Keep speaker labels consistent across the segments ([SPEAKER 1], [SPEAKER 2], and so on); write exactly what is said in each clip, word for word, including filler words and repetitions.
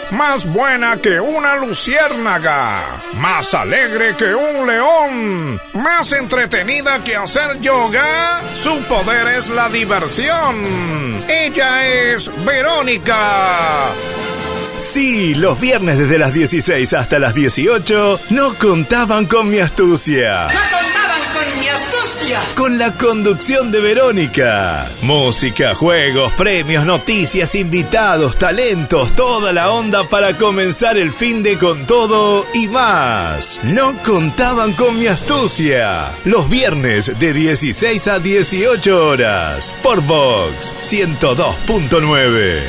[SPEAKER 1] más buena que una luciérnaga, más alegre que un león, más entretenida que hacer yoga. Su poder es la diversión. Ella es Verónica.
[SPEAKER 2] Sí, los viernes desde las dieciséis hasta las dieciocho no contaban con mi astucia.
[SPEAKER 3] ¡No contaban con mi astucia!
[SPEAKER 2] Con la conducción de Verónica. Música, juegos, premios, noticias, invitados, talentos, toda la onda para comenzar el fin de con todo y más. No contaban con mi astucia. Los viernes de dieciséis a dieciocho horas. Por Vox ciento dos punto nueve.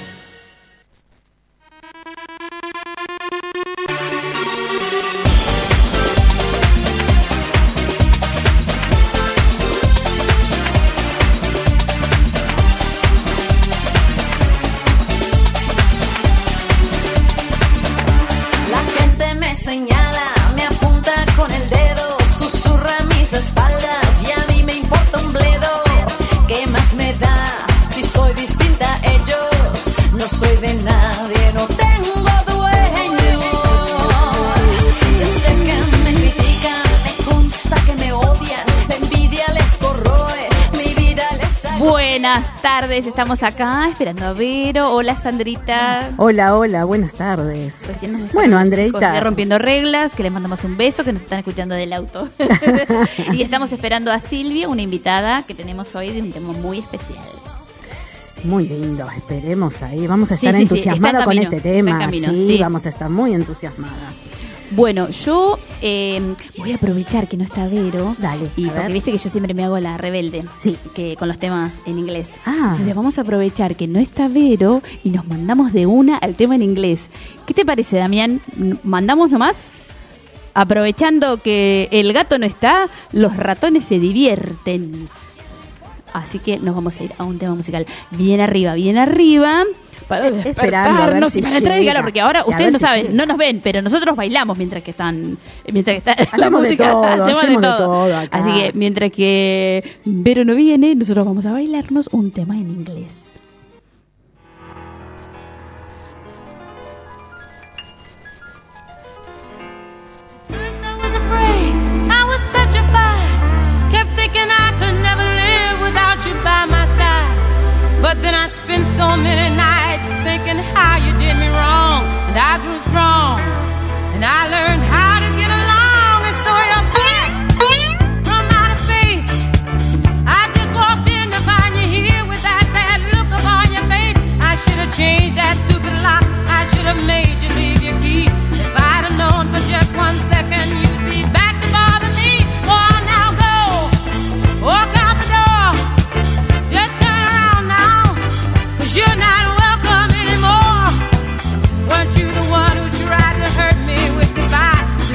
[SPEAKER 4] Buenas tardes, estamos acá esperando a Vero. Hola, Sandrita.
[SPEAKER 5] Hola, hola, buenas tardes.
[SPEAKER 4] Bueno, Andreita. Rompiendo reglas, que les mandamos un beso, que nos están escuchando del auto. Y estamos esperando a Silvia, una invitada que tenemos hoy de un tema muy especial.
[SPEAKER 5] Muy lindo, esperemos ahí. Vamos a estar
[SPEAKER 4] sí, sí,
[SPEAKER 5] entusiasmadas
[SPEAKER 4] sí,
[SPEAKER 5] con
[SPEAKER 4] camino,
[SPEAKER 5] este tema.
[SPEAKER 4] Camino,
[SPEAKER 5] sí,
[SPEAKER 4] sí,
[SPEAKER 5] vamos a estar muy entusiasmadas.
[SPEAKER 4] Bueno, yo eh, voy a aprovechar que no está Vero.
[SPEAKER 5] Dale,
[SPEAKER 4] y porque ver. Viste que yo siempre me hago la rebelde.
[SPEAKER 5] Sí.
[SPEAKER 4] Que con los temas en inglés.
[SPEAKER 5] Ah.
[SPEAKER 4] Entonces vamos a aprovechar que no está Vero y nos mandamos de una al tema en inglés. ¿Qué te parece, Damián? ¿Mandamos nomás? Aprovechando que el gato no está, los ratones se divierten. Así que nos vamos a ir a un tema musical bien arriba, bien arriba. Para despertarnos y para entregarlo, porque ahora ustedes no si saben, llega. No nos ven, pero nosotros bailamos mientras que están, mientras que está
[SPEAKER 5] hacemos
[SPEAKER 4] la música,
[SPEAKER 5] de todo,
[SPEAKER 4] hacemos,
[SPEAKER 5] hacemos
[SPEAKER 4] de todo.
[SPEAKER 5] De todo acá.
[SPEAKER 4] Así que mientras que Vero no viene, nosotros vamos a bailarnos un tema en inglés.
[SPEAKER 6] First I was afraid, I was petrified, kept thinking I could never live without you by my side. But then I spent so many nights thinking how you did me wrong, and I grew strong, and I learned how to get along, and so you're back from outer space. I just walked in to find you here with that sad look upon your face. I should have changed that stupid lock, I should have made you leave your key. If I'd have known for just one second you'd be back to bother me. Oh, now go, walk out the door, just turn around now, 'cause you're not welcome anymore. Weren't you the one who tried to hurt me with goodbye?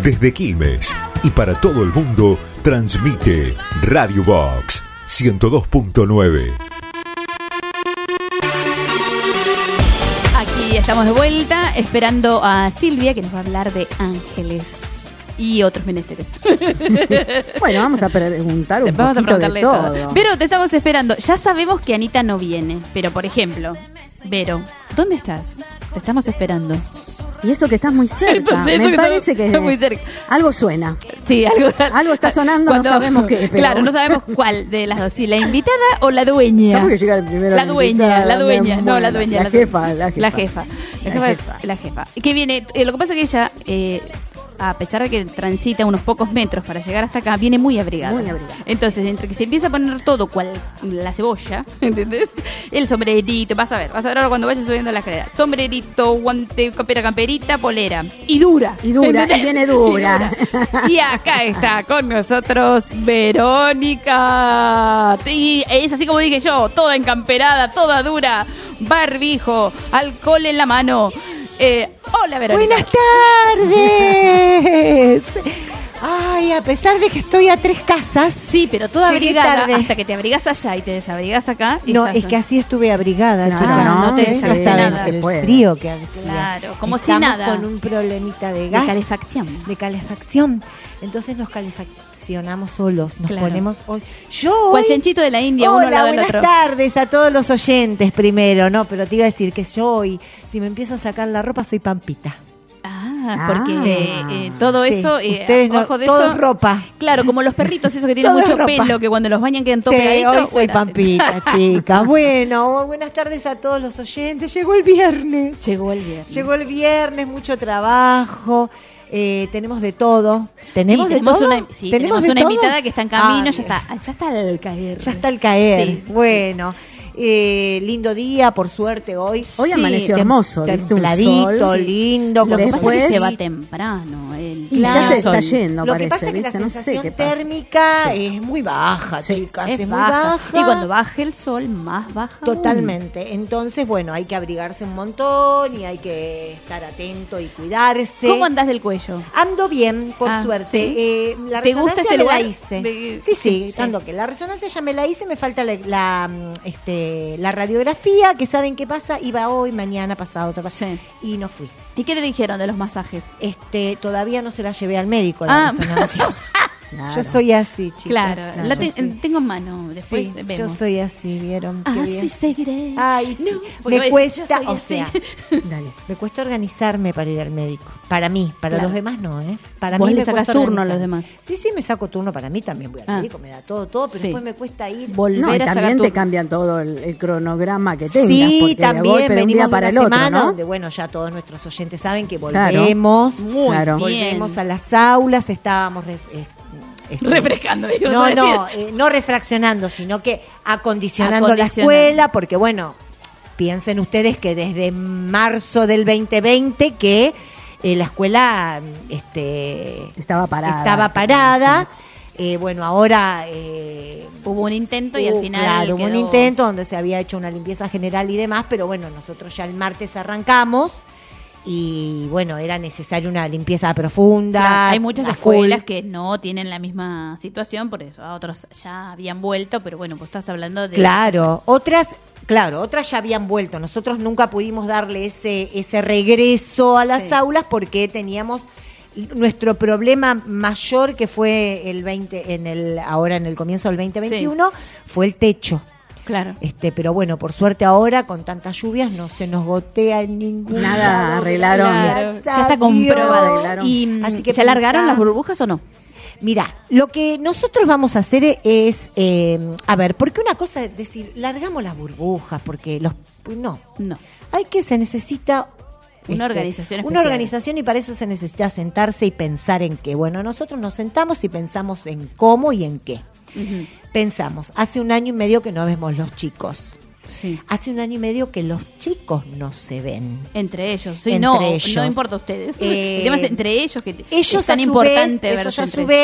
[SPEAKER 7] Desde Quilmes y para todo el mundo, transmite Radio Box ciento dos punto nueve.
[SPEAKER 4] Aquí estamos de vuelta, esperando a Silvia, que nos va a hablar de ángeles y otros menesteres.
[SPEAKER 5] Bueno, vamos a preguntar un
[SPEAKER 4] vamos
[SPEAKER 5] poquito
[SPEAKER 4] a
[SPEAKER 5] de todo.
[SPEAKER 4] todo. Vero, te estamos esperando. Ya sabemos que Anita no viene, pero por ejemplo, Vero, ¿dónde estás? Te estamos esperando.
[SPEAKER 5] Y eso que estás muy cerca.
[SPEAKER 4] Eso
[SPEAKER 5] Me
[SPEAKER 4] que
[SPEAKER 5] parece
[SPEAKER 4] está-
[SPEAKER 5] que
[SPEAKER 4] está muy cerca.
[SPEAKER 5] algo suena.
[SPEAKER 4] Sí, algo,
[SPEAKER 5] Algo está sonando, no sabemos qué, pero-
[SPEAKER 4] Claro, no sabemos cuál de las dos, si la invitada o la dueña.
[SPEAKER 5] Tengo que llegar primero
[SPEAKER 4] La
[SPEAKER 5] a la
[SPEAKER 4] dueña,
[SPEAKER 5] invitada,
[SPEAKER 4] la dueña,
[SPEAKER 5] me
[SPEAKER 4] no la
[SPEAKER 5] muero.
[SPEAKER 4] dueña.
[SPEAKER 5] La jefa, la jefa.
[SPEAKER 4] La jefa. La
[SPEAKER 5] La
[SPEAKER 4] jefa,
[SPEAKER 5] jefa.
[SPEAKER 4] la jefa. Que viene, eh, lo que pasa es que ella, eh, a pesar de que transita unos pocos metros para llegar hasta acá, viene muy abrigada.
[SPEAKER 5] Muy abrigada.
[SPEAKER 4] Entonces, entre que se empieza a poner todo cual la cebolla, ¿entendés? El sombrerito, vas a ver, vas a ver ahora cuando vayas subiendo la escalera. Sombrerito, guante, campera, camperita, polera. Y dura.
[SPEAKER 5] Y dura,
[SPEAKER 4] ¿entendés?
[SPEAKER 5] y viene dura.
[SPEAKER 4] Y dura. Y acá está con nosotros Verónica. Y es así como dije yo, toda encamperada, toda dura, barbijo, alcohol en la mano. Eh, hola, Verónica.
[SPEAKER 8] Buenas tardes. Ay, a pesar de que estoy a tres casas.
[SPEAKER 4] Sí, pero toda
[SPEAKER 8] Llegué
[SPEAKER 4] abrigada
[SPEAKER 8] tarde.
[SPEAKER 4] hasta que te abrigas allá y te desabrigas acá. y
[SPEAKER 8] No,
[SPEAKER 4] estás-
[SPEAKER 8] es que así estuve abrigada,
[SPEAKER 5] Claro,
[SPEAKER 8] chicas.
[SPEAKER 4] no te
[SPEAKER 8] ¿eh?
[SPEAKER 4] desabriste
[SPEAKER 8] No saben
[SPEAKER 4] nada.
[SPEAKER 8] el
[SPEAKER 5] Se puede.
[SPEAKER 8] frío que hacía.
[SPEAKER 4] Claro, como si
[SPEAKER 8] Estamos
[SPEAKER 4] nada.
[SPEAKER 8] con un problemita de
[SPEAKER 4] de
[SPEAKER 8] gas.
[SPEAKER 4] calefacción.
[SPEAKER 8] de calefacción. Entonces nos calefaccionamos solos, nos
[SPEAKER 4] Claro.
[SPEAKER 8] ponemos hoy. Yo
[SPEAKER 4] Cual
[SPEAKER 8] hoy-
[SPEAKER 4] chanchito de la India, uno al
[SPEAKER 8] Hola,
[SPEAKER 4] lado del
[SPEAKER 8] buenas
[SPEAKER 4] otro.
[SPEAKER 8] tardes a todos los oyentes primero, no, pero te iba a decir que yo hoy, si me empiezo a sacar la ropa, soy Pampita.
[SPEAKER 4] Ah, porque
[SPEAKER 5] Ah.
[SPEAKER 4] eh, todo
[SPEAKER 8] Sí,
[SPEAKER 4] eso, eh,
[SPEAKER 8] ustedes no-
[SPEAKER 4] abajo de
[SPEAKER 8] todo
[SPEAKER 4] eso,
[SPEAKER 8] es ropa.
[SPEAKER 4] Claro, como los perritos, esos que tienen
[SPEAKER 8] Todo es
[SPEAKER 4] mucho
[SPEAKER 8] ropa.
[SPEAKER 4] pelo, que cuando los bañan quedan todo
[SPEAKER 8] Sí,
[SPEAKER 4] pegaditos.
[SPEAKER 8] hoy soy
[SPEAKER 4] bueno,
[SPEAKER 8] Pampita, chicas. Bueno, buenas tardes a todos los oyentes. Llegó el viernes.
[SPEAKER 4] Llegó el viernes.
[SPEAKER 8] Llegó el viernes, mucho trabajo. Eh, tenemos de todo. ¿Tenemos
[SPEAKER 4] Sí,
[SPEAKER 8] de
[SPEAKER 4] tenemos
[SPEAKER 8] todo?
[SPEAKER 4] una, sí, tenemos
[SPEAKER 8] de
[SPEAKER 4] una
[SPEAKER 8] todo?
[SPEAKER 4] invitada que está en camino,
[SPEAKER 8] Ah,
[SPEAKER 4] ya está, ya está al caer.
[SPEAKER 8] Ya está al caer.
[SPEAKER 4] Sí.
[SPEAKER 8] Bueno, eh, lindo día, por suerte hoy.
[SPEAKER 5] Hoy
[SPEAKER 4] Sí,
[SPEAKER 5] amaneció
[SPEAKER 8] Tem-
[SPEAKER 5] hermoso, ¿viste? Un
[SPEAKER 8] templadito,
[SPEAKER 5] sol.
[SPEAKER 8] lindo.
[SPEAKER 4] Lo
[SPEAKER 8] con
[SPEAKER 4] que pasa es que
[SPEAKER 5] Después-
[SPEAKER 4] se va temprano. El
[SPEAKER 5] Y ya
[SPEAKER 8] Claro.
[SPEAKER 5] se está
[SPEAKER 4] sol.
[SPEAKER 5] yendo,
[SPEAKER 8] Lo
[SPEAKER 5] parece,
[SPEAKER 8] que pasa es que la
[SPEAKER 5] ¿viste? No sé
[SPEAKER 8] sensación
[SPEAKER 5] qué pasa.
[SPEAKER 8] térmica es muy baja,
[SPEAKER 5] Sí,
[SPEAKER 8] chicas.
[SPEAKER 4] Es
[SPEAKER 8] Es, muy
[SPEAKER 4] baja.
[SPEAKER 8] baja.
[SPEAKER 4] Y cuando baje el sol, más baja. aún.
[SPEAKER 8] Totalmente. Entonces, bueno, hay que abrigarse un montón y hay que estar atento y cuidarse.
[SPEAKER 4] ¿Cómo andás del cuello?
[SPEAKER 8] Ando bien, por
[SPEAKER 4] Ah,
[SPEAKER 8] suerte.
[SPEAKER 4] ¿sí?
[SPEAKER 8] Eh, la
[SPEAKER 4] ¿Te gusta
[SPEAKER 8] resonancia
[SPEAKER 4] ese
[SPEAKER 8] me
[SPEAKER 4] lugar?
[SPEAKER 8] la hice.
[SPEAKER 4] De-
[SPEAKER 8] Sí, sí,
[SPEAKER 4] sí, sí.
[SPEAKER 8] tanto que la resonancia ya me la hice, me falta la, la, mm, este, la radiografía, que saben qué pasa, iba hoy, mañana, pasado, otra pasada,
[SPEAKER 4] Sí.
[SPEAKER 8] y no fui.
[SPEAKER 4] ¿Y qué te dijeron de los masajes?
[SPEAKER 8] Este, todavía no se la llevé al médico la
[SPEAKER 4] Ah.
[SPEAKER 8] resonancia.
[SPEAKER 5] Claro.
[SPEAKER 8] Yo soy así, chicas.
[SPEAKER 4] Claro,
[SPEAKER 5] claro,
[SPEAKER 4] la te-
[SPEAKER 8] sí.
[SPEAKER 4] tengo en mano, después
[SPEAKER 8] Sí,
[SPEAKER 4] vemos.
[SPEAKER 8] yo soy así, ¿vieron? Qué
[SPEAKER 4] Así
[SPEAKER 8] bien.
[SPEAKER 4] seguiré.
[SPEAKER 8] Ay, sí.
[SPEAKER 4] No, porque
[SPEAKER 8] me
[SPEAKER 4] vos decís,
[SPEAKER 8] cuesta,
[SPEAKER 4] yo soy
[SPEAKER 8] o
[SPEAKER 4] así.
[SPEAKER 8] sea,
[SPEAKER 5] Dale.
[SPEAKER 8] me cuesta organizarme para ir al médico. Para mí, para
[SPEAKER 4] Claro.
[SPEAKER 8] los demás no, ¿eh? Para
[SPEAKER 4] Vos
[SPEAKER 8] mí
[SPEAKER 4] le
[SPEAKER 8] me
[SPEAKER 4] sacás
[SPEAKER 8] cuesta
[SPEAKER 4] turno a los
[SPEAKER 8] organizarme.
[SPEAKER 4] demás.
[SPEAKER 8] Sí, sí, me saco turno para mí también. Voy al
[SPEAKER 4] Ah.
[SPEAKER 8] médico, me da todo, todo, pero
[SPEAKER 4] Sí.
[SPEAKER 8] después me cuesta ir.
[SPEAKER 4] Volver
[SPEAKER 5] No, y
[SPEAKER 4] a sacar
[SPEAKER 5] también te
[SPEAKER 4] turno.
[SPEAKER 5] cambian todo el, el cronograma que tengas.
[SPEAKER 8] Sí,
[SPEAKER 5] porque de
[SPEAKER 8] también
[SPEAKER 5] golpe de un
[SPEAKER 8] venimos
[SPEAKER 5] día
[SPEAKER 8] de
[SPEAKER 5] para
[SPEAKER 8] una
[SPEAKER 5] el otro,
[SPEAKER 8] semana
[SPEAKER 5] ¿no?
[SPEAKER 8] donde, bueno, ya todos nuestros oyentes saben que
[SPEAKER 5] Claro.
[SPEAKER 8] volvemos.
[SPEAKER 4] Muy
[SPEAKER 5] Claro.
[SPEAKER 4] bien.
[SPEAKER 8] Volvemos a las aulas, estábamos... ref- eh, este,
[SPEAKER 4] Refrescando, ibas
[SPEAKER 8] No,
[SPEAKER 4] a decir.
[SPEAKER 8] no, eh, no refraccionando, sino que acondicionando la
[SPEAKER 4] Acondicionando.
[SPEAKER 8] escuela, porque bueno, piensen ustedes que desde marzo del veinte veinte que eh, la escuela este,
[SPEAKER 5] Estaba parada.
[SPEAKER 8] estaba parada. Eh, bueno, ahora eh,
[SPEAKER 4] Hubo un intento y al
[SPEAKER 8] hubo,
[SPEAKER 4] final
[SPEAKER 8] claro, hubo un
[SPEAKER 4] quedó-
[SPEAKER 8] intento donde se había hecho una limpieza general y demás, pero bueno, nosotros ya el martes arrancamos. Y bueno, era necesaria una limpieza profunda.
[SPEAKER 4] Claro, hay muchas
[SPEAKER 8] a full.
[SPEAKER 4] escuelas que no tienen la misma situación, por eso a otros ya habían vuelto, pero bueno, pues estás hablando de...
[SPEAKER 8] Claro, otras, claro, otras ya habían vuelto. Nosotros nunca pudimos darle ese, ese regreso a las
[SPEAKER 4] Sí.
[SPEAKER 8] aulas porque teníamos nuestro problema mayor que fue el veinte, en el, ahora en el comienzo del veinte veintiuno, fue el techo.
[SPEAKER 4] Claro.
[SPEAKER 8] Este, pero bueno, por suerte ahora con tantas lluvias no se nos gotea en ningún
[SPEAKER 5] Nada,
[SPEAKER 8] lado de
[SPEAKER 5] arreglaron.
[SPEAKER 8] la
[SPEAKER 4] Claro,
[SPEAKER 8] casa,
[SPEAKER 4] ya está
[SPEAKER 8] Dios.
[SPEAKER 4] comprobado.
[SPEAKER 5] Arreglaron.
[SPEAKER 4] ¿Y mm,
[SPEAKER 8] Así que
[SPEAKER 4] ya largaron las
[SPEAKER 8] pintamos.
[SPEAKER 4] burbujas o no?
[SPEAKER 8] Mira, lo que nosotros vamos a hacer es, eh, a ver, porque una cosa es decir, largamos las burbujas, porque los, no,
[SPEAKER 4] No.
[SPEAKER 8] hay que, se necesita...
[SPEAKER 4] Una
[SPEAKER 8] este,
[SPEAKER 4] organización
[SPEAKER 8] Una
[SPEAKER 4] especial.
[SPEAKER 8] organización y para eso se necesita sentarse y pensar en qué. Bueno, nosotros nos sentamos y pensamos en cómo y en qué.
[SPEAKER 4] Ujú.
[SPEAKER 8] Pensamos, hace un año y medio que no vemos los chicos.
[SPEAKER 4] Sí.
[SPEAKER 8] Hace un año y medio que los chicos no se ven.
[SPEAKER 4] Entre ellos, sí,
[SPEAKER 8] Entre
[SPEAKER 4] no,
[SPEAKER 8] ellos.
[SPEAKER 4] no importa a ustedes.
[SPEAKER 8] Eh,
[SPEAKER 4] El tema es entre ellos que
[SPEAKER 8] Ellos
[SPEAKER 4] es tan
[SPEAKER 8] a su
[SPEAKER 4] importante
[SPEAKER 8] vez,
[SPEAKER 4] verse
[SPEAKER 8] ellos a
[SPEAKER 4] entre
[SPEAKER 8] su vez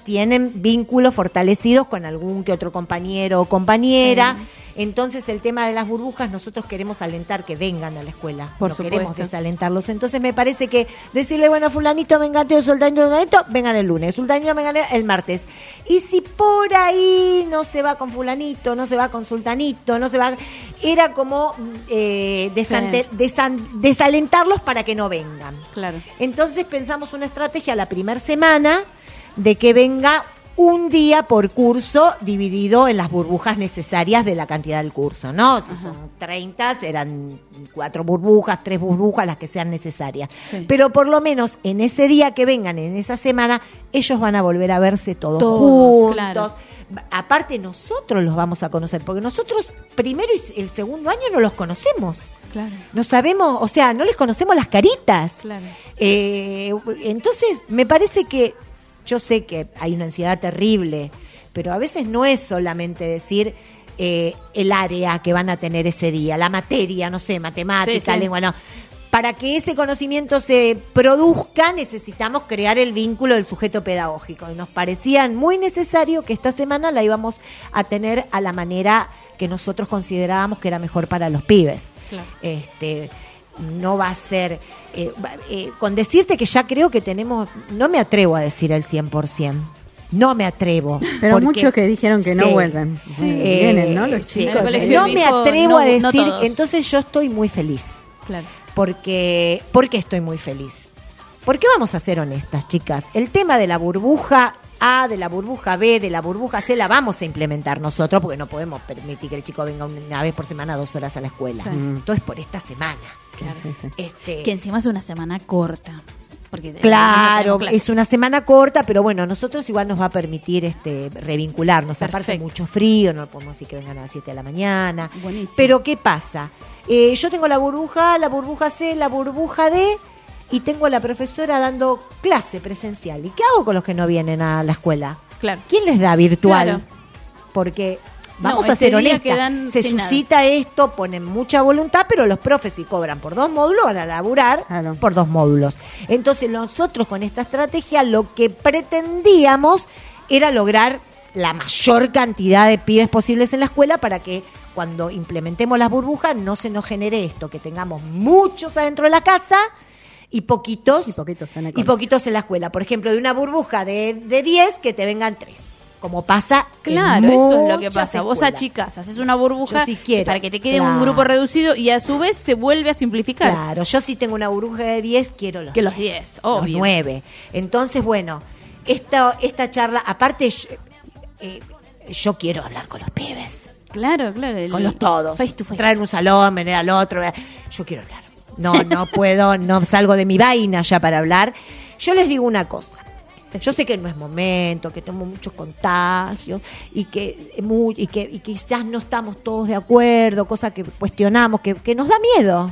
[SPEAKER 8] tienen vínculos fortalecidos con algún que otro compañero o compañera. Sí. Entonces el tema de las burbujas, nosotros queremos alentar que vengan a la escuela,
[SPEAKER 4] Por
[SPEAKER 8] no
[SPEAKER 4] supuesto.
[SPEAKER 8] queremos desalentarlos. Entonces me parece que decirle, bueno, fulanito, vengate, sultanito, sultanito, vengan el lunes, sultanito, vengan el martes. Y si por ahí no se va con fulanito, no se va con sultanito, no se va... Era como eh, desante, sí. desan, desalentarlos para que no vengan.
[SPEAKER 4] Claro.
[SPEAKER 8] Entonces pensamos una estrategia la primera semana de que venga un día por curso dividido en las burbujas necesarias de la cantidad del curso, ¿no? Si son treinta, serán cuatro burbujas, tres burbujas, las que sean necesarias. Sí. Pero por lo menos en ese día que vengan, en esa semana, ellos van a volver a verse todos, todos juntos. Claro. Aparte nosotros los vamos a conocer, porque nosotros primero y el segundo año no los conocemos. Claro. No sabemos, o sea, no les conocemos las caritas. Claro. Eh, entonces, me parece que yo sé que hay una ansiedad terrible, pero a veces no es solamente decir eh, el área que van a tener ese día, la materia, no sé, matemática, sí, sí. lengua, no. Para que ese conocimiento se produzca, necesitamos crear el vínculo del sujeto pedagógico. Y nos parecía muy necesario que esta semana la íbamos a tener a la manera que nosotros considerábamos que era mejor para los pibes. Claro. Este, no va a ser... Eh, eh, con decirte que ya creo que tenemos, no me atrevo a decir el cien por ciento, no me atrevo.
[SPEAKER 5] Pero muchos que dijeron que no sí, vuelven. Sí. Eh, Vienen, ¿no? Los chicos.
[SPEAKER 8] No me atrevo no, a decir, no entonces yo estoy muy feliz. Claro. Porque, ¿por qué estoy muy feliz? Porque vamos a ser honestas, chicas. El tema de la burbuja A, de la burbuja B, de la burbuja C, la vamos a implementar nosotros, porque no podemos permitir que el chico venga una vez por semana, dos horas a la escuela. Sí. Entonces, por esta semana.
[SPEAKER 4] Claro. Sí, sí. Este, que encima es una semana corta. Porque
[SPEAKER 8] claro, es una semana corta, pero bueno, nosotros igual nos va a permitir este revincularnos. Perfecto. Aparte mucho frío, no podemos decir que vengan a las siete de la mañana. Buenísimo. Pero ¿qué pasa? Eh, yo tengo la burbuja A, la burbuja C, la burbuja D, y tengo a la profesora dando clase presencial. ¿Y qué hago con los que no vienen a la escuela? Claro. ¿Quién les da virtual? Claro. Porque... Vamos no, a ser honestas, se suscita nada. Esto, ponen mucha voluntad, pero los profes si cobran por dos módulos van a laburar claro. por dos módulos. Entonces nosotros con esta estrategia lo que pretendíamos era lograr la mayor cantidad de pibes posibles en la escuela para que cuando implementemos las burbujas no se nos genere esto, que tengamos muchos adentro de la casa y poquitos,
[SPEAKER 5] y poquitos, en,
[SPEAKER 8] y poquitos en la escuela. Por ejemplo, de una burbuja de, de diez que te vengan tres. Como pasa
[SPEAKER 4] claro,
[SPEAKER 8] en
[SPEAKER 4] eso es lo que pasa. Escuelas. Vos achicás, haces una burbuja sí quiero, para que te quede claro. un grupo reducido y a su vez se vuelve a simplificar.
[SPEAKER 8] Claro, yo si tengo una burbuja de diez, quiero los
[SPEAKER 4] que los diez, obvio.
[SPEAKER 8] Los nueve. Entonces, bueno, esta, esta charla, aparte, yo, eh, yo quiero hablar con los pibes.
[SPEAKER 4] Claro, claro. El,
[SPEAKER 8] con los todos.
[SPEAKER 4] Face to face.
[SPEAKER 8] Traer un salón, venir al otro. Yo quiero hablar. No, no puedo, no salgo de mi vaina ya para hablar. Yo les digo una cosa. Yo sé que no es momento, que tenemos muchos contagios y que, muy, y que y quizás no estamos todos de acuerdo, cosas que cuestionamos, que, que nos da miedo.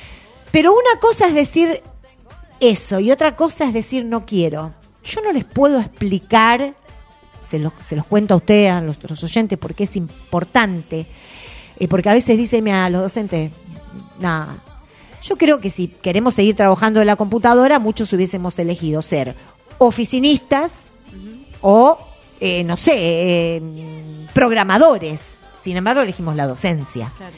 [SPEAKER 8] Pero una cosa es decir eso y otra cosa es decir no quiero. Yo no les puedo explicar, se los, se los cuento a ustedes, a nuestros oyentes, porque es importante. Eh, porque a veces dicen a los docentes, nada. Yo creo que si queremos seguir trabajando en la computadora, muchos hubiésemos elegido ser oficinistas uh-huh. o, eh, no sé, eh, programadores. Sin embargo, elegimos la docencia. Claro.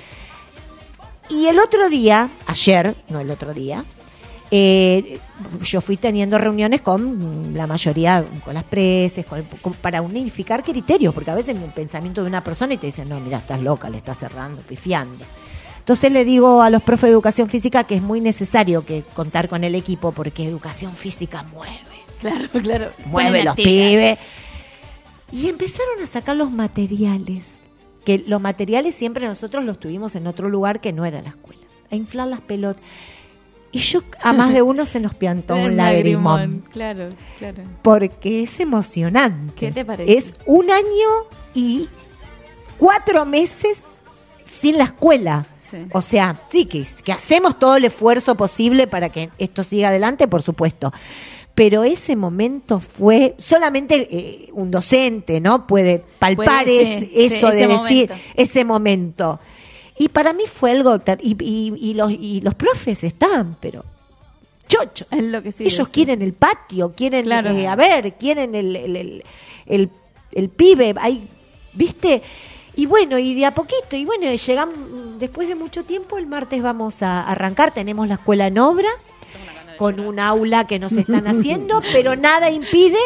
[SPEAKER 8] Y el otro día, ayer, no el otro día, eh, yo fui teniendo reuniones con la mayoría, con las preses, con, con, para unificar criterios, porque a veces un pensamiento de una persona y te dicen, no, mira, estás loca, le estás cerrando, pifiando. Entonces le digo a los profes de educación física que es muy necesario que contar con el equipo, porque educación física mueve.
[SPEAKER 4] Claro, claro.
[SPEAKER 8] Mueve los pibes. Y empezaron a sacar los materiales. Que los materiales siempre nosotros los tuvimos en otro lugar que no era la escuela. A inflar las pelotas. Y yo a más de uno se nos piantó un lagrimón.
[SPEAKER 4] Claro, claro.
[SPEAKER 8] Porque es emocionante.
[SPEAKER 4] ¿Qué te parece?
[SPEAKER 8] Es un año y cuatro meses sin la escuela. Sí. O sea, sí, que, que hacemos todo el esfuerzo posible para que esto siga adelante, por supuesto. Pero ese momento fue solamente eh, un docente, ¿no? Puede palpar puede, es, sí, eso sí, de decir momento. ese momento. Y para mí fue algo ter- y, y, y los y los profes estaban, pero chochos.
[SPEAKER 4] Enloquecidos,
[SPEAKER 8] Ellos
[SPEAKER 4] sí.
[SPEAKER 8] quieren el patio, quieren,
[SPEAKER 4] Claro.
[SPEAKER 8] eh, a ver, quieren el, el, el, el, el pibe, hay, ¿viste? Y bueno, y de a poquito, y bueno, llegamos, después de mucho tiempo, el martes vamos a arrancar, tenemos la escuela en obra, con un aula que nos están haciendo, pero nada impide...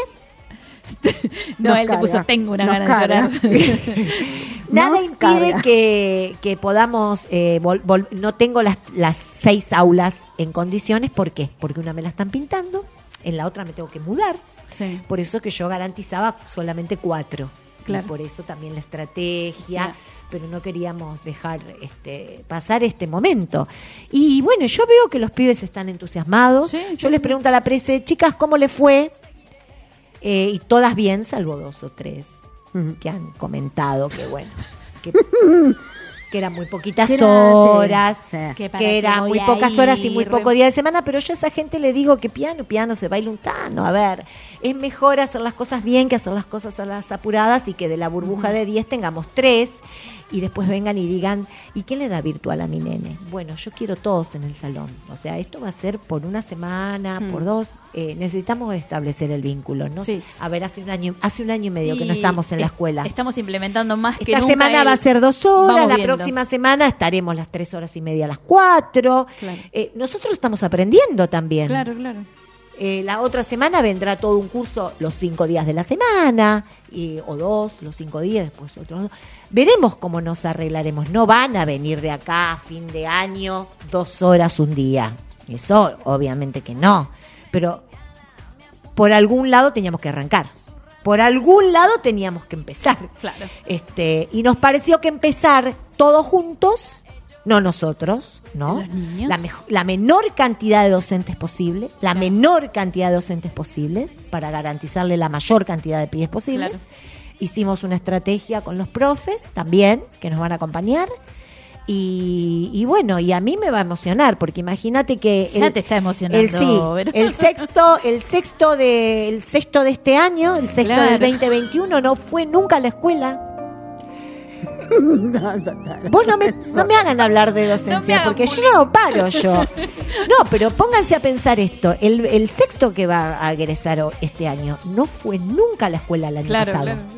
[SPEAKER 4] No,
[SPEAKER 5] Nos
[SPEAKER 4] él te
[SPEAKER 5] carga,
[SPEAKER 4] puso, tengo una
[SPEAKER 5] nos
[SPEAKER 4] gana
[SPEAKER 5] carga.
[SPEAKER 4] de llorar.
[SPEAKER 8] Nada
[SPEAKER 5] Nos
[SPEAKER 8] impide
[SPEAKER 5] carga.
[SPEAKER 8] que, que podamos, eh, vol- vol- no tengo las, las seis aulas en condiciones, ¿por qué? Porque una me la están pintando, en la otra me tengo que mudar,
[SPEAKER 4] Sí.
[SPEAKER 8] por eso que yo garantizaba solamente cuatro,
[SPEAKER 4] Claro.
[SPEAKER 8] y por eso también la estrategia,
[SPEAKER 4] Claro.
[SPEAKER 8] pero no queríamos dejar este, pasar este momento. Y bueno, yo veo que los pibes están entusiasmados,
[SPEAKER 4] Sí,
[SPEAKER 8] yo
[SPEAKER 4] sí,
[SPEAKER 8] les
[SPEAKER 4] sí.
[SPEAKER 8] pregunto a la prese, chicas, ¿cómo les fue? Eh, y todas bien, salvo dos o tres que han comentado que bueno, que, que eran muy poquitas
[SPEAKER 5] Que era-
[SPEAKER 8] horas,
[SPEAKER 5] sí, sí.
[SPEAKER 4] Que para
[SPEAKER 8] que
[SPEAKER 4] qué
[SPEAKER 8] eran
[SPEAKER 4] voy
[SPEAKER 8] muy
[SPEAKER 4] a
[SPEAKER 8] pocas horas y
[SPEAKER 4] ir.
[SPEAKER 8] muy poco día de semana, pero yo a esa gente le digo que piano, piano, se baila un tano. A ver, es mejor hacer las cosas bien que hacer las cosas a las apuradas y que de la burbuja de diez tengamos tres y después vengan y digan, ¿y quién le da virtual a mi nene? Bueno, yo quiero todos en el salón. O sea, esto va a ser por una semana,
[SPEAKER 4] Hmm.
[SPEAKER 8] por dos. Eh, necesitamos establecer el vínculo, ¿no?
[SPEAKER 4] Sí.
[SPEAKER 8] A ver, hace un año, hace un año y medio que no
[SPEAKER 4] Y
[SPEAKER 8] estamos en la
[SPEAKER 4] es-
[SPEAKER 8] escuela.
[SPEAKER 4] Estamos implementando más que
[SPEAKER 8] Esta
[SPEAKER 4] nunca
[SPEAKER 8] semana
[SPEAKER 4] el-
[SPEAKER 8] va a ser dos horas,
[SPEAKER 4] Vamos
[SPEAKER 8] la
[SPEAKER 4] viendo.
[SPEAKER 8] próxima semana estaremos las tres horas y media a las cuatro.
[SPEAKER 4] Claro.
[SPEAKER 8] Eh, nosotros estamos aprendiendo también.
[SPEAKER 4] Claro, claro.
[SPEAKER 8] Eh, la otra semana vendrá todo un curso los cinco días de la semana, y, o dos, los cinco días, después otros dos. Veremos cómo nos arreglaremos. No van a venir de acá a fin de año dos horas un día. Eso obviamente que no. Pero por algún lado teníamos que arrancar. Por algún lado teníamos que empezar.
[SPEAKER 4] Claro.
[SPEAKER 8] Este, y nos pareció que empezar todos juntos, no nosotros, ¿no?
[SPEAKER 4] ¿Los niños?
[SPEAKER 8] La, mejo- la menor cantidad de docentes posible, la menor cantidad de docentes posible, para garantizarle la mayor cantidad de pibes posibles.
[SPEAKER 4] Claro.
[SPEAKER 8] Hicimos una estrategia con los profes también, que nos van a acompañar. Y, y bueno, y a mí me va a emocionar, porque imagínate que
[SPEAKER 4] Ya te está emocionando,
[SPEAKER 8] el, sí,
[SPEAKER 4] Vero.
[SPEAKER 8] el sexto, el sexto de, el sexto de este año, el sexto
[SPEAKER 4] Claro.
[SPEAKER 8] del veinte veintiuno no fue nunca a la escuela.
[SPEAKER 5] No, total.
[SPEAKER 8] Vos no me, no me hagan hablar de
[SPEAKER 4] No me
[SPEAKER 8] docencia,
[SPEAKER 4] hagan
[SPEAKER 8] porque
[SPEAKER 4] bullying.
[SPEAKER 8] yo no paro yo. No, pero pónganse a pensar esto. El, el sexto que va a egresar o- este año no fue nunca a la escuela el año
[SPEAKER 4] Claro,
[SPEAKER 8] pasado.
[SPEAKER 4] claro.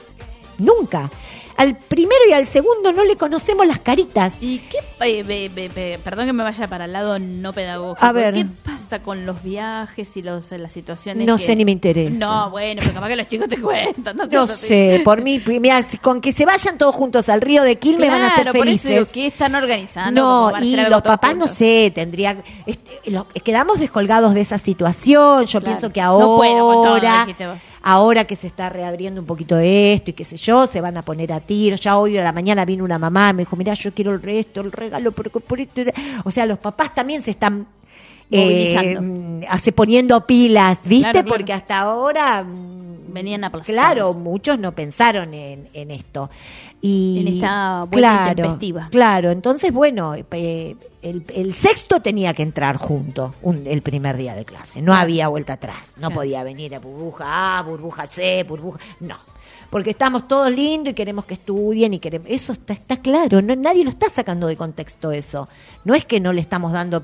[SPEAKER 8] Nunca. Al primero y al segundo no le conocemos las caritas.
[SPEAKER 4] ¿Y qué? eh, be- be- be- perdón que me vaya para el lado no pedagógico.
[SPEAKER 8] A ver.
[SPEAKER 4] ¿Qué pasa con los viajes y los, las situaciones?
[SPEAKER 8] No
[SPEAKER 4] que-
[SPEAKER 8] sé, ni me interesa.
[SPEAKER 4] No, bueno, pero capaz que los chicos te cuentan. No,
[SPEAKER 8] No
[SPEAKER 4] seas así.
[SPEAKER 8] sé, por mí, mira, si- con que se vayan todos juntos al río de Quilmes van a ser
[SPEAKER 4] Claro, por eso
[SPEAKER 8] felices.
[SPEAKER 4] digo, ¿qué están organizando?
[SPEAKER 8] No,
[SPEAKER 4] Como para
[SPEAKER 8] y
[SPEAKER 4] hacer algo
[SPEAKER 8] los
[SPEAKER 4] todos
[SPEAKER 8] papás no
[SPEAKER 4] juntos.
[SPEAKER 8] sé, tendría este, lo- quedamos descolgados de esa situación. Yo
[SPEAKER 4] Claro.
[SPEAKER 8] pienso que
[SPEAKER 4] No puedo con todo,
[SPEAKER 8] ahora,
[SPEAKER 4] dijiste vos.
[SPEAKER 8] ahora que se está reabriendo un poquito esto y qué sé yo, se van a poner a tiro. Ya hoy a la mañana vino una mamá, me dijo, mira, yo quiero el resto, el regalo, por, por esto. O sea, los papás también se están
[SPEAKER 4] Movilizando.
[SPEAKER 8] eh, hace poniendo pilas, ¿viste?
[SPEAKER 4] Claro, claro.
[SPEAKER 8] Porque hasta ahora mm,
[SPEAKER 4] Venían aplastados.
[SPEAKER 8] claro, muchos no pensaron en, en esto. Y,
[SPEAKER 4] En esta vuelta
[SPEAKER 8] claro,
[SPEAKER 4] intempestiva.
[SPEAKER 8] Claro, entonces, bueno, eh, el, el sexto tenía que entrar junto un- el primer día de clase. No
[SPEAKER 4] Claro.
[SPEAKER 8] había vuelta atrás. No
[SPEAKER 4] Claro.
[SPEAKER 8] podía venir a burbuja A, burbuja C, burbuja... No. Porque estamos todos lindos y queremos que estudien y queremos... Eso está, está claro. No, nadie lo está sacando de contexto eso. No es que no le estamos dando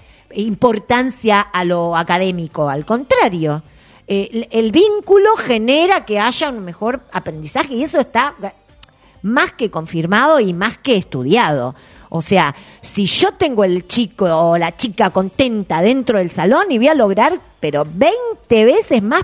[SPEAKER 8] importancia a lo académico. Al contrario. Eh, el, el vínculo genera que haya un mejor aprendizaje y eso está más que confirmado y más que estudiado. O sea, si yo tengo el chico o la chica contenta dentro del salón y voy a lograr, pero veinte veces más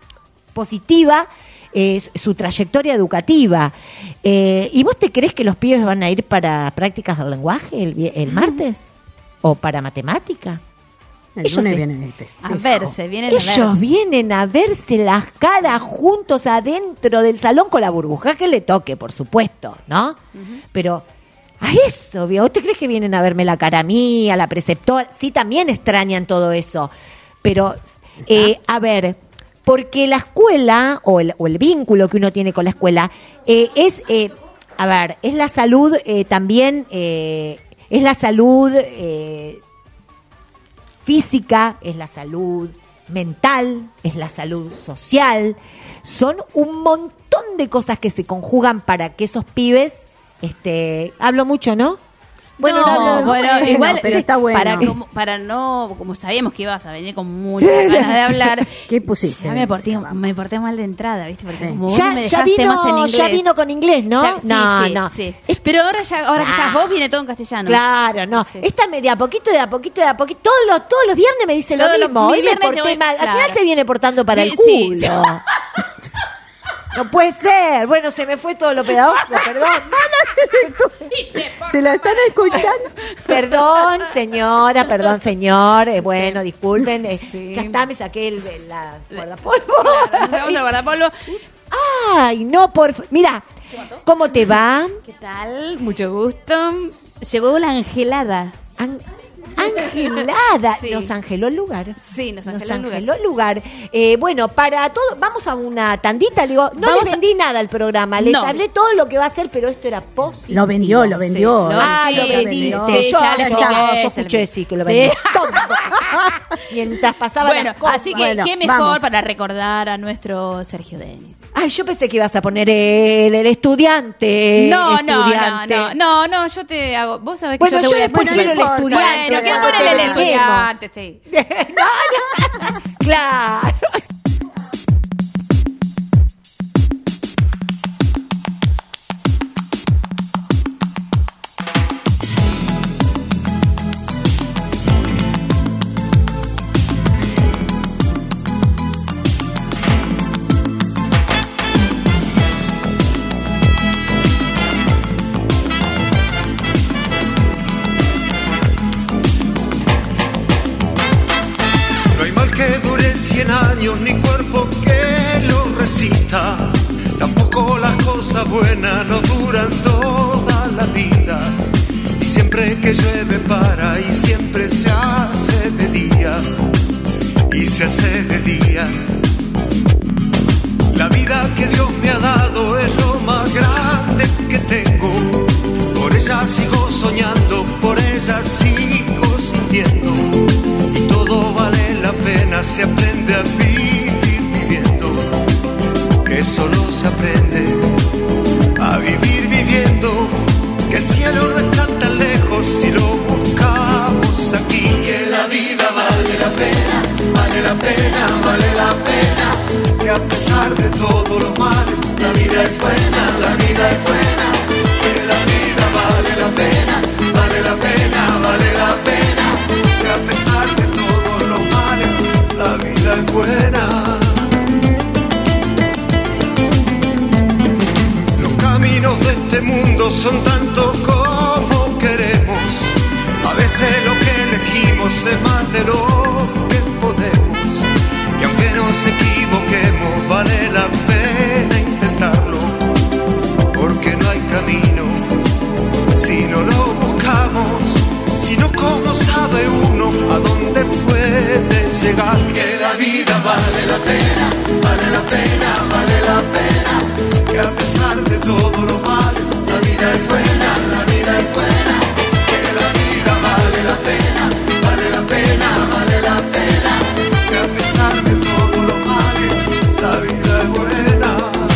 [SPEAKER 8] positiva eh, su trayectoria educativa. Eh, ¿Y vos te crees que los pibes van a ir para prácticas del lenguaje el, vi- el martes? ¿O para matemática?
[SPEAKER 5] El
[SPEAKER 8] Ellos
[SPEAKER 5] lunes
[SPEAKER 8] se-
[SPEAKER 5] viene el festejo.
[SPEAKER 4] A verse, vienen a
[SPEAKER 8] Ellos
[SPEAKER 4] verse.
[SPEAKER 8] vienen a verse las caras juntos adentro del salón con la burbuja que le toque, por supuesto, ¿no? Pero a eso, ¿vio? ¿Vos te crees que vienen a verme la cara a mí, a la preceptora? Sí, también extrañan todo eso. Pero, eh, a ver, porque la escuela o el, o el vínculo que uno tiene con la escuela eh, es, eh, a ver, es la salud eh, también, eh, es la salud... Eh, física, es la salud mental, es la salud social. Son un montón de cosas que se conjugan para que esos pibes, este, hablo mucho, ¿no? Bueno,
[SPEAKER 4] no,
[SPEAKER 8] no, no,
[SPEAKER 4] bueno,
[SPEAKER 5] bueno,
[SPEAKER 4] igual
[SPEAKER 5] pero está bueno.
[SPEAKER 4] Para, como, para no, como sabíamos que ibas a venir con muchas ganas de hablar.
[SPEAKER 5] ¿Qué pusiste?
[SPEAKER 4] Ya me porté, me porté mal de entrada, ¿viste? Porque
[SPEAKER 5] Sí.
[SPEAKER 4] como vos
[SPEAKER 8] Ya,
[SPEAKER 4] no me
[SPEAKER 8] ya
[SPEAKER 4] dejaste más en
[SPEAKER 8] vino,
[SPEAKER 4] inglés.
[SPEAKER 8] ya vino con inglés, ¿no?
[SPEAKER 4] Ya- sí,
[SPEAKER 8] no,
[SPEAKER 4] sí,
[SPEAKER 8] no.
[SPEAKER 4] sí. Pero ahora ya, ahora que estás vos, viene todo en castellano.
[SPEAKER 8] Claro, no.
[SPEAKER 4] Sí.
[SPEAKER 8] Esta me de a poquito, de a poquito, de a poquito. Todos los, todos los viernes me dice lo
[SPEAKER 4] Todos los-
[SPEAKER 8] mismo.
[SPEAKER 4] mi
[SPEAKER 8] Hoy me
[SPEAKER 4] viernes te
[SPEAKER 8] porté
[SPEAKER 4] voy-
[SPEAKER 8] mal. Al
[SPEAKER 4] claro.
[SPEAKER 8] final se viene portando para el
[SPEAKER 4] Sí,
[SPEAKER 8] culo.
[SPEAKER 4] sí.
[SPEAKER 8] No puede ser. Bueno, se me fue todo lo pedagógico, perdón.
[SPEAKER 5] Se la están escuchando.
[SPEAKER 8] Perdón, señora, perdón, señor. Eh, bueno, disculpen. eh,
[SPEAKER 4] Sí.
[SPEAKER 8] Ya está, me saqué el, el- la guardapolvo.
[SPEAKER 4] Claro, nos vamos al guardapolvo.
[SPEAKER 8] Ay, no, por fa- Mira, ¿cómo te va?
[SPEAKER 4] ¿Qué tal? Mucho gusto. Llegó la angelada.
[SPEAKER 8] An- Angelada.
[SPEAKER 4] Sí.
[SPEAKER 8] Nos angeló el lugar.
[SPEAKER 4] Sí, nos
[SPEAKER 8] Nos
[SPEAKER 4] angeló el lugar.
[SPEAKER 8] angeló el lugar. Eh, bueno, para todo, vamos a una tandita. Le digo, no
[SPEAKER 4] Vamos
[SPEAKER 8] les
[SPEAKER 4] a-
[SPEAKER 8] vendí nada al programa. Les
[SPEAKER 4] No.
[SPEAKER 8] hablé todo lo que va a hacer, pero esto era positivo.
[SPEAKER 5] Lo vendió, lo vendió.
[SPEAKER 4] Sí,
[SPEAKER 8] Ah,
[SPEAKER 4] Sí,
[SPEAKER 8] lo
[SPEAKER 4] sí,
[SPEAKER 8] vendiste.
[SPEAKER 4] sí,
[SPEAKER 8] yo,
[SPEAKER 4] ya le
[SPEAKER 8] yo,
[SPEAKER 4] expliqué,
[SPEAKER 8] yo
[SPEAKER 4] se
[SPEAKER 8] escuché
[SPEAKER 4] le-
[SPEAKER 8] sí que lo
[SPEAKER 4] Sí.
[SPEAKER 8] vendió. Todo. Mientras pasaba
[SPEAKER 4] Bueno,
[SPEAKER 8] las cosas.
[SPEAKER 4] así que
[SPEAKER 5] Bueno,
[SPEAKER 4] qué mejor
[SPEAKER 5] vamos.
[SPEAKER 4] para recordar a nuestro Sergio Denis.
[SPEAKER 8] Ay, yo pensé que ibas a poner el, el estudiante.
[SPEAKER 4] No, no, no,
[SPEAKER 8] estudiante.
[SPEAKER 4] no, no, no, yo te hago. Vos sabés que
[SPEAKER 8] Bueno,
[SPEAKER 4] yo te
[SPEAKER 8] yo
[SPEAKER 4] voy a
[SPEAKER 8] después
[SPEAKER 4] bueno,
[SPEAKER 8] quiero el
[SPEAKER 4] no importa.
[SPEAKER 8] estudiante,
[SPEAKER 4] Bueno, quiero
[SPEAKER 8] cuando
[SPEAKER 4] poner el
[SPEAKER 8] terminemos.
[SPEAKER 4] estudiante, sí.
[SPEAKER 8] No, no. Claro.
[SPEAKER 9] No hay mal que dure cien años, ni cuerpo que lo resista. Tampoco las cosas buenas no duran toda la vida. Y siempre que llueve para y siempre se hace de día. Y se hace de día. La vida que Dios me ha dado es lo más grande que tengo. Por ella sigo soñando, por ella sigo sintiendo. Y todo vale la pena, se aprende a vivir viviendo. Que solo se aprende a vivir viviendo. Que el cielo no está tan lejos si lo buscamos aquí. Que la vida vale la pena, vale la pena, vale la pena. Que a pesar de todos los males, la vida es buena, la vida es buena. Que la vida vale la pena, vale la pena, vale la pena. Que a pesar de todos los males, la vida es buena. Los caminos de este mundo son tantos como queremos. A veces lo que elegimos es más de lo que podemos. Y aunque nos equivoquemos, vale la pena intentarlo. Porque no hay camino si no lo buscamos. Si no, ¿cómo sabe uno a dónde puede llegar? Que la vida vale la pena, vale la pena, vale la pena. Que a pesar de todos los males, la vida es buena, la vida es buena. Que la vida vale la pena, vale la pena, vale la pena. Que a pesar de todos los males, la vida es buena.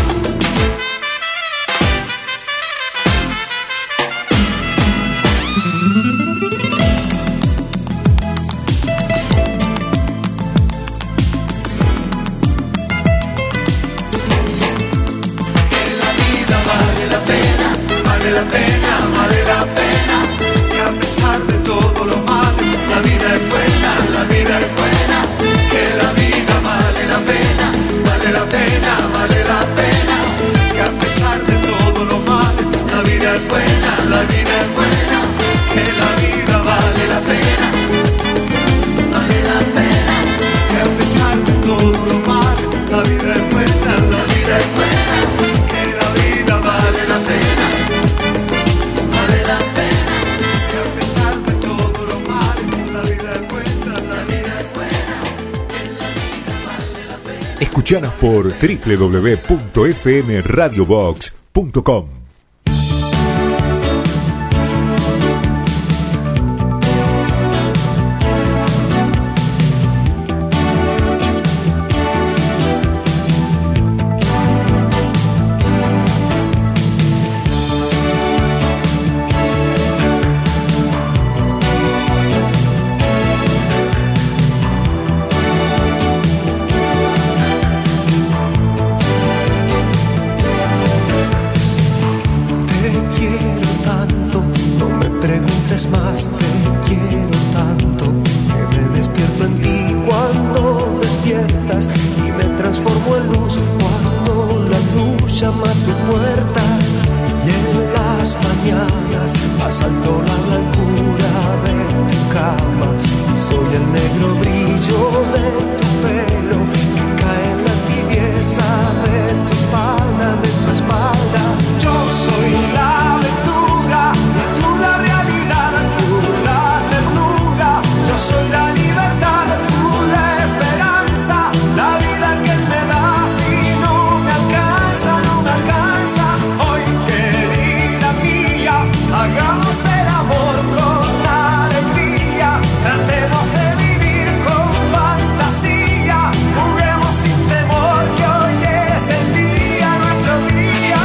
[SPEAKER 9] Vale la pena, vale la pena, que a pesar de todos los males, la vida es buena, la vida es buena, que la vida vale la pena, vale la pena, vale la pena, que a pesar de todos los males, la vida es buena, la vida es buena, que la vida vale la pena, vale la pena, que a pesar de todos los males, la vida es buena, la vida es buena, que la vida vale la pena. Vale la pena, que a pesar de todos los males, la vida es buena, la vida es buena, que la vida vale la pena.
[SPEAKER 7] Escuchanos por doble u doble u doble u punto f m radio box punto com.
[SPEAKER 9] vez más te quiero tanto que me despierto en ti cuando despiertas y me transformo en luz cuando la luz llama a tu puerta. Y en las mañanas asalto la blancura de tu cama y soy el negro brillo de tu pelo que cae en la tibieza de tu espalda, de tu espalda. Yo soy la aventura y tú la realidad, tú la ternura, yo soy la libertad, tú la esperanza, la vida que me da si no me alcanza, no me alcanza. Hoy querida mía, hagamos el amor con alegría, tratemos de vivir con fantasía, juguemos sin temor que hoy es el día, nuestro día.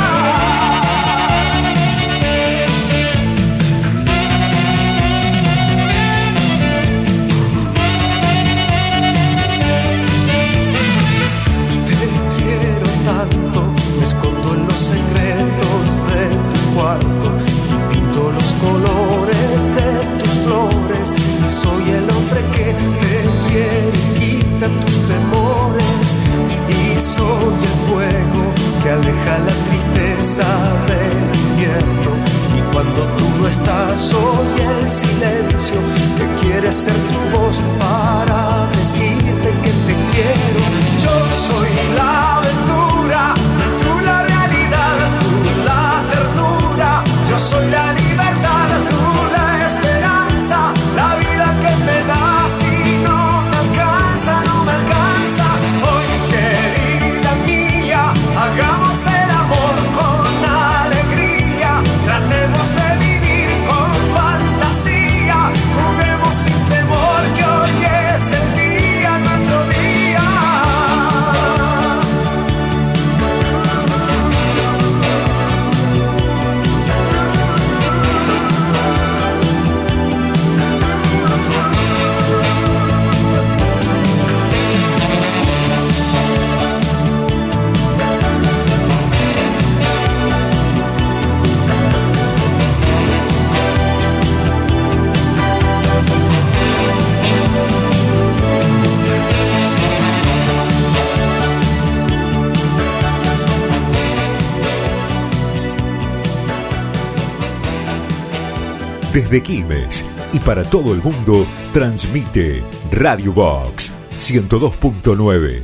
[SPEAKER 9] Te quiero tanto, me escondo en los secretos de tu cuarto y pinto los colores de tus flores y soy el hombre que te quiere y quita tus temores y soy el fuego que aleja la tristeza del invierno y cuando tú no estás soy el silencio que quiere ser tu voz para decirte que te quiero. Yo soy la aventura, tú la realidad, tú la ternura, yo soy la libertad, tú la esperanza, la vida que me da si no me alcanza, no me alcanza. Hoy querida mía, hagamos el amor con alegría, tratemos de vivir con fantasía, juguemos sin temor que hoy es el día, nuestro día.
[SPEAKER 7] Desde Quilmes y para todo el mundo, transmite Radio Box ciento dos punto nueve.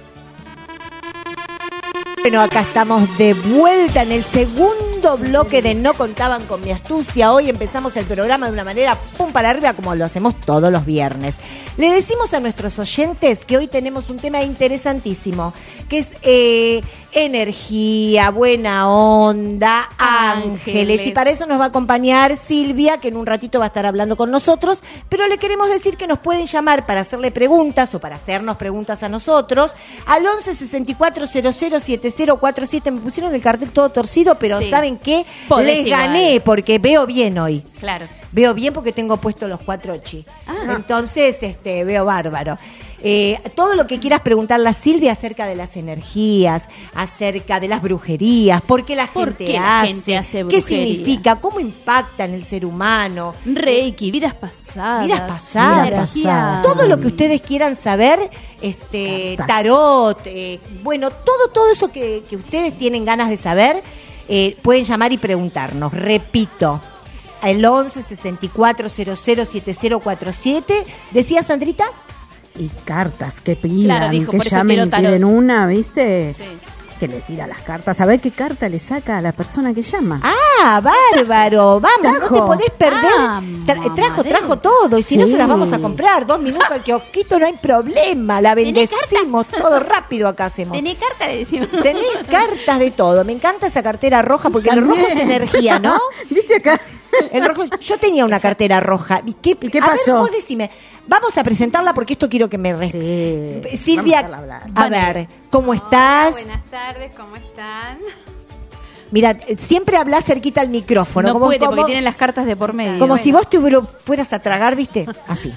[SPEAKER 8] Bueno, acá estamos de vuelta en el segundo bloque de No Contaban con Mi Astucia. Hoy empezamos el programa de una manera pum para arriba como lo hacemos todos los viernes. Le decimos a nuestros oyentes que hoy tenemos un tema interesantísimo, que es eh, energía, buena onda, ángeles. ángeles. Y para eso nos va a acompañar Silvia, que en un ratito va a estar hablando con nosotros. Pero le queremos decir que nos pueden llamar para hacerle preguntas o para hacernos preguntas a nosotros al once sesenta y cuatro cero cero siete cero cuatro siete. Me pusieron el cartel todo torcido, pero sí. ¿Saben qué?
[SPEAKER 4] Podés
[SPEAKER 8] Les
[SPEAKER 4] igual.
[SPEAKER 8] gané porque veo bien hoy.
[SPEAKER 4] Claro.
[SPEAKER 8] Veo bien porque tengo puesto los cuatro chi.
[SPEAKER 4] Ah.
[SPEAKER 8] Entonces, este, veo bárbaro. Eh, todo lo que quieras preguntarle a Silvia acerca de las energías, acerca de las brujerías, por qué la
[SPEAKER 4] ¿Por
[SPEAKER 8] gente
[SPEAKER 4] qué la
[SPEAKER 8] hace,
[SPEAKER 4] gente hace
[SPEAKER 8] qué
[SPEAKER 4] brujería?
[SPEAKER 8] significa, cómo impacta en el ser humano,
[SPEAKER 4] Reiki, vidas pasadas.
[SPEAKER 8] vidas pasadas,
[SPEAKER 4] energía.
[SPEAKER 8] todo lo que ustedes quieran saber, este,
[SPEAKER 5] Cartas.
[SPEAKER 8] tarot, eh, bueno, todo, todo eso que, que ustedes tienen ganas de saber, eh, pueden llamar y preguntarnos. Repito, el once sesenta y cuatro cero cero siete cero cuatro siete. ¿Decía Sandrita?
[SPEAKER 5] Y cartas que pidan,
[SPEAKER 4] Claro, dijo,
[SPEAKER 5] que
[SPEAKER 4] por eso
[SPEAKER 5] llamen
[SPEAKER 4] tiró
[SPEAKER 5] y
[SPEAKER 4] tarot.
[SPEAKER 5] piden una, ¿viste?
[SPEAKER 4] Sí.
[SPEAKER 5] Que le tira las cartas. A ver qué carta le saca a la persona que llama.
[SPEAKER 8] Ah, bárbaro, vamos, no
[SPEAKER 5] Trajo.
[SPEAKER 8] te podés perder.
[SPEAKER 4] Ah,
[SPEAKER 8] Tra- trajo,
[SPEAKER 4] mamadera.
[SPEAKER 8] trajo todo, y si no
[SPEAKER 5] Sí.
[SPEAKER 8] se las vamos a comprar, dos minutos al kiosquito, no hay problema, la
[SPEAKER 4] ¿Tenés
[SPEAKER 8] bendecimos, todo rápido acá hacemos.
[SPEAKER 4] ¿Tenés carta? Le decimos.
[SPEAKER 8] Tenés cartas de todo, me encanta esa cartera roja, porque el rojo es
[SPEAKER 5] También.
[SPEAKER 8] energía, ¿no?
[SPEAKER 5] ¿Viste acá?
[SPEAKER 8] El rojo, yo tenía una cartera roja. ¿Y qué,
[SPEAKER 5] ¿Y qué
[SPEAKER 8] a ver,
[SPEAKER 5] pasó?
[SPEAKER 8] vos decime, vamos a presentarla porque esto quiero que me... res-
[SPEAKER 5] Sí.
[SPEAKER 8] Silvia,
[SPEAKER 5] Vamos a hablar.
[SPEAKER 8] a ver, ¿cómo estás?
[SPEAKER 10] Hola, buenas tardes, ¿cómo están?
[SPEAKER 8] Mira, siempre hablas cerquita al micrófono.
[SPEAKER 4] No
[SPEAKER 8] como,
[SPEAKER 4] puede
[SPEAKER 8] como-
[SPEAKER 4] porque tienen las cartas de por medio.
[SPEAKER 8] Como
[SPEAKER 4] Bueno.
[SPEAKER 8] si vos te hubiera- fueras a tragar, ¿viste? Así.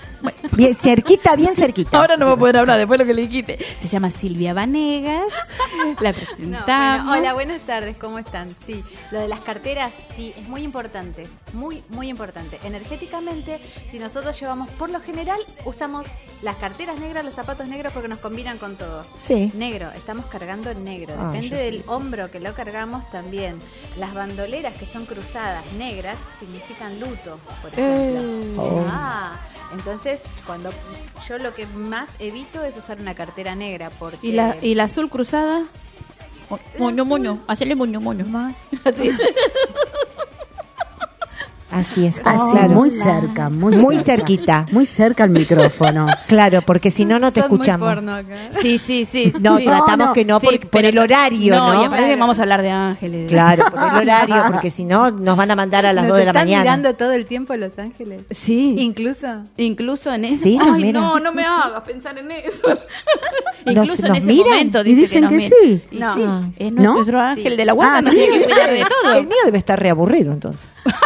[SPEAKER 8] Bien cerquita, bien cerquita.
[SPEAKER 4] Ahora no va a poder hablar después de lo que le dijiste. Se llama Silvia Vanegas. La
[SPEAKER 10] No,
[SPEAKER 4] presentamos.
[SPEAKER 10] bueno, hola, buenas tardes, ¿cómo están? Sí, lo de las carteras, sí, es muy importante, muy, muy importante. Energéticamente, si nosotros llevamos, por lo general, usamos las carteras negras, los zapatos negros porque nos combinan con todo.
[SPEAKER 8] Sí.
[SPEAKER 10] Negro, estamos cargando en negro.
[SPEAKER 8] Ah,
[SPEAKER 10] Depende
[SPEAKER 8] yo
[SPEAKER 10] del
[SPEAKER 8] sí.
[SPEAKER 10] hombro que lo cargamos también. Las bandoleras que son cruzadas negras significan luto, por ejemplo.
[SPEAKER 4] Eh.
[SPEAKER 8] Oh.
[SPEAKER 10] Ah, entonces, cuando yo lo que más evito es usar una cartera negra porque...
[SPEAKER 4] ¿Y la, ¿Y la azul cruzada? Mo- Moño, moño. Hacele moño, moño.
[SPEAKER 10] más...
[SPEAKER 4] Así.
[SPEAKER 8] Así es.
[SPEAKER 5] Así,
[SPEAKER 8] Ah, claro.
[SPEAKER 5] muy cerca, muy,
[SPEAKER 8] Muy
[SPEAKER 5] cerca.
[SPEAKER 8] cerquita.
[SPEAKER 5] Muy cerca al micrófono.
[SPEAKER 8] Claro, porque si no, no te
[SPEAKER 10] Son muy
[SPEAKER 8] escuchamos.
[SPEAKER 10] porno acá.
[SPEAKER 4] Sí, sí, sí.
[SPEAKER 8] No,
[SPEAKER 4] sí.
[SPEAKER 8] tratamos
[SPEAKER 5] no,
[SPEAKER 8] que no
[SPEAKER 4] Sí,
[SPEAKER 8] por, por
[SPEAKER 4] pero-
[SPEAKER 8] el horario,
[SPEAKER 4] no,
[SPEAKER 8] ¿no?
[SPEAKER 4] y aparte vamos a hablar de ángeles.
[SPEAKER 8] Claro, por el horario, porque si no, nos van a mandar a las
[SPEAKER 10] ¿Nos
[SPEAKER 8] dos de la
[SPEAKER 10] están
[SPEAKER 8] mañana.
[SPEAKER 10] mirando todo el tiempo Los Ángeles?
[SPEAKER 4] Sí.
[SPEAKER 10] Incluso.
[SPEAKER 4] Incluso en eso.
[SPEAKER 8] Sí, nos
[SPEAKER 4] Ay,
[SPEAKER 8] miran.
[SPEAKER 4] no, no me hagas pensar en eso.
[SPEAKER 8] Nos-
[SPEAKER 4] Incluso
[SPEAKER 8] nos
[SPEAKER 4] en ese
[SPEAKER 8] miran
[SPEAKER 4] momento
[SPEAKER 5] y
[SPEAKER 4] dice
[SPEAKER 5] dicen
[SPEAKER 4] nos
[SPEAKER 5] que
[SPEAKER 4] mira.
[SPEAKER 5] sí.
[SPEAKER 4] Y
[SPEAKER 10] No.
[SPEAKER 4] sí,
[SPEAKER 8] Ah.
[SPEAKER 4] es
[SPEAKER 5] ¿No?
[SPEAKER 4] nuestro ángel
[SPEAKER 10] Sí.
[SPEAKER 4] de la guarda,
[SPEAKER 8] Ah,
[SPEAKER 4] nos
[SPEAKER 8] sí,
[SPEAKER 4] tiene que cuidar de todo.
[SPEAKER 8] El mío debe estar reaburrido, entonces.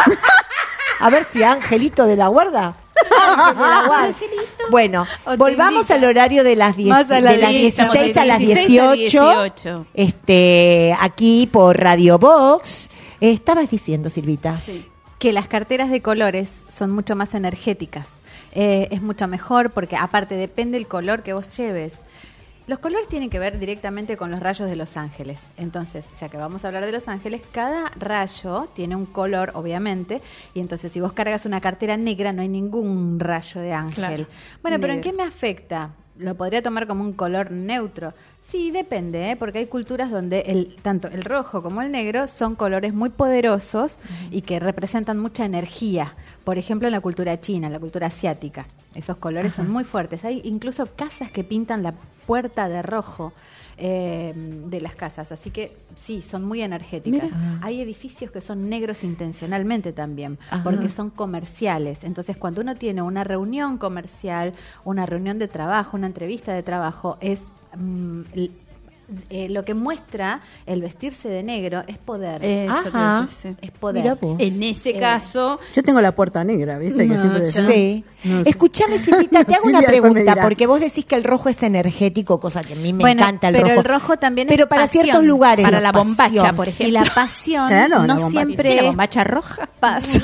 [SPEAKER 8] A ver si Angelito de la guarda. Ángel de la guarda. Bueno,
[SPEAKER 10] O te
[SPEAKER 8] volvamos
[SPEAKER 10] indica.
[SPEAKER 8] al horario de las, diez,
[SPEAKER 10] Más a la
[SPEAKER 8] de las
[SPEAKER 10] diez,
[SPEAKER 8] dieciséis
[SPEAKER 4] de
[SPEAKER 8] a las
[SPEAKER 4] dieciséis a
[SPEAKER 8] dieciocho.
[SPEAKER 4] dieciocho.
[SPEAKER 8] Este, aquí por Radio Box. Eh, estabas diciendo, Silvita.
[SPEAKER 10] Que las carteras de colores son mucho más energéticas. Eh, es mucho mejor porque aparte depende el color que vos lleves. Los colores tienen que ver directamente con los rayos de los ángeles. Entonces, ya que vamos a hablar de los ángeles, cada rayo tiene un color, obviamente, y entonces si vos cargas una cartera negra no hay ningún rayo de ángel.
[SPEAKER 4] Claro.
[SPEAKER 10] Bueno, pero ¿en
[SPEAKER 4] Negro.
[SPEAKER 10] qué me afecta? ¿Lo podría tomar como un color neutro? Sí, depende, ¿eh? Porque hay culturas donde el, tanto el rojo como el negro son colores muy poderosos y que representan mucha energía. Por ejemplo, en la cultura china, en la cultura asiática, esos colores son muy fuertes. Hay incluso casas que pintan la puerta de rojo eh, de las casas, así que sí, son muy energéticas.
[SPEAKER 8] Mira.
[SPEAKER 10] Hay edificios que son negros intencionalmente también,
[SPEAKER 8] Ajá.
[SPEAKER 10] porque son comerciales. Entonces, cuando uno tiene una reunión comercial, una reunión de trabajo, una entrevista de trabajo, es mm, l- eh, lo que muestra el vestirse de negro es poder.
[SPEAKER 4] Eso te iba
[SPEAKER 8] Ajá.
[SPEAKER 4] a decir, sí.
[SPEAKER 10] Es poder.
[SPEAKER 8] Mira vos.
[SPEAKER 4] En ese
[SPEAKER 10] Eh,
[SPEAKER 4] caso,
[SPEAKER 5] Yo tengo la puerta negra, ¿viste? Que
[SPEAKER 4] No,
[SPEAKER 5] siempre
[SPEAKER 4] yo
[SPEAKER 5] decía.
[SPEAKER 8] Sí.
[SPEAKER 5] No sé.
[SPEAKER 8] Escuchame, Silvita, te hago una
[SPEAKER 5] Silvia después me
[SPEAKER 8] pregunta,
[SPEAKER 5] dirá.
[SPEAKER 8] porque vos decís que el rojo es energético, cosa que a mí me
[SPEAKER 10] Bueno,
[SPEAKER 8] encanta el
[SPEAKER 10] pero
[SPEAKER 8] rojo.
[SPEAKER 10] el rojo también es
[SPEAKER 8] Pero para
[SPEAKER 10] pasión.
[SPEAKER 8] ciertos lugares.
[SPEAKER 4] para la bombacha,
[SPEAKER 8] pasión.
[SPEAKER 4] por ejemplo.
[SPEAKER 10] Y la pasión
[SPEAKER 5] Claro, la
[SPEAKER 10] no
[SPEAKER 5] bombacha.
[SPEAKER 10] siempre
[SPEAKER 4] Sí, la
[SPEAKER 10] es
[SPEAKER 4] bombacha roja.
[SPEAKER 10] pasión.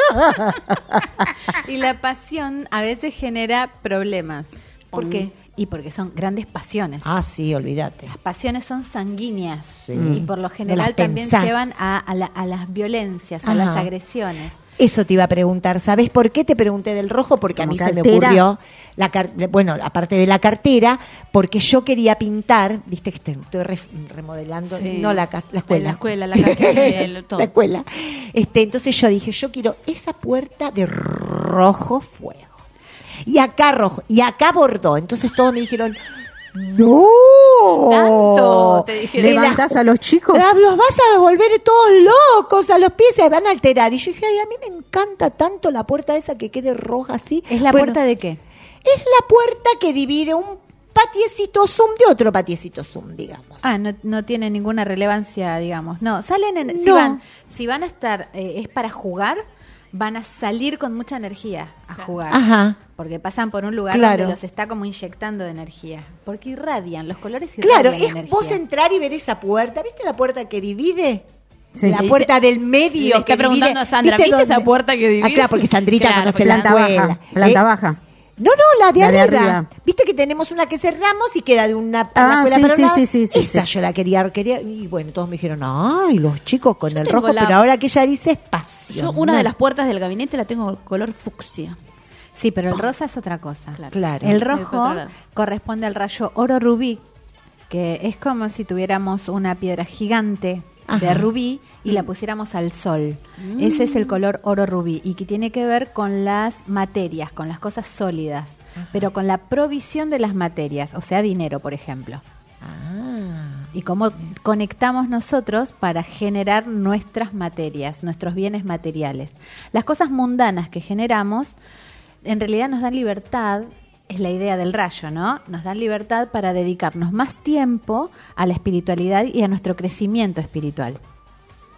[SPEAKER 10] Y la pasión a veces genera problemas. ¿Por qué? Y porque son grandes pasiones.
[SPEAKER 8] Ah, sí, olvídate.
[SPEAKER 10] Las pasiones son sanguíneas
[SPEAKER 8] Sí.
[SPEAKER 10] y por lo
[SPEAKER 8] No
[SPEAKER 10] general
[SPEAKER 8] las
[SPEAKER 10] también
[SPEAKER 8] pensás.
[SPEAKER 10] llevan a, a la- a las violencias, a
[SPEAKER 8] Ajá.
[SPEAKER 10] las agresiones.
[SPEAKER 8] Eso te iba a preguntar. ¿Sabés por qué te pregunté del rojo? Porque a
[SPEAKER 5] Como
[SPEAKER 8] mí se me
[SPEAKER 5] cartera.
[SPEAKER 8] ocurrió, la car- bueno, aparte de la cartera, porque yo quería pintar, viste que estoy estoy re- remodelando,
[SPEAKER 4] Sí.
[SPEAKER 8] no la, cas- la escuela.
[SPEAKER 4] La escuela, la casa, el- todo.
[SPEAKER 8] La escuela. Este, entonces yo dije, yo quiero esa puerta de rojo fuego. Y acá rojo, y acá bordó. Entonces todos me dijeron, ¡no!
[SPEAKER 4] Tanto, te dijeron.
[SPEAKER 8] De la-
[SPEAKER 5] ¿Levantás a los chicos?
[SPEAKER 8] Ah, los vas a volver todos locos, a los pies se van a alterar. Y yo dije, ay, a mí me encanta tanto la puerta esa que quede roja así.
[SPEAKER 10] ¿Es la
[SPEAKER 8] Bueno,
[SPEAKER 10] puerta de qué?
[SPEAKER 8] Es la puerta que divide un patiecito zoom de otro patiecito zoom, digamos.
[SPEAKER 10] Ah, no, no tiene ninguna relevancia, digamos. No, salen en, si
[SPEAKER 8] No.
[SPEAKER 10] van, si van a estar, eh, es para jugar, van a salir con mucha energía a jugar.
[SPEAKER 8] Ajá.
[SPEAKER 10] Porque pasan por un lugar
[SPEAKER 8] Claro.
[SPEAKER 10] donde los está como inyectando de energía. Porque irradian, los colores irradian
[SPEAKER 8] Claro, es
[SPEAKER 10] energía.
[SPEAKER 8] vos entrar y ver esa puerta. ¿Viste la puerta que divide?
[SPEAKER 5] Sí.
[SPEAKER 8] La
[SPEAKER 4] Le
[SPEAKER 8] puerta
[SPEAKER 4] dice-
[SPEAKER 8] del medio.
[SPEAKER 4] le está
[SPEAKER 8] que
[SPEAKER 4] preguntando
[SPEAKER 8] divide.
[SPEAKER 4] a Sandra, ¿viste
[SPEAKER 8] dónde?
[SPEAKER 4] esa puerta que divide?
[SPEAKER 8] Ah, claro, porque Sandrita
[SPEAKER 4] Claro,
[SPEAKER 8] conoce
[SPEAKER 4] porque
[SPEAKER 8] la
[SPEAKER 5] Planta
[SPEAKER 8] escuela.
[SPEAKER 5] baja. Planta
[SPEAKER 8] Eh,
[SPEAKER 5] baja.
[SPEAKER 8] No, no, la de,
[SPEAKER 5] La de
[SPEAKER 8] arriba.
[SPEAKER 5] arriba.
[SPEAKER 8] Viste que tenemos una que cerramos y queda de una
[SPEAKER 5] Ah,
[SPEAKER 8] la escuela
[SPEAKER 5] sí,
[SPEAKER 8] para un
[SPEAKER 5] sí,
[SPEAKER 8] lado.
[SPEAKER 5] sí, sí, sí,
[SPEAKER 8] Esa
[SPEAKER 5] sí.
[SPEAKER 8] yo la quería, quería. Y bueno, todos me dijeron, ay, los chicos con
[SPEAKER 4] Yo
[SPEAKER 8] el
[SPEAKER 4] tengo
[SPEAKER 8] rojo,
[SPEAKER 4] la-
[SPEAKER 8] pero ahora que ella dice es pasión.
[SPEAKER 4] Yo una de las puertas del gabinete la tengo color fucsia.
[SPEAKER 10] Sí, pero el rosa es otra cosa.
[SPEAKER 8] Claro.
[SPEAKER 10] El
[SPEAKER 4] Por
[SPEAKER 10] rojo
[SPEAKER 4] otro lado.
[SPEAKER 10] corresponde al rayo oro rubí, que es como si tuviéramos una piedra gigante de
[SPEAKER 8] Ajá.
[SPEAKER 10] rubí y la pusiéramos al sol. Ese es el color oro rubí y que tiene que ver con las materias, con las cosas sólidas, pero con la provisión de las materias, o sea, dinero, por ejemplo.
[SPEAKER 8] Ah.
[SPEAKER 10] Y cómo conectamos nosotros para generar nuestras materias, nuestros bienes materiales. Las cosas mundanas que generamos en realidad nos dan libertad, es la idea del rayo, ¿no? Nos dan libertad para dedicarnos más tiempo a la espiritualidad y a nuestro crecimiento espiritual.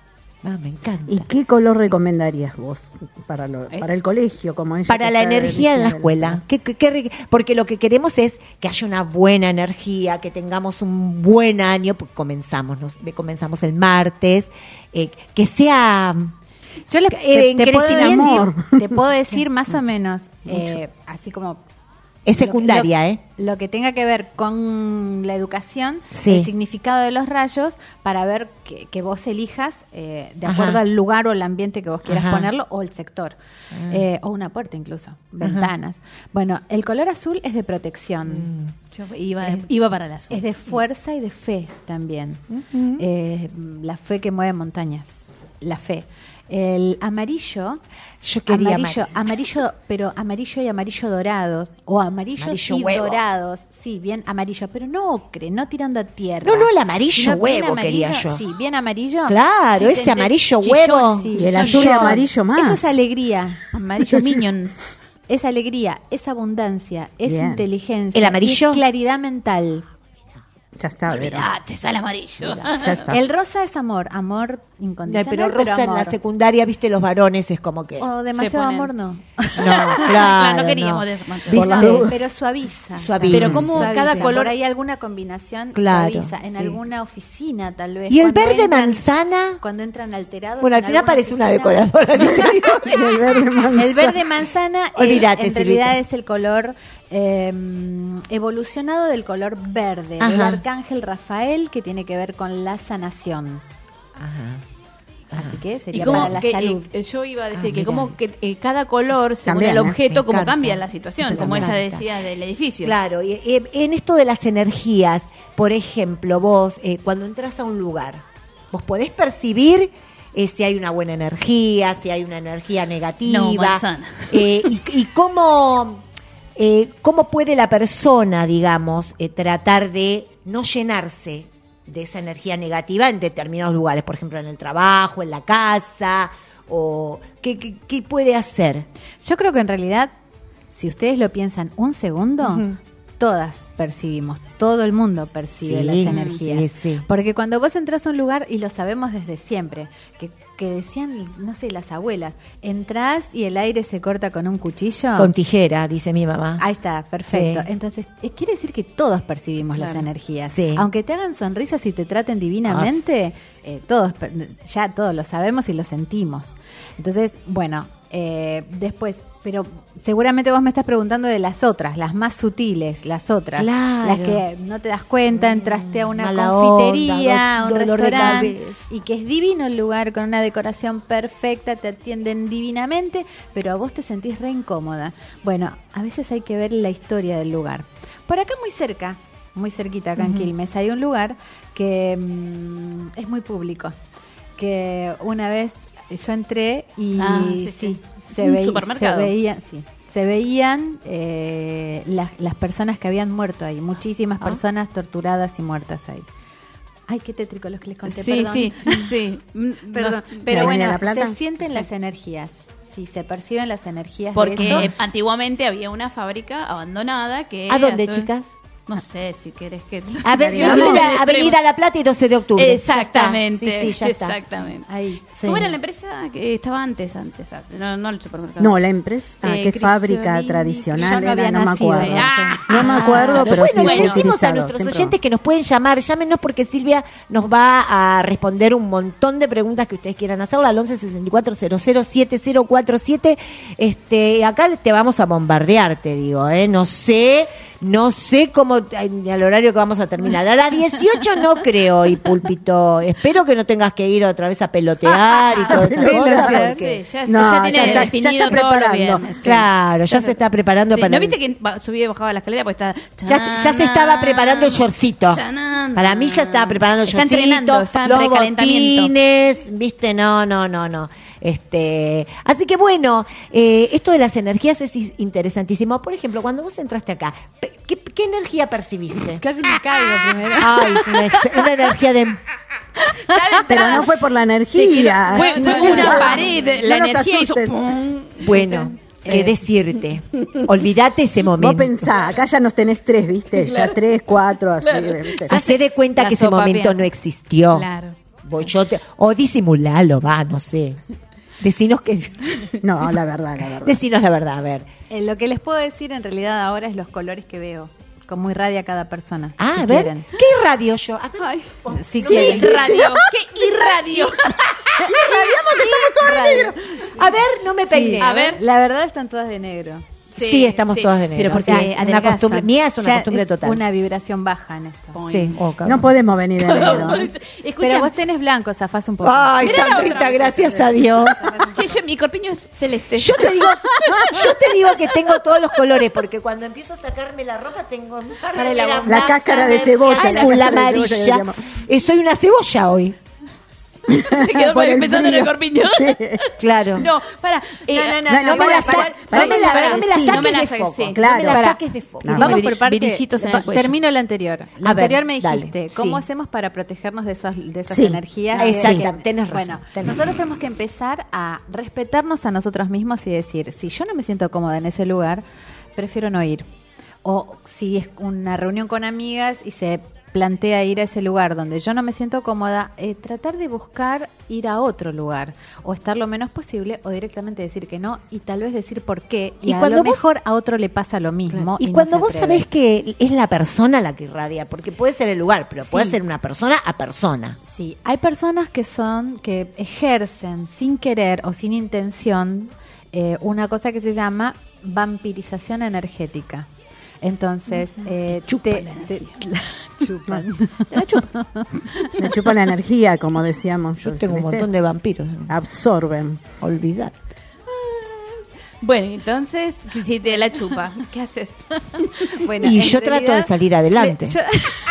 [SPEAKER 8] Ah, me encanta.
[SPEAKER 5] ¿Y qué color recomendarías vos para lo, para el colegio? Como ella
[SPEAKER 8] Para
[SPEAKER 5] que
[SPEAKER 8] la
[SPEAKER 5] está
[SPEAKER 8] energía en la
[SPEAKER 5] diciendo?
[SPEAKER 8] escuela. ¿Qué, qué- qué- porque lo que queremos es que haya una buena energía, que tengamos un buen año, pues comenzamos, nos, comenzamos el martes, eh, que sea...
[SPEAKER 10] Yo le,
[SPEAKER 8] Eh,
[SPEAKER 10] te, te puedo decir,
[SPEAKER 5] amor.
[SPEAKER 10] te puedo decir más o menos, eh, así como...
[SPEAKER 8] Es
[SPEAKER 10] lo-
[SPEAKER 8] secundaria,
[SPEAKER 10] lo,
[SPEAKER 8] ¿eh?
[SPEAKER 10] Lo que tenga que ver con la educación,
[SPEAKER 8] Sí.
[SPEAKER 10] el significado de los rayos, para ver que, que vos elijas eh, de
[SPEAKER 8] Ajá.
[SPEAKER 10] acuerdo al lugar o el ambiente que vos quieras
[SPEAKER 8] Ajá.
[SPEAKER 10] ponerlo, o el sector, eh, o una puerta incluso, ventanas. Bueno, el color azul es de protección.
[SPEAKER 4] Yo iba, iba para la azul.
[SPEAKER 10] Es de fuerza y de fe también. Eh, la fe que mueve montañas. La fe. El amarillo,
[SPEAKER 8] Yo quería
[SPEAKER 10] amarillo,
[SPEAKER 8] amarillo.
[SPEAKER 10] amarillo, pero amarillo y amarillo dorados, o amarillos
[SPEAKER 8] Amarillo
[SPEAKER 10] y
[SPEAKER 8] huevo.
[SPEAKER 10] dorados, sí, bien amarillo, pero no ocre, no tirando a tierra.
[SPEAKER 8] No, no, el amarillo
[SPEAKER 10] sino bien
[SPEAKER 8] huevo quería
[SPEAKER 10] amarillo,
[SPEAKER 8] yo.
[SPEAKER 10] Sí, bien amarillo.
[SPEAKER 8] Claro,
[SPEAKER 10] Sí,
[SPEAKER 8] ese
[SPEAKER 10] te- te-
[SPEAKER 8] amarillo
[SPEAKER 10] chillón,
[SPEAKER 8] huevo.
[SPEAKER 10] sí,
[SPEAKER 5] Y el
[SPEAKER 10] chillón.
[SPEAKER 5] azul y amarillo más.
[SPEAKER 10] Eso es alegría,
[SPEAKER 4] Amarillo minion.
[SPEAKER 10] es alegría, es abundancia, es
[SPEAKER 5] Bien.
[SPEAKER 10] inteligencia.
[SPEAKER 8] ¿El amarillo?
[SPEAKER 10] y es claridad mental.
[SPEAKER 5] Ya está, Vero.
[SPEAKER 4] Ah, te sale amarillo.
[SPEAKER 5] Ya está.
[SPEAKER 10] El rosa es amor, amor
[SPEAKER 8] No,
[SPEAKER 10] incondicional.
[SPEAKER 8] pero Rosa en la
[SPEAKER 10] amor.
[SPEAKER 8] secundaria, viste, los varones es como que...
[SPEAKER 10] O demasiado
[SPEAKER 4] ponen-
[SPEAKER 10] amor no.
[SPEAKER 8] No, claro,
[SPEAKER 4] no queríamos
[SPEAKER 8] no.
[SPEAKER 4] de eso, macho.
[SPEAKER 8] ¿Viste?
[SPEAKER 5] Por las dudas.
[SPEAKER 10] Pero suaviza.
[SPEAKER 8] Suaviza.
[SPEAKER 4] Pero como
[SPEAKER 10] Suaviza.
[SPEAKER 4] cada color-
[SPEAKER 10] Por ahí alguna combinación
[SPEAKER 8] Claro,
[SPEAKER 10] suaviza. En
[SPEAKER 8] sí.
[SPEAKER 10] alguna oficina, tal vez.
[SPEAKER 8] ¿Y el
[SPEAKER 10] Cuando
[SPEAKER 8] verde
[SPEAKER 10] entran-
[SPEAKER 8] manzana?
[SPEAKER 10] Cuando entran alterados.
[SPEAKER 8] Bueno, al
[SPEAKER 10] en
[SPEAKER 8] final
[SPEAKER 10] alguna
[SPEAKER 8] parece una
[SPEAKER 10] oficina-
[SPEAKER 8] decoradora. ¿sí?
[SPEAKER 5] El verde manzana.
[SPEAKER 10] El verde manzana es,
[SPEAKER 8] Olvídate,
[SPEAKER 10] en realidad
[SPEAKER 8] Silvita.
[SPEAKER 10] es el color eh, evolucionado del color verde, del
[SPEAKER 8] Ajá.
[SPEAKER 10] arcángel Rafael, que tiene que ver con la sanación. Así que
[SPEAKER 4] Y
[SPEAKER 10] sería
[SPEAKER 4] como
[SPEAKER 10] para la
[SPEAKER 4] que
[SPEAKER 10] salud.
[SPEAKER 4] eh, yo iba a decir
[SPEAKER 8] Ah,
[SPEAKER 4] que
[SPEAKER 8] mira.
[SPEAKER 4] como que eh, cada color según
[SPEAKER 5] También,
[SPEAKER 4] el
[SPEAKER 5] ¿eh?
[SPEAKER 4] objeto
[SPEAKER 8] Me
[SPEAKER 4] como
[SPEAKER 8] encanta.
[SPEAKER 4] cambia la situación,
[SPEAKER 8] Me
[SPEAKER 4] como ella
[SPEAKER 8] encanta.
[SPEAKER 4] decía del edificio.
[SPEAKER 8] Claro, y, y en esto de las energías, por ejemplo, vos eh, cuando entras a un lugar, vos podés percibir eh, si hay una buena energía, si hay una energía negativa,
[SPEAKER 4] No, manzana.
[SPEAKER 8] eh, y, y cómo, eh, cómo puede la persona, digamos, eh, tratar de no llenarse de esa energía negativa en determinados lugares, por ejemplo, en el trabajo, en la casa, o qué, qué, qué puede hacer.
[SPEAKER 10] Yo creo que en realidad, si ustedes lo piensan un segundo,
[SPEAKER 8] Ujú.
[SPEAKER 10] todas percibimos, todo el mundo percibe
[SPEAKER 8] Sí,
[SPEAKER 10] las energías.
[SPEAKER 8] sí, sí.
[SPEAKER 10] Porque cuando vos entras a un lugar, y lo sabemos desde siempre, que, que decían, no sé, las abuelas, entras y el aire se corta con un cuchillo.
[SPEAKER 8] Con tijera, dice mi mamá.
[SPEAKER 10] Ahí está, perfecto.
[SPEAKER 8] Sí.
[SPEAKER 10] Entonces, eh, quiere decir que todos percibimos las energías.
[SPEAKER 8] Sí.
[SPEAKER 10] Aunque te hagan sonrisas y te traten divinamente, eh, todos, per- ya todos lo sabemos y lo sentimos. Entonces, bueno, eh, después, pero seguramente vos me estás preguntando de las otras, las más sutiles, las otras.
[SPEAKER 8] Claro.
[SPEAKER 10] Las que no te das cuenta, entraste a una
[SPEAKER 8] Mala
[SPEAKER 10] confitería,
[SPEAKER 8] onda,
[SPEAKER 10] a un
[SPEAKER 8] do- dolor de
[SPEAKER 10] restaurante,
[SPEAKER 8] cabeza.
[SPEAKER 10] y que es divino el lugar, con una decoración perfecta, te atienden divinamente, pero a vos te sentís re incómoda. Bueno, a veces hay que ver la historia del lugar. Por acá muy cerca, muy cerquita acá en Quilmes, hay un lugar que mm, es muy público, que una vez yo entré y
[SPEAKER 4] Ah, sí,
[SPEAKER 10] sí,
[SPEAKER 4] sí.
[SPEAKER 10] se,
[SPEAKER 4] Un
[SPEAKER 10] veí-
[SPEAKER 4] supermercado.
[SPEAKER 10] se veían, sí, se veían eh, las, las personas que habían muerto ahí, muchísimas
[SPEAKER 4] Ah.
[SPEAKER 10] personas torturadas y muertas ahí. Ay, qué tétrico los que les conté,
[SPEAKER 4] Sí,
[SPEAKER 10] perdón.
[SPEAKER 4] sí, sí. Mm,
[SPEAKER 10] Perdón,
[SPEAKER 4] no-
[SPEAKER 10] pero
[SPEAKER 5] ¿La Avenida
[SPEAKER 10] bueno,
[SPEAKER 5] La Plata?
[SPEAKER 10] se sienten las energías. Sí, se perciben las energías de
[SPEAKER 4] Porque
[SPEAKER 10] eso.
[SPEAKER 4] antiguamente había una fábrica abandonada que...
[SPEAKER 8] ¿A dónde,
[SPEAKER 4] hace-
[SPEAKER 8] chicas?
[SPEAKER 4] No sé si querés que...
[SPEAKER 8] A ver,
[SPEAKER 4] Digamos,
[SPEAKER 8] Avenida,
[SPEAKER 4] extremo.
[SPEAKER 8] Avenida La Plata y doce de octubre.
[SPEAKER 4] Exactamente.
[SPEAKER 8] Ya está. Sí, sí, ya está.
[SPEAKER 4] Exactamente.
[SPEAKER 10] Ahí.
[SPEAKER 8] Sí.
[SPEAKER 4] ¿Cómo era la empresa que estaba antes? antes no, no el supermercado.
[SPEAKER 5] No, la empresa, ah,
[SPEAKER 4] Eh,
[SPEAKER 5] qué
[SPEAKER 4] Cristian
[SPEAKER 5] fábrica
[SPEAKER 4] Lindi.
[SPEAKER 5] tradicional
[SPEAKER 10] Yo no
[SPEAKER 5] era,
[SPEAKER 10] había
[SPEAKER 5] no me
[SPEAKER 10] nacido,
[SPEAKER 5] acuerdo.
[SPEAKER 4] Ah.
[SPEAKER 5] no me acuerdo, pero
[SPEAKER 8] bueno,
[SPEAKER 5] sí
[SPEAKER 8] le
[SPEAKER 5] fue
[SPEAKER 8] decimos a
[SPEAKER 5] utilizado,
[SPEAKER 8] nuestros
[SPEAKER 5] siempre.
[SPEAKER 8] oyentes que nos pueden llamar, llámenos porque Silvia nos va a responder un montón de preguntas que ustedes quieran hacerla al once sesenta y cuatro cero cero siete cero cuatro siete. Este, acá te vamos a bombardear, te digo, eh, no sé, no sé cómo ay, al horario que vamos a terminar. A las dieciocho no creo, y Púlpito, espero que no tengas que ir otra vez a pelotear y todo eso.
[SPEAKER 5] Pelotear.
[SPEAKER 4] Sí, ya,
[SPEAKER 5] No,
[SPEAKER 4] ya tiene
[SPEAKER 5] ya está- ya
[SPEAKER 4] definido
[SPEAKER 5] está
[SPEAKER 4] todo lo
[SPEAKER 5] preparando.
[SPEAKER 4] bien. Sí.
[SPEAKER 8] Claro, ya se está preparando
[SPEAKER 4] Sí,
[SPEAKER 8] para
[SPEAKER 4] ¿no
[SPEAKER 8] el-
[SPEAKER 4] viste que ba- subía y bajaba la escalera? Pues está...
[SPEAKER 8] Ya, ya se estaba preparando el shortcito.
[SPEAKER 4] Chanán.
[SPEAKER 8] Para mí ya estaba preparando el
[SPEAKER 4] Está
[SPEAKER 8] shortcito,
[SPEAKER 4] entrenando, está en
[SPEAKER 8] los
[SPEAKER 4] precalentamiento.
[SPEAKER 8] botines, viste, no, no, no, no. Este, así que bueno, eh, esto de las energías es is- interesantísimo. Por ejemplo, cuando vos entraste acá, pe- ¿qué, qué energía percibiste?
[SPEAKER 10] Casi me caigo primero.
[SPEAKER 8] Ay, es una, ex- una energía de...
[SPEAKER 5] Pero no fue por la
[SPEAKER 4] Sí, que
[SPEAKER 5] energía.
[SPEAKER 4] no- fue, fue
[SPEAKER 5] No,
[SPEAKER 4] una
[SPEAKER 5] no,
[SPEAKER 4] pared, la
[SPEAKER 5] no nos
[SPEAKER 4] energía hizo...
[SPEAKER 5] asustes.
[SPEAKER 4] pum.
[SPEAKER 8] Bueno, qué decirte. Olvídate ese
[SPEAKER 5] Vos
[SPEAKER 8] momento.
[SPEAKER 5] pensá, acá ya nos tenés tres, ¿viste? Ya tres, cuatro, así. ¿viste?
[SPEAKER 8] Hacé de cuenta
[SPEAKER 4] La
[SPEAKER 8] que ese
[SPEAKER 4] sopa
[SPEAKER 8] momento
[SPEAKER 4] bien.
[SPEAKER 8] no existió.
[SPEAKER 4] Claro.
[SPEAKER 8] Voy yo te, o disimulalo, va, no sé. Decinos que...
[SPEAKER 5] No, la verdad, la verdad.
[SPEAKER 8] Decinos la verdad, a ver.
[SPEAKER 10] Eh, lo que les puedo decir en realidad ahora es los colores que veo, cómo irradia cada persona.
[SPEAKER 8] Ah,
[SPEAKER 10] si
[SPEAKER 8] a ver,
[SPEAKER 10] quieren.
[SPEAKER 8] ¿qué irradio yo? A ver,
[SPEAKER 4] Ay,
[SPEAKER 10] Si
[SPEAKER 4] ¿qué
[SPEAKER 10] quieren.
[SPEAKER 4] irradio? ¿Qué irradio?
[SPEAKER 8] a ver, no me peiné.
[SPEAKER 4] A ver.
[SPEAKER 10] La verdad están todas de negro.
[SPEAKER 8] Sí, estamos todas de negro.
[SPEAKER 4] Pero porque
[SPEAKER 8] O sea, es una
[SPEAKER 10] adelgazan.
[SPEAKER 8] costumbre, mía es una
[SPEAKER 10] Ya
[SPEAKER 8] costumbre
[SPEAKER 10] es
[SPEAKER 8] total.
[SPEAKER 10] una vibración baja en esto.
[SPEAKER 8] Sí. Oh,
[SPEAKER 5] No podemos venir de negro. ¿eh?
[SPEAKER 4] Escucha,
[SPEAKER 10] Pero vos tenés blanco, zafás un poco.
[SPEAKER 8] Ay,
[SPEAKER 4] Mirá la
[SPEAKER 8] Sandrita,
[SPEAKER 4] otra.
[SPEAKER 8] gracias a Dios.
[SPEAKER 4] che, yo, mi corpiño es celeste.
[SPEAKER 8] Yo te digo, yo te digo que tengo todos los colores, porque cuando empiezo a sacarme la ropa tengo un par
[SPEAKER 10] Para
[SPEAKER 8] de
[SPEAKER 10] la-
[SPEAKER 8] blanca,
[SPEAKER 5] la cáscara de cebolla,
[SPEAKER 8] azul,
[SPEAKER 5] la cáscara de
[SPEAKER 8] amarilla.
[SPEAKER 5] cebolla que le llamo.
[SPEAKER 8] Eh, soy una cebolla hoy.
[SPEAKER 4] Se quedó
[SPEAKER 5] Por el
[SPEAKER 4] pensando en el
[SPEAKER 5] frío.
[SPEAKER 4] corpiño.
[SPEAKER 5] Sí.
[SPEAKER 8] Claro.
[SPEAKER 4] No, para. Eh,
[SPEAKER 10] No, no,
[SPEAKER 8] No, no,
[SPEAKER 10] no,
[SPEAKER 8] me la
[SPEAKER 10] para-
[SPEAKER 8] sa-
[SPEAKER 10] para-
[SPEAKER 8] no me la-
[SPEAKER 10] para-
[SPEAKER 8] no me la
[SPEAKER 10] sí,
[SPEAKER 8] saques
[SPEAKER 4] no me la
[SPEAKER 8] de
[SPEAKER 4] saques,
[SPEAKER 8] foco.
[SPEAKER 4] sí.
[SPEAKER 8] No me
[SPEAKER 5] Claro.
[SPEAKER 8] la
[SPEAKER 10] Para-
[SPEAKER 8] saques de foco.
[SPEAKER 4] No.
[SPEAKER 10] Vamos
[SPEAKER 4] Tiene
[SPEAKER 10] por parte.
[SPEAKER 4] brillitos en el
[SPEAKER 10] va-
[SPEAKER 4] cuello.
[SPEAKER 10] Termino la anterior. La
[SPEAKER 8] A ver,
[SPEAKER 10] anterior me
[SPEAKER 8] dale,
[SPEAKER 10] dijiste, ¿cómo
[SPEAKER 8] sí.
[SPEAKER 10] hacemos para protegernos de, esos, de esas
[SPEAKER 5] Sí.
[SPEAKER 10] energías?
[SPEAKER 8] Ah,
[SPEAKER 10] que-
[SPEAKER 8] exacto,
[SPEAKER 10] que-
[SPEAKER 8] tenés razón,
[SPEAKER 10] Bueno,
[SPEAKER 8] tenés
[SPEAKER 10] nosotros
[SPEAKER 8] razón.
[SPEAKER 10] tenemos que empezar a respetarnos a nosotros mismos y decir, si yo no me siento cómoda en ese lugar, prefiero no ir. O si es una reunión con amigas y se plantea ir a ese lugar donde yo no me siento cómoda, eh, tratar de buscar ir a otro lugar o estar lo menos posible o directamente decir que no y tal vez decir por qué y,
[SPEAKER 8] Y
[SPEAKER 10] a
[SPEAKER 8] cuando
[SPEAKER 10] lo
[SPEAKER 8] vos-
[SPEAKER 10] mejor a otro le pasa lo mismo.
[SPEAKER 8] Y,
[SPEAKER 10] no
[SPEAKER 8] cuando
[SPEAKER 10] se
[SPEAKER 8] vos
[SPEAKER 10] atreve.
[SPEAKER 8] sabés que es la persona la que irradia, porque puede ser el lugar, pero puede
[SPEAKER 10] Sí.
[SPEAKER 8] ser una persona a persona.
[SPEAKER 10] Sí, hay personas que son, que ejercen sin querer o sin intención eh, una cosa que se llama vampirización energética. Entonces, eh, te, te- la chupan.
[SPEAKER 8] La chupa.
[SPEAKER 5] Me chupa la energía, como decíamos.
[SPEAKER 8] Yo tengo un montón de vampiros.
[SPEAKER 5] Absorben.
[SPEAKER 8] Olvidar.
[SPEAKER 4] Bueno, entonces, si te la chupa, ¿qué haces?
[SPEAKER 10] Bueno,
[SPEAKER 8] Y
[SPEAKER 10] en
[SPEAKER 8] yo trato de
[SPEAKER 10] realidad,
[SPEAKER 8] salir adelante.
[SPEAKER 10] le- yo-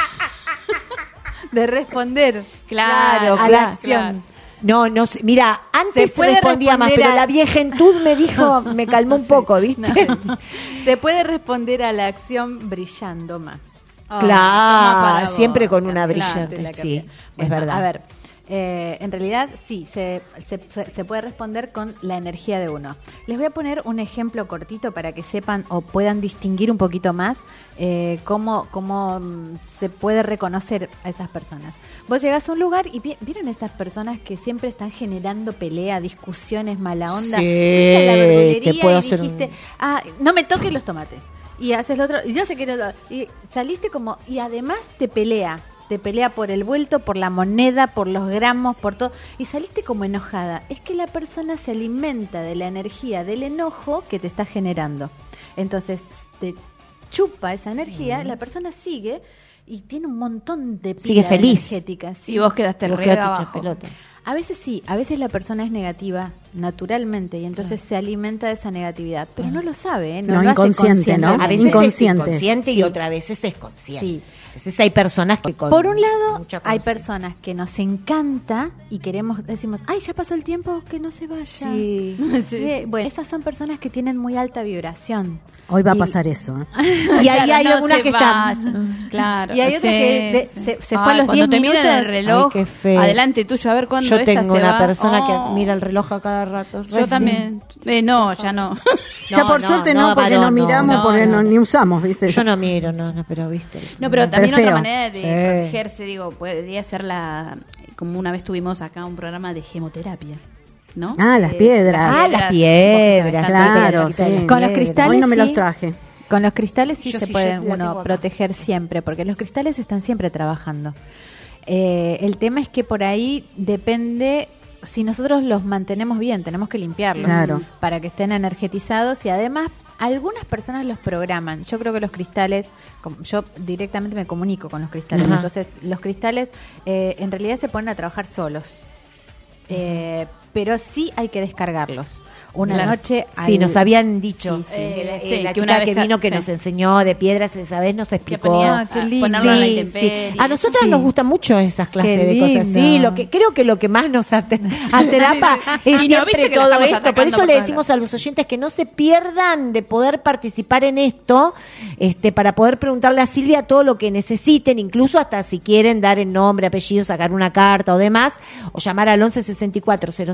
[SPEAKER 10] de responder
[SPEAKER 4] Claro,
[SPEAKER 10] a la
[SPEAKER 8] claro.
[SPEAKER 10] acción.
[SPEAKER 8] No, no sé. Mira, antes
[SPEAKER 10] Se puede
[SPEAKER 8] respondía más,
[SPEAKER 10] responder
[SPEAKER 8] pero
[SPEAKER 10] a-
[SPEAKER 8] la viejentud me dijo, me calmó un poco, ¿viste?
[SPEAKER 10] No. Se puede responder a la acción brillando más.
[SPEAKER 4] Oh, toma
[SPEAKER 8] Claro,
[SPEAKER 4] para
[SPEAKER 8] siempre
[SPEAKER 4] vos.
[SPEAKER 8] con una
[SPEAKER 10] Claro,
[SPEAKER 8] brillante,
[SPEAKER 10] te la
[SPEAKER 8] sí,
[SPEAKER 10] cambié.
[SPEAKER 8] es
[SPEAKER 10] Bueno,
[SPEAKER 8] verdad.
[SPEAKER 10] A ver, eh, en realidad sí, se, se, se puede responder con la energía de uno. Les voy a poner un ejemplo cortito para que sepan o puedan distinguir un poquito más eh, cómo, cómo mm, se puede reconocer a esas personas. Vos llegás a un lugar y vi- vieron esas personas que siempre están generando pelea, discusiones, mala onda.
[SPEAKER 8] Sí,
[SPEAKER 10] Fuiste a la verdulería
[SPEAKER 8] te puedo
[SPEAKER 10] y
[SPEAKER 8] hacer un-
[SPEAKER 10] dijiste, ah, no me toques los tomates. Y haces lo otro, y yo sé que no lo- y saliste como, y además te pelea, te pelea por el vuelto, por la moneda, por los gramos, por todo, y saliste como enojada. Es que la persona se alimenta de la energía del enojo que te está generando. Entonces, te chupa esa energía, la persona sigue y tiene un montón de
[SPEAKER 8] Sigue
[SPEAKER 10] pilas
[SPEAKER 8] feliz.
[SPEAKER 10] energéticas. sí.
[SPEAKER 4] Y vos quedaste
[SPEAKER 8] Vos
[SPEAKER 4] re
[SPEAKER 8] quedaste hecha
[SPEAKER 4] abajo.
[SPEAKER 8] pelota.
[SPEAKER 10] A veces sí, a veces la persona es negativa naturalmente y entonces se alimenta de esa negatividad, pero no lo sabe, ¿eh? no,
[SPEAKER 5] No,
[SPEAKER 10] lo hace
[SPEAKER 5] inconsciente, ¿no?
[SPEAKER 8] A veces
[SPEAKER 5] Inconsciente.
[SPEAKER 8] es inconsciente y
[SPEAKER 10] Sí.
[SPEAKER 8] otras veces es consciente.
[SPEAKER 10] Sí.
[SPEAKER 8] A veces hay personas que con
[SPEAKER 10] Por un lado,
[SPEAKER 8] mucha
[SPEAKER 10] hay
[SPEAKER 8] conciencia.
[SPEAKER 10] personas que nos encanta y queremos, decimos, ay, ya pasó el tiempo, que no se vaya.
[SPEAKER 8] Sí.
[SPEAKER 10] Eh, bueno, esas son personas que tienen muy alta vibración.
[SPEAKER 5] Hoy va a
[SPEAKER 10] Y-
[SPEAKER 5] pasar eso. ¿eh?
[SPEAKER 8] Y ahí
[SPEAKER 4] Claro,
[SPEAKER 8] hay
[SPEAKER 4] no
[SPEAKER 8] algunas
[SPEAKER 4] se
[SPEAKER 8] que están.
[SPEAKER 4] vaya. Claro.
[SPEAKER 10] Y hay otra
[SPEAKER 4] sí,
[SPEAKER 10] que de-
[SPEAKER 4] sí.
[SPEAKER 10] se- se fue a
[SPEAKER 4] Ay,
[SPEAKER 10] los
[SPEAKER 4] cuando
[SPEAKER 10] diez
[SPEAKER 4] te miran
[SPEAKER 10] minutos.
[SPEAKER 4] el reloj,
[SPEAKER 8] Ay, qué feo.
[SPEAKER 4] adelante tuyo, a ver cuándo
[SPEAKER 8] Yo
[SPEAKER 4] esta
[SPEAKER 8] tengo
[SPEAKER 4] se
[SPEAKER 8] una
[SPEAKER 4] va.
[SPEAKER 8] persona
[SPEAKER 4] Oh.
[SPEAKER 8] que mira el reloj a cada rato.
[SPEAKER 4] Yo
[SPEAKER 8] Re
[SPEAKER 4] también. Eh, no, ya no.
[SPEAKER 5] ya
[SPEAKER 8] No,
[SPEAKER 5] por
[SPEAKER 8] no,
[SPEAKER 5] suerte
[SPEAKER 8] no,
[SPEAKER 5] no, porque
[SPEAKER 8] varón,
[SPEAKER 5] no
[SPEAKER 8] no,
[SPEAKER 5] miramos,
[SPEAKER 4] no,
[SPEAKER 5] porque
[SPEAKER 4] no.
[SPEAKER 5] no, ni usamos, ¿viste?
[SPEAKER 8] Yo no miro, no, no, pero viste.
[SPEAKER 4] No, pero
[SPEAKER 5] Pero
[SPEAKER 4] también
[SPEAKER 5] feo.
[SPEAKER 4] otra manera de
[SPEAKER 8] Sí.
[SPEAKER 4] protegerse, digo, podría ser la. Como una vez tuvimos acá un programa de gemoterapia, ¿no?
[SPEAKER 5] Ah, las
[SPEAKER 4] Eh,
[SPEAKER 5] piedras.
[SPEAKER 8] Ah, las piedras,
[SPEAKER 5] Claro,
[SPEAKER 8] sí,
[SPEAKER 5] sí.
[SPEAKER 10] Con los
[SPEAKER 8] piedras.
[SPEAKER 10] cristales
[SPEAKER 5] Hoy no me
[SPEAKER 10] sí.
[SPEAKER 5] los traje.
[SPEAKER 10] Con los cristales sí
[SPEAKER 8] Yo
[SPEAKER 10] se
[SPEAKER 8] sí,
[SPEAKER 10] puede
[SPEAKER 8] yo la tengo
[SPEAKER 10] uno
[SPEAKER 8] acá.
[SPEAKER 10] proteger siempre, porque los cristales están siempre trabajando. Eh, el tema es que por ahí depende, si nosotros los mantenemos bien, tenemos que limpiarlos
[SPEAKER 5] Claro.
[SPEAKER 10] para que estén energetizados y además algunas personas los programan. Yo creo que los cristales, como- yo directamente me comunico con los cristales,
[SPEAKER 8] Ajá.
[SPEAKER 10] entonces los cristales eh, en realidad se ponen a trabajar solos. Eh, pero sí hay que descargarlos. Una
[SPEAKER 4] Claro.
[SPEAKER 10] noche
[SPEAKER 8] Sí,
[SPEAKER 10] al-
[SPEAKER 8] nos habían dicho.
[SPEAKER 10] Sí, sí.
[SPEAKER 8] Eh, la,
[SPEAKER 4] Sí,
[SPEAKER 8] eh, la
[SPEAKER 4] que
[SPEAKER 8] chica
[SPEAKER 4] una vez
[SPEAKER 8] que
[SPEAKER 4] que-
[SPEAKER 8] vino que
[SPEAKER 4] sí.
[SPEAKER 8] nos enseñó de piedras esa vez nos explicó.
[SPEAKER 4] ponía
[SPEAKER 10] Ah, qué
[SPEAKER 4] a
[SPEAKER 10] lindo.
[SPEAKER 4] ponerlo a la
[SPEAKER 8] Sí,
[SPEAKER 4] intemperie.
[SPEAKER 8] sí. A nosotras
[SPEAKER 10] Sí.
[SPEAKER 8] nos gustan mucho esas clases
[SPEAKER 10] Qué
[SPEAKER 8] de cosas. Sí,
[SPEAKER 10] lindo.
[SPEAKER 8] lo que creo que lo que más nos ate- atrapa es
[SPEAKER 4] Y no, viste
[SPEAKER 8] siempre
[SPEAKER 4] que lo
[SPEAKER 8] todo
[SPEAKER 4] estamos
[SPEAKER 8] esto. Por
[SPEAKER 4] atacando
[SPEAKER 8] eso
[SPEAKER 4] por
[SPEAKER 8] le
[SPEAKER 4] todos
[SPEAKER 8] decimos a los oyentes que no se pierdan de poder participar en esto, este, para poder preguntarle a Silvia todo lo que necesiten, incluso hasta si quieren dar el nombre, apellido, sacar una carta o demás, o llamar al once sesenta y cuatro cero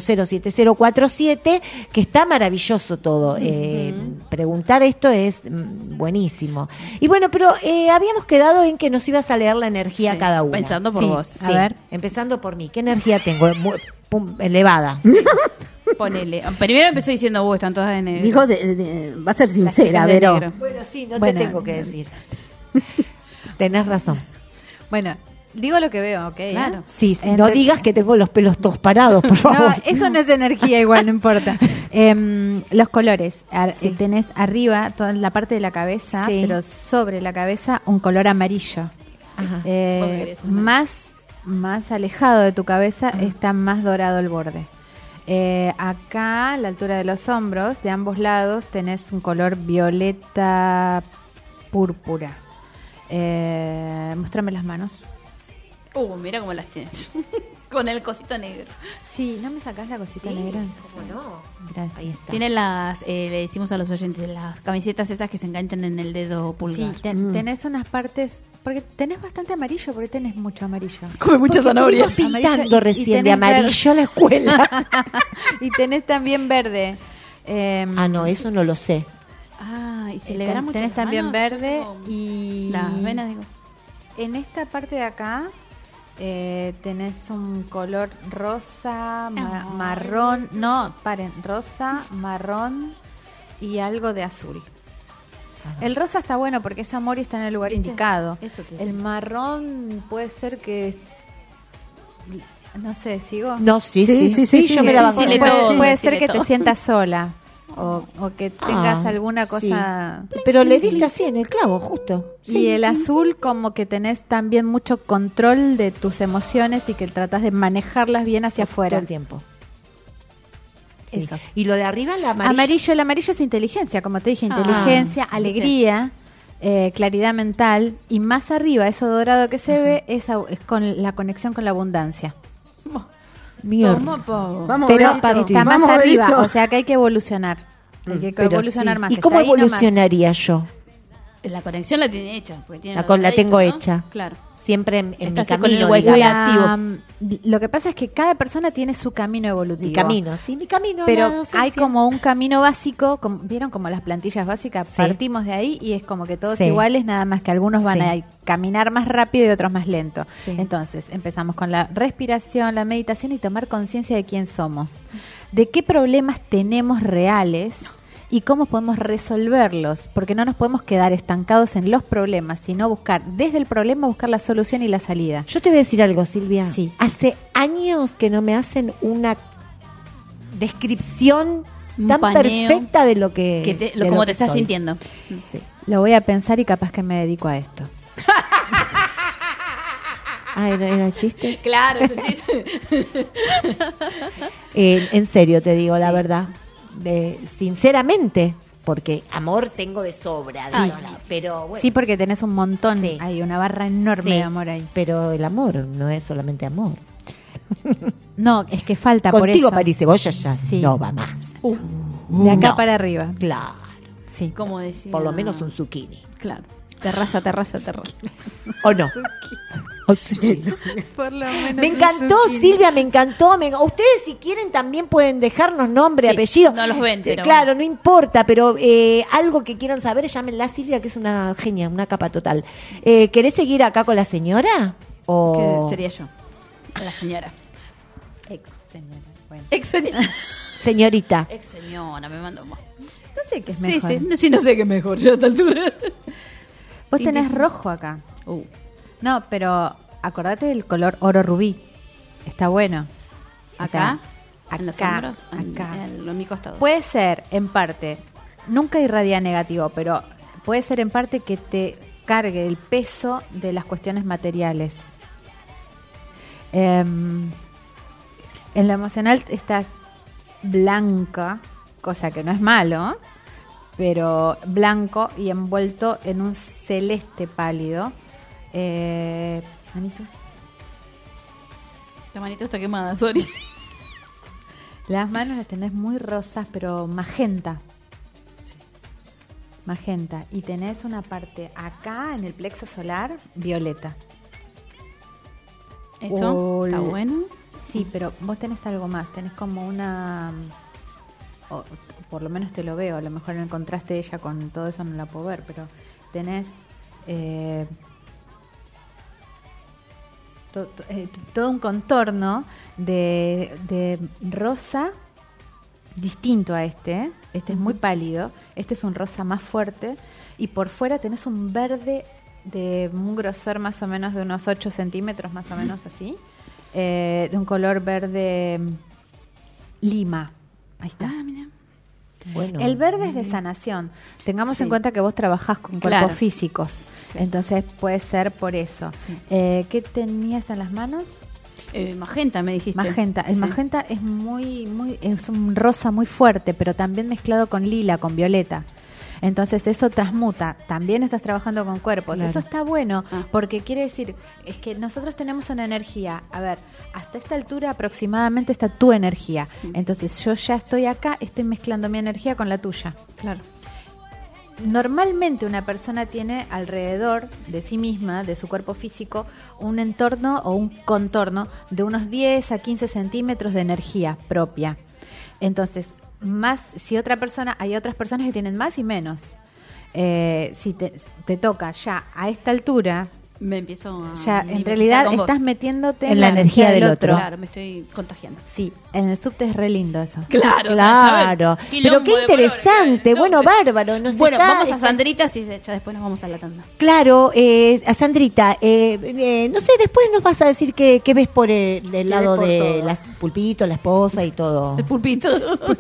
[SPEAKER 8] cero siete cero cuatro siete, que está maravilloso todo. Eh, preguntar esto es mm, buenísimo. Y bueno, pero eh, habíamos quedado en que nos ibas a leer la energía
[SPEAKER 4] Sí,
[SPEAKER 8] cada uno.
[SPEAKER 4] pensando por
[SPEAKER 8] Sí,
[SPEAKER 4] vos.
[SPEAKER 8] sí.
[SPEAKER 4] A ver.
[SPEAKER 8] Empezando por mí. ¿Qué energía tengo? Muy- pum, elevada.
[SPEAKER 4] Ponele. Primero empezó diciendo, uh, están todas en negro.
[SPEAKER 5] Dijo, de, de- va a ser
[SPEAKER 4] Las
[SPEAKER 5] sincera,
[SPEAKER 4] chicas de
[SPEAKER 5] Vero.
[SPEAKER 4] negro.
[SPEAKER 8] Bueno, sí, no
[SPEAKER 10] Bueno.
[SPEAKER 8] te tengo que decir. Tenés razón.
[SPEAKER 10] Bueno, digo lo que veo, ¿ok?
[SPEAKER 4] Claro.
[SPEAKER 8] Sí, sí,
[SPEAKER 10] Entre-
[SPEAKER 8] no digas que tengo los pelos todos parados, por favor.
[SPEAKER 10] No, eso no es energía igual, no importa. Em, los colores. Ar-
[SPEAKER 8] Sí.
[SPEAKER 10] eh, tenés arriba toda la parte de la cabeza,
[SPEAKER 8] Sí.
[SPEAKER 10] pero sobre la cabeza un color amarillo.
[SPEAKER 8] Ajá.
[SPEAKER 10] Eh,
[SPEAKER 4] Vos querés amarillo.
[SPEAKER 10] más, más alejado de tu cabeza está más dorado el borde. Eh, acá, a la altura de los hombros, de ambos lados, tenés un color violeta púrpura. Eh, mostrame las manos.
[SPEAKER 4] Uh, mira cómo las tienes. Con el cosito negro.
[SPEAKER 10] Sí, ¿no me sacás la cosita
[SPEAKER 8] Sí,
[SPEAKER 10] negra?
[SPEAKER 8] ¿cómo no?
[SPEAKER 10] Gracias.
[SPEAKER 8] Ahí está.
[SPEAKER 4] Tienen las, eh, le decimos a los oyentes, las camisetas esas que se enganchan en el dedo pulgar.
[SPEAKER 10] Sí, ten- tenés unas partes, porque tenés bastante amarillo, porque tenés mucho amarillo.
[SPEAKER 4] Come mucha zanahoria.
[SPEAKER 8] Estuvimos
[SPEAKER 10] Amarillo
[SPEAKER 8] pintando
[SPEAKER 10] y- y
[SPEAKER 8] recién de
[SPEAKER 10] tenés
[SPEAKER 8] amarillo la escuela.
[SPEAKER 10] Y tenés también verde. Em,
[SPEAKER 8] Ah, no, eso no lo sé.
[SPEAKER 4] Ah, y se
[SPEAKER 10] eh,
[SPEAKER 4] le verá mucho
[SPEAKER 10] tenés
[SPEAKER 4] las
[SPEAKER 10] también
[SPEAKER 4] manos,
[SPEAKER 10] verde
[SPEAKER 4] yo tengo
[SPEAKER 10] y
[SPEAKER 4] las venas, digo.
[SPEAKER 10] en esta parte de acá eh, tenés un color rosa, ma-
[SPEAKER 4] Ay.
[SPEAKER 10] marrón, no, paren, rosa, marrón y algo de azul. El rosa está bueno porque es amor y está en el lugar
[SPEAKER 4] ¿Viste?
[SPEAKER 10] indicado.
[SPEAKER 4] Eso te
[SPEAKER 10] El
[SPEAKER 4] decía.
[SPEAKER 10] marrón puede ser que, no sé, sigo.
[SPEAKER 8] No, sí,
[SPEAKER 5] Sí,
[SPEAKER 8] sí,
[SPEAKER 5] sí,
[SPEAKER 8] sí,
[SPEAKER 5] sí,
[SPEAKER 8] yo
[SPEAKER 5] sí,
[SPEAKER 8] me la
[SPEAKER 5] sí,
[SPEAKER 8] banco.
[SPEAKER 4] sí, le
[SPEAKER 10] puede,
[SPEAKER 4] todo,
[SPEAKER 10] puede
[SPEAKER 4] decirle
[SPEAKER 10] ser que
[SPEAKER 4] todo.
[SPEAKER 10] te sientas sola o, o que tengas
[SPEAKER 8] Ah,
[SPEAKER 10] alguna
[SPEAKER 8] sí.
[SPEAKER 10] cosa.
[SPEAKER 8] Pero le diste así en el clavo, justo.
[SPEAKER 10] Y el azul como que tenés también mucho control de tus emociones y que tratas de manejarlas bien hacia
[SPEAKER 8] Todo
[SPEAKER 10] afuera.
[SPEAKER 8] el tiempo. Sí.
[SPEAKER 10] Eso.
[SPEAKER 8] Y lo de arriba, la amarilla.
[SPEAKER 10] Amarillo, el amarillo es inteligencia, como te dije,
[SPEAKER 4] Ah,
[SPEAKER 10] inteligencia,
[SPEAKER 4] sí,
[SPEAKER 10] alegría, eh, claridad mental. Y más arriba, eso dorado que se ve, es, au- es con la conexión con la abundancia.
[SPEAKER 8] Mierda.
[SPEAKER 5] Vamos,
[SPEAKER 10] Pero
[SPEAKER 5] Berito.
[SPEAKER 10] pa- está más
[SPEAKER 5] Vamos,
[SPEAKER 10] arriba,
[SPEAKER 5] Berito.
[SPEAKER 10] o sea que hay que evolucionar. Hay que
[SPEAKER 8] Pero
[SPEAKER 10] evolucionar
[SPEAKER 8] sí.
[SPEAKER 10] más.
[SPEAKER 8] ¿Y
[SPEAKER 10] Está
[SPEAKER 8] cómo
[SPEAKER 10] ahí nomás.
[SPEAKER 8] evolucionaría yo?
[SPEAKER 4] La conexión la tiene hecha. Porque tiene
[SPEAKER 8] La con- la tengo
[SPEAKER 4] doradito, ¿no?
[SPEAKER 8] hecha.
[SPEAKER 4] Claro.
[SPEAKER 8] Siempre en, en mi
[SPEAKER 4] Estás con el
[SPEAKER 8] camino.
[SPEAKER 4] wifi
[SPEAKER 8] digamos.
[SPEAKER 4] activo.
[SPEAKER 10] La- mm, lo que pasa es que cada persona tiene su camino evolutivo.
[SPEAKER 8] Mi camino, sí, mi camino.
[SPEAKER 10] Pero
[SPEAKER 8] la docencia.
[SPEAKER 10] hay como un camino básico, como- ¿vieron como las plantillas básicas?
[SPEAKER 8] Sí.
[SPEAKER 10] Partimos de ahí y es como que todos
[SPEAKER 8] Sí.
[SPEAKER 10] iguales, nada más que algunos van
[SPEAKER 8] Sí.
[SPEAKER 10] a caminar más rápido y otros más lento.
[SPEAKER 8] Sí.
[SPEAKER 10] Entonces, empezamos con la respiración, la meditación y tomar conciencia de quién somos, de qué problemas tenemos reales y cómo podemos resolverlos, porque no nos podemos quedar estancados en los problemas, sino buscar desde el problema, buscar la solución y la salida.
[SPEAKER 8] Yo te voy a decir algo, Silvia.
[SPEAKER 10] Sí.
[SPEAKER 8] Hace años que no me hacen una descripción
[SPEAKER 4] Un
[SPEAKER 8] tan
[SPEAKER 4] paneo
[SPEAKER 8] perfecta de lo que.
[SPEAKER 4] Que te- lo,
[SPEAKER 8] de
[SPEAKER 4] como
[SPEAKER 8] lo
[SPEAKER 4] te
[SPEAKER 8] que
[SPEAKER 4] estás
[SPEAKER 8] soy.
[SPEAKER 4] sintiendo.
[SPEAKER 8] Sí.
[SPEAKER 10] Lo voy a pensar y capaz que me dedico a esto.
[SPEAKER 8] Ah, ¿era, era chiste?
[SPEAKER 4] Claro, es un chiste.
[SPEAKER 8] Eh, en serio te digo la verdad. De, sinceramente, porque amor tengo de sobra,
[SPEAKER 4] Ay,
[SPEAKER 8] digo,
[SPEAKER 4] no.
[SPEAKER 8] pero bueno.
[SPEAKER 10] Sí, porque tenés un montón,
[SPEAKER 8] Sí.
[SPEAKER 10] hay una barra enorme
[SPEAKER 8] Sí,
[SPEAKER 10] de amor ahí.
[SPEAKER 8] Pero el amor no es solamente amor.
[SPEAKER 10] No, es que falta por
[SPEAKER 8] Contigo,
[SPEAKER 10] eso.
[SPEAKER 8] París Cebolla, ya
[SPEAKER 10] Sí.
[SPEAKER 8] no va más.
[SPEAKER 4] Uh,
[SPEAKER 10] De acá
[SPEAKER 8] No.
[SPEAKER 10] para arriba.
[SPEAKER 8] Claro.
[SPEAKER 10] Sí.
[SPEAKER 4] como decía.
[SPEAKER 8] Por lo menos un zucchini.
[SPEAKER 4] Claro. Terraza, terraza, terraza.
[SPEAKER 8] ¿O no? O sí.
[SPEAKER 10] Por lo menos
[SPEAKER 8] Me encantó, Silvia, me encantó. me- Ustedes, si quieren, también pueden dejarnos nombre,
[SPEAKER 4] Sí,
[SPEAKER 8] apellido.
[SPEAKER 4] no los ven,
[SPEAKER 8] Eh,
[SPEAKER 4] pero
[SPEAKER 8] Claro, no importa, pero eh, algo que quieran saber, llámenla a Silvia, que es una genia, una capa total. Eh, ¿Querés seguir acá con la señora? O...
[SPEAKER 4] Que sería yo. La señora.
[SPEAKER 10] Ex señora. Bueno.
[SPEAKER 4] Ex señora.
[SPEAKER 8] Señorita.
[SPEAKER 4] Ex señora, me mandó.
[SPEAKER 10] No sé qué es
[SPEAKER 4] Sí,
[SPEAKER 10] mejor.
[SPEAKER 4] sí, no, sí, no sé qué es mejor yo a esta altura.
[SPEAKER 10] Vos
[SPEAKER 4] Sí,
[SPEAKER 10] tenés
[SPEAKER 4] sí.
[SPEAKER 10] rojo acá.
[SPEAKER 4] Uh.
[SPEAKER 10] No, pero acordate del color oro rubí. Está bueno. O
[SPEAKER 4] Acá,
[SPEAKER 10] sea,
[SPEAKER 4] en los
[SPEAKER 10] acá,
[SPEAKER 4] hombros, en-
[SPEAKER 10] acá.
[SPEAKER 4] en, en mi costado.
[SPEAKER 10] Puede ser, en parte, nunca irradia negativo, pero puede ser en parte que te cargue el peso de las cuestiones materiales. Em, en lo emocional estás blanca, cosa que no es malo, pero blanco y envuelto en un celeste pálido. Eh, manitos.
[SPEAKER 4] La manito está quemada, sorry.
[SPEAKER 10] Las manos las tenés muy rosas, pero magenta. Magenta. Y tenés una parte acá en el plexo solar, violeta.
[SPEAKER 4] ¿Esto
[SPEAKER 10] Ol-
[SPEAKER 4] está bueno?
[SPEAKER 10] Sí, pero vos tenés algo más, tenés como una, o por lo menos te lo veo, a lo mejor en el contraste de ella con todo eso no la puedo ver, pero tenés eh, to, to, eh, todo un contorno de, de rosa distinto a este, este es muy pálido, este es un rosa más fuerte y por fuera tenés un verde de un grosor más o menos de unos ocho centímetros, más o menos así. Eh, de un color verde lima. Ahí está.
[SPEAKER 4] Ah, mira.
[SPEAKER 8] Bueno,
[SPEAKER 10] el verde es de sanación. Tengamos
[SPEAKER 4] Sí.
[SPEAKER 10] en cuenta que vos trabajás con
[SPEAKER 4] Claro.
[SPEAKER 10] cuerpos físicos. Entonces puede ser por eso.
[SPEAKER 4] Sí.
[SPEAKER 10] Eh, ¿Qué tenías en las manos?
[SPEAKER 4] Eh, magenta, me dijiste.
[SPEAKER 10] Magenta. El
[SPEAKER 4] Sí.
[SPEAKER 10] magenta es muy, muy, es un rosa muy fuerte, pero también mezclado con lila, con violeta. Entonces eso transmuta. También estás trabajando con cuerpos.
[SPEAKER 8] Claro.
[SPEAKER 10] Eso está bueno,
[SPEAKER 4] Ah.
[SPEAKER 10] porque quiere decir, es que nosotros tenemos una energía. A ver, hasta esta altura aproximadamente está tu energía. Entonces yo ya estoy acá, estoy mezclando mi energía con la tuya.
[SPEAKER 4] Claro.
[SPEAKER 10] Normalmente una persona tiene alrededor de sí misma, de su cuerpo físico, un entorno o un contorno de unos diez a quince centímetros de energía propia. Entonces, más si otra persona, hay otras personas que tienen más y menos. Eh, si te, te toca ya a esta altura,
[SPEAKER 4] Me empiezo a...
[SPEAKER 10] ya
[SPEAKER 4] me
[SPEAKER 10] en
[SPEAKER 4] empiezo
[SPEAKER 10] realidad
[SPEAKER 4] con vos.
[SPEAKER 10] estás metiéndote
[SPEAKER 8] En la energía del otro.
[SPEAKER 4] Claro, me estoy contagiando.
[SPEAKER 10] Sí, en el subte es re lindo eso.
[SPEAKER 4] Claro,
[SPEAKER 8] Claro,
[SPEAKER 4] ¿sabes?
[SPEAKER 8] pero qué
[SPEAKER 4] Quilombo de
[SPEAKER 8] interesante,
[SPEAKER 4] colores.
[SPEAKER 8] bueno, bárbaro. Nos
[SPEAKER 4] Bueno,
[SPEAKER 8] está-
[SPEAKER 4] vamos a
[SPEAKER 8] está-
[SPEAKER 4] Sandrita, sí, ya después nos vamos a la tanda.
[SPEAKER 8] Claro, eh, a Sandrita, eh, eh, no sé, después nos vas a decir qué, qué ves por el, del lado
[SPEAKER 5] ves por
[SPEAKER 8] de
[SPEAKER 5] todo?
[SPEAKER 8] las pulpito, la esposa y todo.
[SPEAKER 4] El pulpito.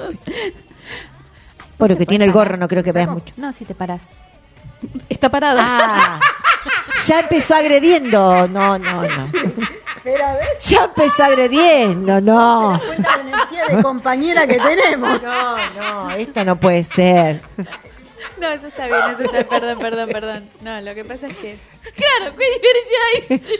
[SPEAKER 8] Bueno, que
[SPEAKER 10] ¿Te
[SPEAKER 8] tiene el
[SPEAKER 10] podés
[SPEAKER 8] gorro, no creo que veas mucho.
[SPEAKER 10] No, si te parás.
[SPEAKER 4] Está parado.
[SPEAKER 8] Ah, ya empezó agrediendo. No, no, no.
[SPEAKER 5] Pero a ver,
[SPEAKER 8] Ya empezó agrediendo, no.
[SPEAKER 5] cuenta la energía de compañera que tenemos.
[SPEAKER 8] No, no, esto no puede ser.
[SPEAKER 10] No, eso está bien, eso está, perdón, perdón, perdón. No, lo que pasa es que...
[SPEAKER 4] Claro, ¿qué diferencia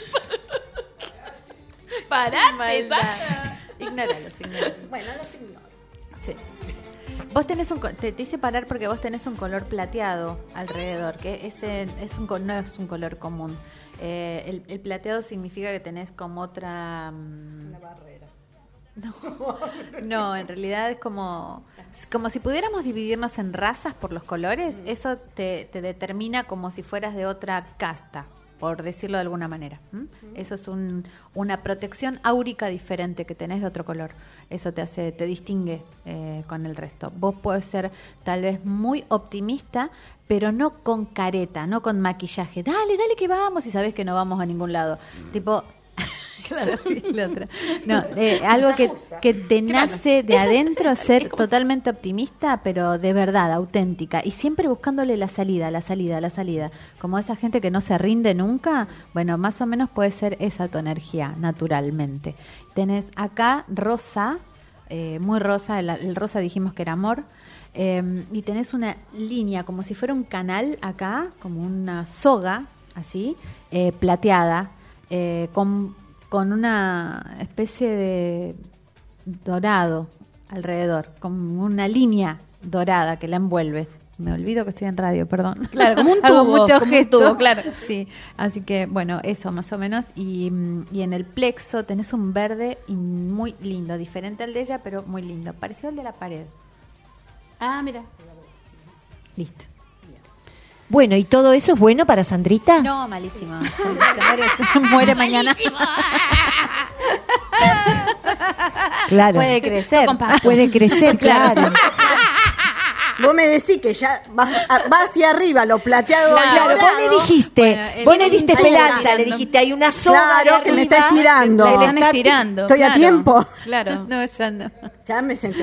[SPEAKER 4] hay? Parate,
[SPEAKER 10] Maldad.
[SPEAKER 4] Sandra.
[SPEAKER 10] Ignóralos, ignóralos. Bueno, los ignoro. Sí. Vos tenés un... co- Te, te hice parar porque vos tenés un color plateado alrededor, que ese es un, co- no es un color común. Eh, el, el plateado significa que tenés como otra... Una barrera. No, no, en realidad es como, como si pudiéramos dividirnos en razas por los colores, eso te, te determina como si fueras de otra casta, por decirlo de alguna manera. ¿m? Eso es un, una protección áurica diferente que tenés de otro color. Eso te hace, te distingue eh, con el resto. Vos podés ser tal vez muy optimista, pero no con careta, no con maquillaje. Dale, dale que vamos, y sabés que no vamos a ningún lado. Tipo... Claro, y la otra. No, eh, algo que, que te nace de adentro, ser totalmente optimista, pero de verdad, auténtica, y siempre buscándole la salida, la salida, la salida. Como esa gente que no se rinde nunca, bueno, más o menos puede ser esa tu energía, naturalmente. Tenés acá rosa, eh, muy rosa, el, el rosa dijimos que era amor, eh, y tenés una línea como si fuera un canal acá, como una soga, así, eh, plateada, eh, con... con una especie de dorado alrededor, como una línea dorada que la envuelve. Me olvido que estoy en radio, perdón.
[SPEAKER 4] Claro, como un
[SPEAKER 10] Hago
[SPEAKER 4] tubo,
[SPEAKER 10] muchos
[SPEAKER 4] como un
[SPEAKER 10] gestos.
[SPEAKER 4] tubo, claro.
[SPEAKER 10] Sí, así que bueno, eso más o menos. Y, mm, y en el plexo tenés un verde y muy lindo, diferente al de ella, pero muy lindo. Pareció al de la pared.
[SPEAKER 4] Ah, mira.
[SPEAKER 10] Listo.
[SPEAKER 8] Bueno, ¿y todo eso es bueno para Sandrita?
[SPEAKER 10] No, malísimo. Se, se muere, se muere mañana.
[SPEAKER 8] Claro.
[SPEAKER 10] Puede crecer.
[SPEAKER 8] Puede crecer, claro.
[SPEAKER 5] Vos me decís que ya va, va hacia arriba, lo plateado.
[SPEAKER 4] Claro,
[SPEAKER 8] Claro, vos
[SPEAKER 5] dorado.
[SPEAKER 8] le dijiste,
[SPEAKER 10] Bueno, el-
[SPEAKER 8] vos le
[SPEAKER 10] el-
[SPEAKER 8] diste
[SPEAKER 10] ahí
[SPEAKER 8] esperanza,
[SPEAKER 10] está.
[SPEAKER 8] le dijiste, hay una soga
[SPEAKER 5] Claro,
[SPEAKER 8] de
[SPEAKER 5] que me
[SPEAKER 8] arriba,
[SPEAKER 5] está estirando.
[SPEAKER 8] que
[SPEAKER 4] La
[SPEAKER 8] le
[SPEAKER 4] están
[SPEAKER 8] está-
[SPEAKER 4] estirando.
[SPEAKER 5] Estoy a
[SPEAKER 4] claro.
[SPEAKER 5] tiempo.
[SPEAKER 4] Claro.
[SPEAKER 10] No, ya no.
[SPEAKER 5] Ya me senté.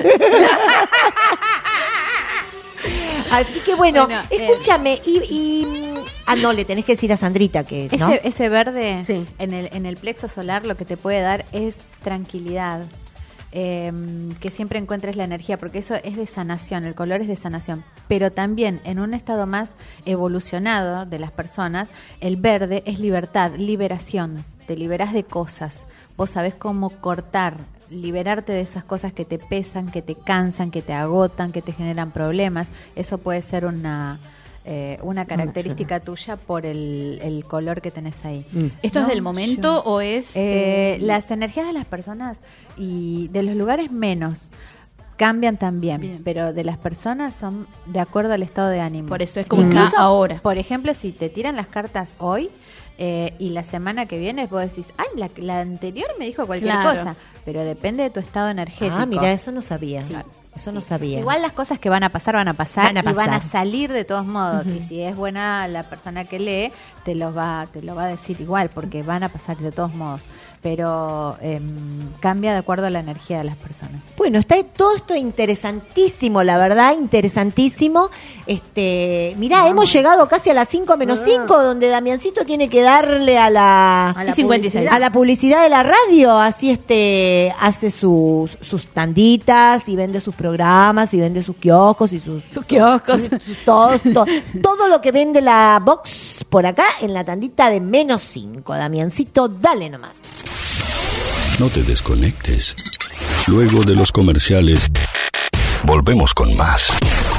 [SPEAKER 8] Así que bueno,
[SPEAKER 10] Bueno,
[SPEAKER 8] escúchame, y, y- ah, no, le tenés que decir a Sandrita que, ¿no?
[SPEAKER 10] Ese, ese verde
[SPEAKER 5] Sí.
[SPEAKER 10] en, el, en el plexo solar lo que te puede dar es tranquilidad, eh, que siempre encuentres la energía, porque eso es de sanación, el color es de sanación. Pero también en un estado más evolucionado de las personas, el verde es libertad, liberación, te liberás de cosas, vos sabés cómo cortar, liberarte de esas cosas que te pesan, que te cansan, que te agotan, que te generan problemas. Eso puede ser una... eh, una característica tuya por el, el color que tenés ahí.
[SPEAKER 4] Mm. ¿Esto
[SPEAKER 10] No,
[SPEAKER 4] es del momento
[SPEAKER 10] yo-
[SPEAKER 4] o es...?
[SPEAKER 10] Eh, las energías de las personas y de los lugares menos cambian también,
[SPEAKER 4] Bien.
[SPEAKER 10] pero de las personas son de acuerdo al estado de ánimo.
[SPEAKER 4] Por eso es como
[SPEAKER 10] Incluso,
[SPEAKER 4] está ahora.
[SPEAKER 10] Por ejemplo, si te tiran las cartas hoy eh, y la semana que viene vos decís, ay, la, la anterior me dijo cualquier
[SPEAKER 4] Claro.
[SPEAKER 10] cosa, pero depende de tu estado energético.
[SPEAKER 8] Ah, mira, eso no sabía.
[SPEAKER 10] Sí.
[SPEAKER 8] Eso no sabía.
[SPEAKER 10] Igual las cosas que van a pasar van a pasar,
[SPEAKER 8] Van a
[SPEAKER 10] y van a
[SPEAKER 8] pasar.
[SPEAKER 10] salir de todos modos. Y si es buena la persona que lee, te lo va, te lo va a decir igual, porque van a pasar de todos modos. Pero em, cambia de acuerdo a la energía de las personas.
[SPEAKER 8] Bueno, está todo esto interesantísimo, la verdad, interesantísimo. Este, mirá, hemos llegado casi a las cinco menos cinco, donde Damiancito tiene que darle a la,
[SPEAKER 5] A la
[SPEAKER 4] Y cincuenta y seis.
[SPEAKER 5] publicidad.
[SPEAKER 8] a la publicidad de la radio, así este hace sus, sus tanditas y vende sus programas y vende sus kioscos y sus,
[SPEAKER 4] Sus kioscos.
[SPEAKER 8] sus- sus- todo, todo, todo lo que vende la box por acá en la tandita de menos cinco. Damiancito, dale nomás.
[SPEAKER 11] No te desconectes. Luego de los comerciales, volvemos con más.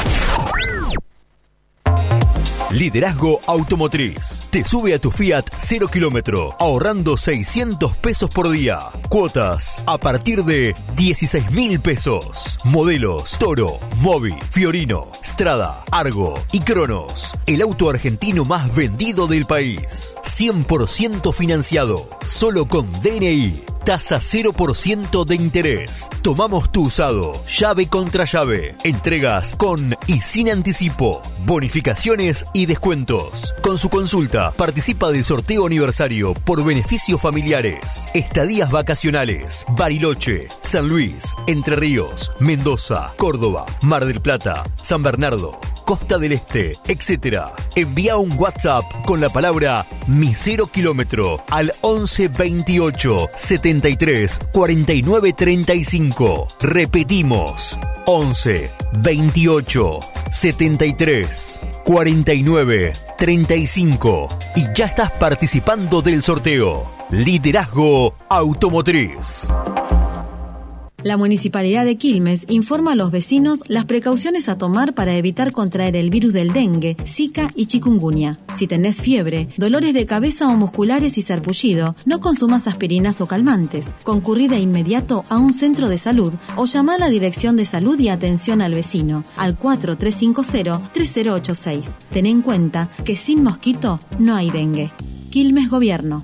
[SPEAKER 2] Liderazgo Automotriz. Te sube a tu Fiat cero kilómetro, ahorrando seiscientos pesos por día. Cuotas a partir de dieciséis mil pesos. Modelos Toro, Mobi, Fiorino, Strada, Argo y Cronos. El auto argentino más vendido del país. cien por ciento financiado. Solo con D N I. Tasa cero por ciento de interés. Tomamos tu usado, llave contra llave. Entregas con y sin anticipo. Bonificaciones y descuentos. Con su consulta, participa del sorteo aniversario por beneficios familiares. Estadías vacacionales. Bariloche, San Luis, Entre Ríos, Mendoza, Córdoba, Mar del Plata, San Bernardo, Costa del Este, etcétera. Envía un WhatsApp con la palabra Mi Cero Kilómetro al once veintiocho setenta y tres cuarenta y nueve treinta y cinco. Repetimos, once veintiocho setenta y tres cuarenta y nueve treinta y cinco. Y ya estás participando del sorteo. Liderazgo Automotriz.
[SPEAKER 12] La Municipalidad de Quilmes informa a los vecinos las precauciones a tomar para evitar contraer el virus del dengue, zika y chikungunya. Si tenés fiebre, dolores de cabeza o musculares y sarpullido, no consumas aspirinas o calmantes. Concurrí de inmediato a un centro de salud o llama a la Dirección de Salud y Atención al Vecino al cuatro tres cinco cero tres cero ocho seis. Ten en cuenta que sin mosquito no hay dengue. Quilmes Gobierno.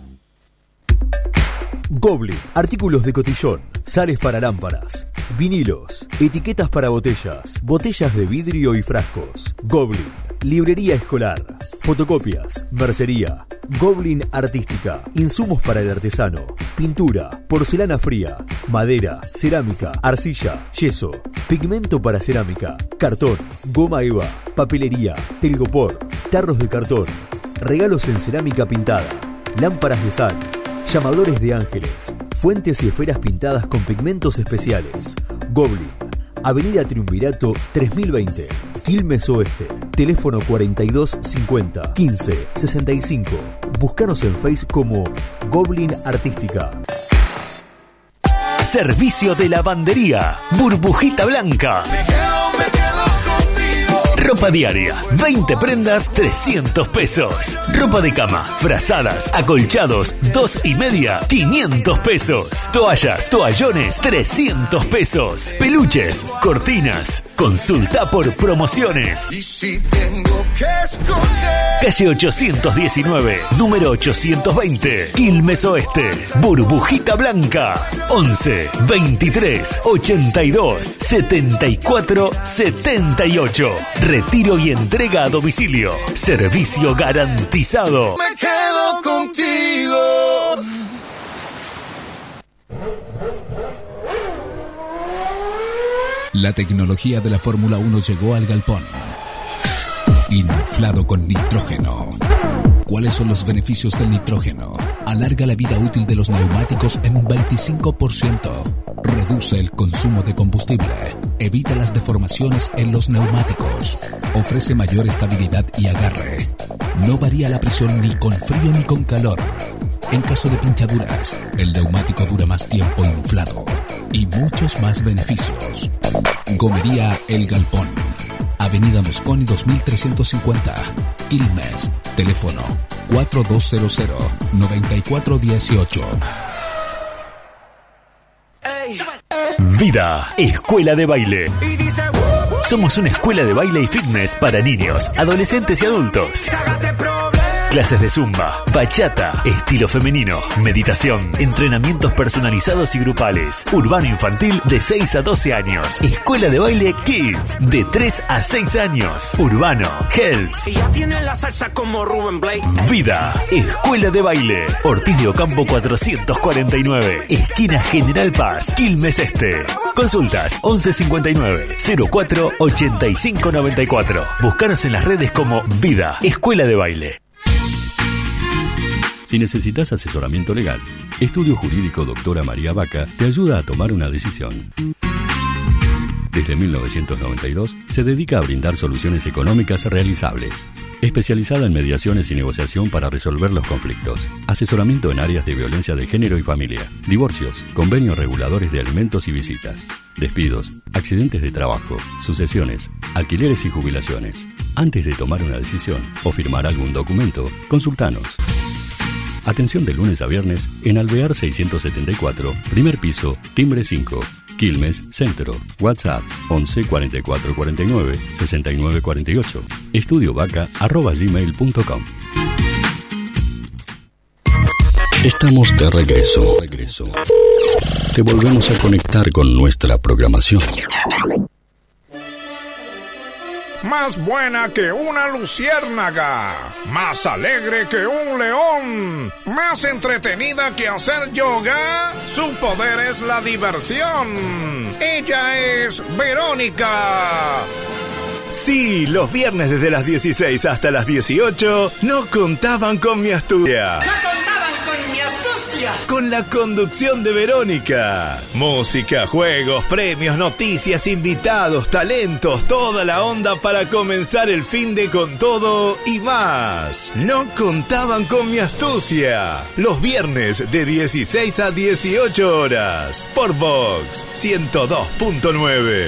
[SPEAKER 7] Goblin, artículos de cotillón, sales para lámparas, vinilos, etiquetas para botellas, botellas de vidrio y frascos. Goblin, librería escolar, fotocopias, mercería. Goblin Artística, insumos para el artesano, pintura, porcelana fría, madera, cerámica, arcilla, yeso, pigmento para cerámica, cartón, goma eva, papelería, telgopor, tarros de cartón, regalos en cerámica pintada, lámparas de sal, llamadores de ángeles, fuentes y esferas pintadas con pigmentos especiales. Goblin, Avenida Triunvirato tres mil veinte, Quilmes Oeste. Teléfono cuarenta y dos cincuenta quince sesenta y cinco. Búscanos en Face como Goblin Artística.
[SPEAKER 2] Servicio de lavandería. Burbujita Blanca. Ropa diaria, veinte prendas, trescientos pesos. Ropa de cama, frazadas, acolchados, dos y media, quinientos pesos. Toallas, toallones, trescientos pesos. Peluches, cortinas. Consulta por promociones.
[SPEAKER 9] Y si tengo que escoger,
[SPEAKER 2] Calle ochocientos diecinueve, número ochocientos veinte, Quilmes Oeste. Burbujita Blanca. once veintitrés ochenta y dos setenta y cuatro setenta y ocho. Retiro y entrega a domicilio. Servicio garantizado.
[SPEAKER 9] me quedo contigo.
[SPEAKER 13] La tecnología de la Fórmula uno llegó al galpón. Inflado con nitrógeno. ¿Cuáles son los beneficios del nitrógeno? Alarga la vida útil de los neumáticos en un veinticinco por ciento. Reduce el consumo de combustible. Evita las deformaciones en los neumáticos. Ofrece mayor estabilidad y agarre. No varía la presión ni con frío ni con calor. En caso de pinchaduras, el neumático dura más tiempo inflado. Y muchos más beneficios. Gomería El Galpón. Avenida Mosconi dos mil trescientos cincuenta, Quilmes. Teléfono cuatro dos cero cero, nueve cuatro uno ocho.
[SPEAKER 14] Vida, escuela de baile. Somos una escuela de baile y fitness para niños, adolescentes y adultos. Clases de zumba, bachata, estilo femenino, meditación, entrenamientos personalizados y grupales. Urbano infantil de seis a doce años. Escuela de baile Kids de tres a seis años. Urbano, Hells.
[SPEAKER 15] Y ya tiene la salsa como Rubén Blake.
[SPEAKER 14] Vida, escuela de baile. Ortiz de Ocampo cuatrocientos cuarenta y nueve. Esquina General Paz, Quilmes Este. Consultas once cincuenta y nueve, cero cuatro, ochenta y cinco noventa y cuatro. Búscanos en las redes como Vida, escuela de baile.
[SPEAKER 11] Si necesitas asesoramiento legal, Estudio Jurídico Doctora María Vaca te ayuda a tomar una decisión. Desde mil novecientos noventa y dos se dedica a brindar soluciones económicas realizables. Especializada en mediaciones y negociación para resolver los conflictos. Asesoramiento en áreas de violencia de género y familia. Divorcios, convenios reguladores de alimentos y visitas. Despidos, accidentes de trabajo, sucesiones, alquileres y jubilaciones. Antes de tomar una decisión o firmar algún documento, consultanos. Atención de lunes a viernes en Alvear seiscientos setenta y cuatro, primer piso, timbre cinco, Quilmes, Centro. WhatsApp once cuarenta y cuatro cuarenta y nueve, sesenta y nueve cuarenta y ocho. Estudiovaca arroba gmail punto com. Estamos de regreso. regreso. Te volvemos a conectar con nuestra programación.
[SPEAKER 1] Más buena que una luciérnaga, más alegre que un león, más entretenida que hacer yoga. Su poder es la diversión. Ella es Verónica.
[SPEAKER 2] Sí, los viernes desde las dieciséis hasta las dieciocho no contaban con mi astucia.
[SPEAKER 3] No contaban con mi astucia.
[SPEAKER 2] Con la conducción de Verónica. Música, juegos, premios, noticias, invitados, talentos, toda la onda para comenzar el fin de con todo y más. No contaban con mi astucia. Los viernes de dieciséis a dieciocho horas. Por Vox ciento dos punto nueve.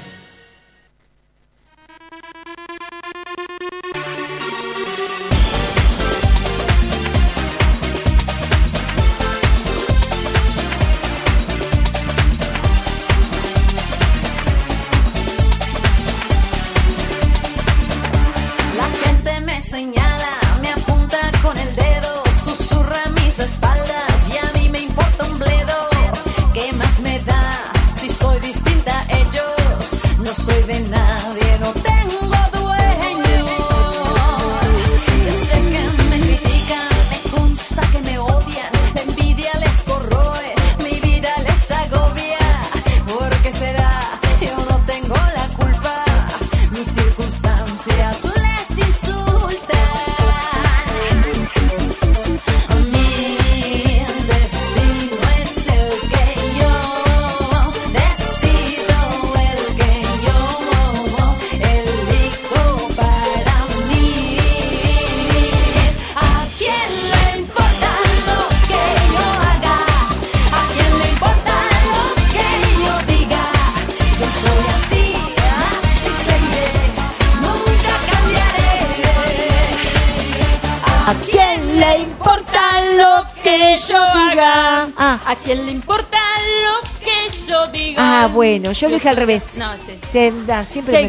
[SPEAKER 4] ¿A quién le importa lo que yo diga?
[SPEAKER 8] Ah, bueno, yo lo dije al revés.
[SPEAKER 4] No, sí.
[SPEAKER 8] Te, da, siempre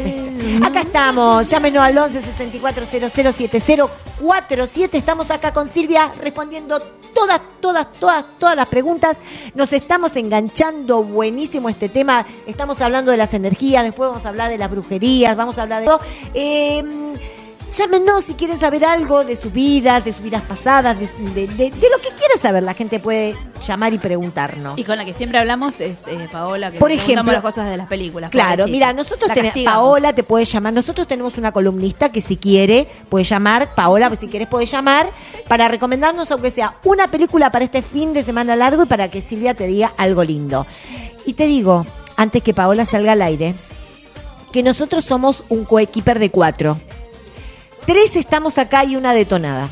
[SPEAKER 8] me Acá estamos, llámenos al once sesenta y cuatro cero cero siete cero cuatro siete. Estamos acá con Silvia respondiendo todas, todas, todas, todas las preguntas. Nos estamos enganchando buenísimo este tema. Estamos hablando de las energías, después vamos a hablar de las brujerías, vamos a hablar de todo. Eh, Llámenos si quieren saber algo de sus vidas, de sus vidas pasadas, de, de, de, de lo que quiera saber. La gente puede llamar y preguntarnos.
[SPEAKER 4] Y con la que siempre hablamos es eh, Paola, que
[SPEAKER 8] por
[SPEAKER 4] nos
[SPEAKER 8] ejemplo,
[SPEAKER 4] las cosas de las películas.
[SPEAKER 8] Claro, mira, nosotros tenemos, Paola te puede llamar. Nosotros tenemos una columnista que si quiere puede llamar, Paola, pues si quieres puede llamar para recomendarnos aunque sea una película para este fin de semana largo y para que Silvia te diga algo lindo. Y te digo, antes que Paola salga al aire, que nosotros somos un coequiper de cuatro. tres estamos acá y una detonada.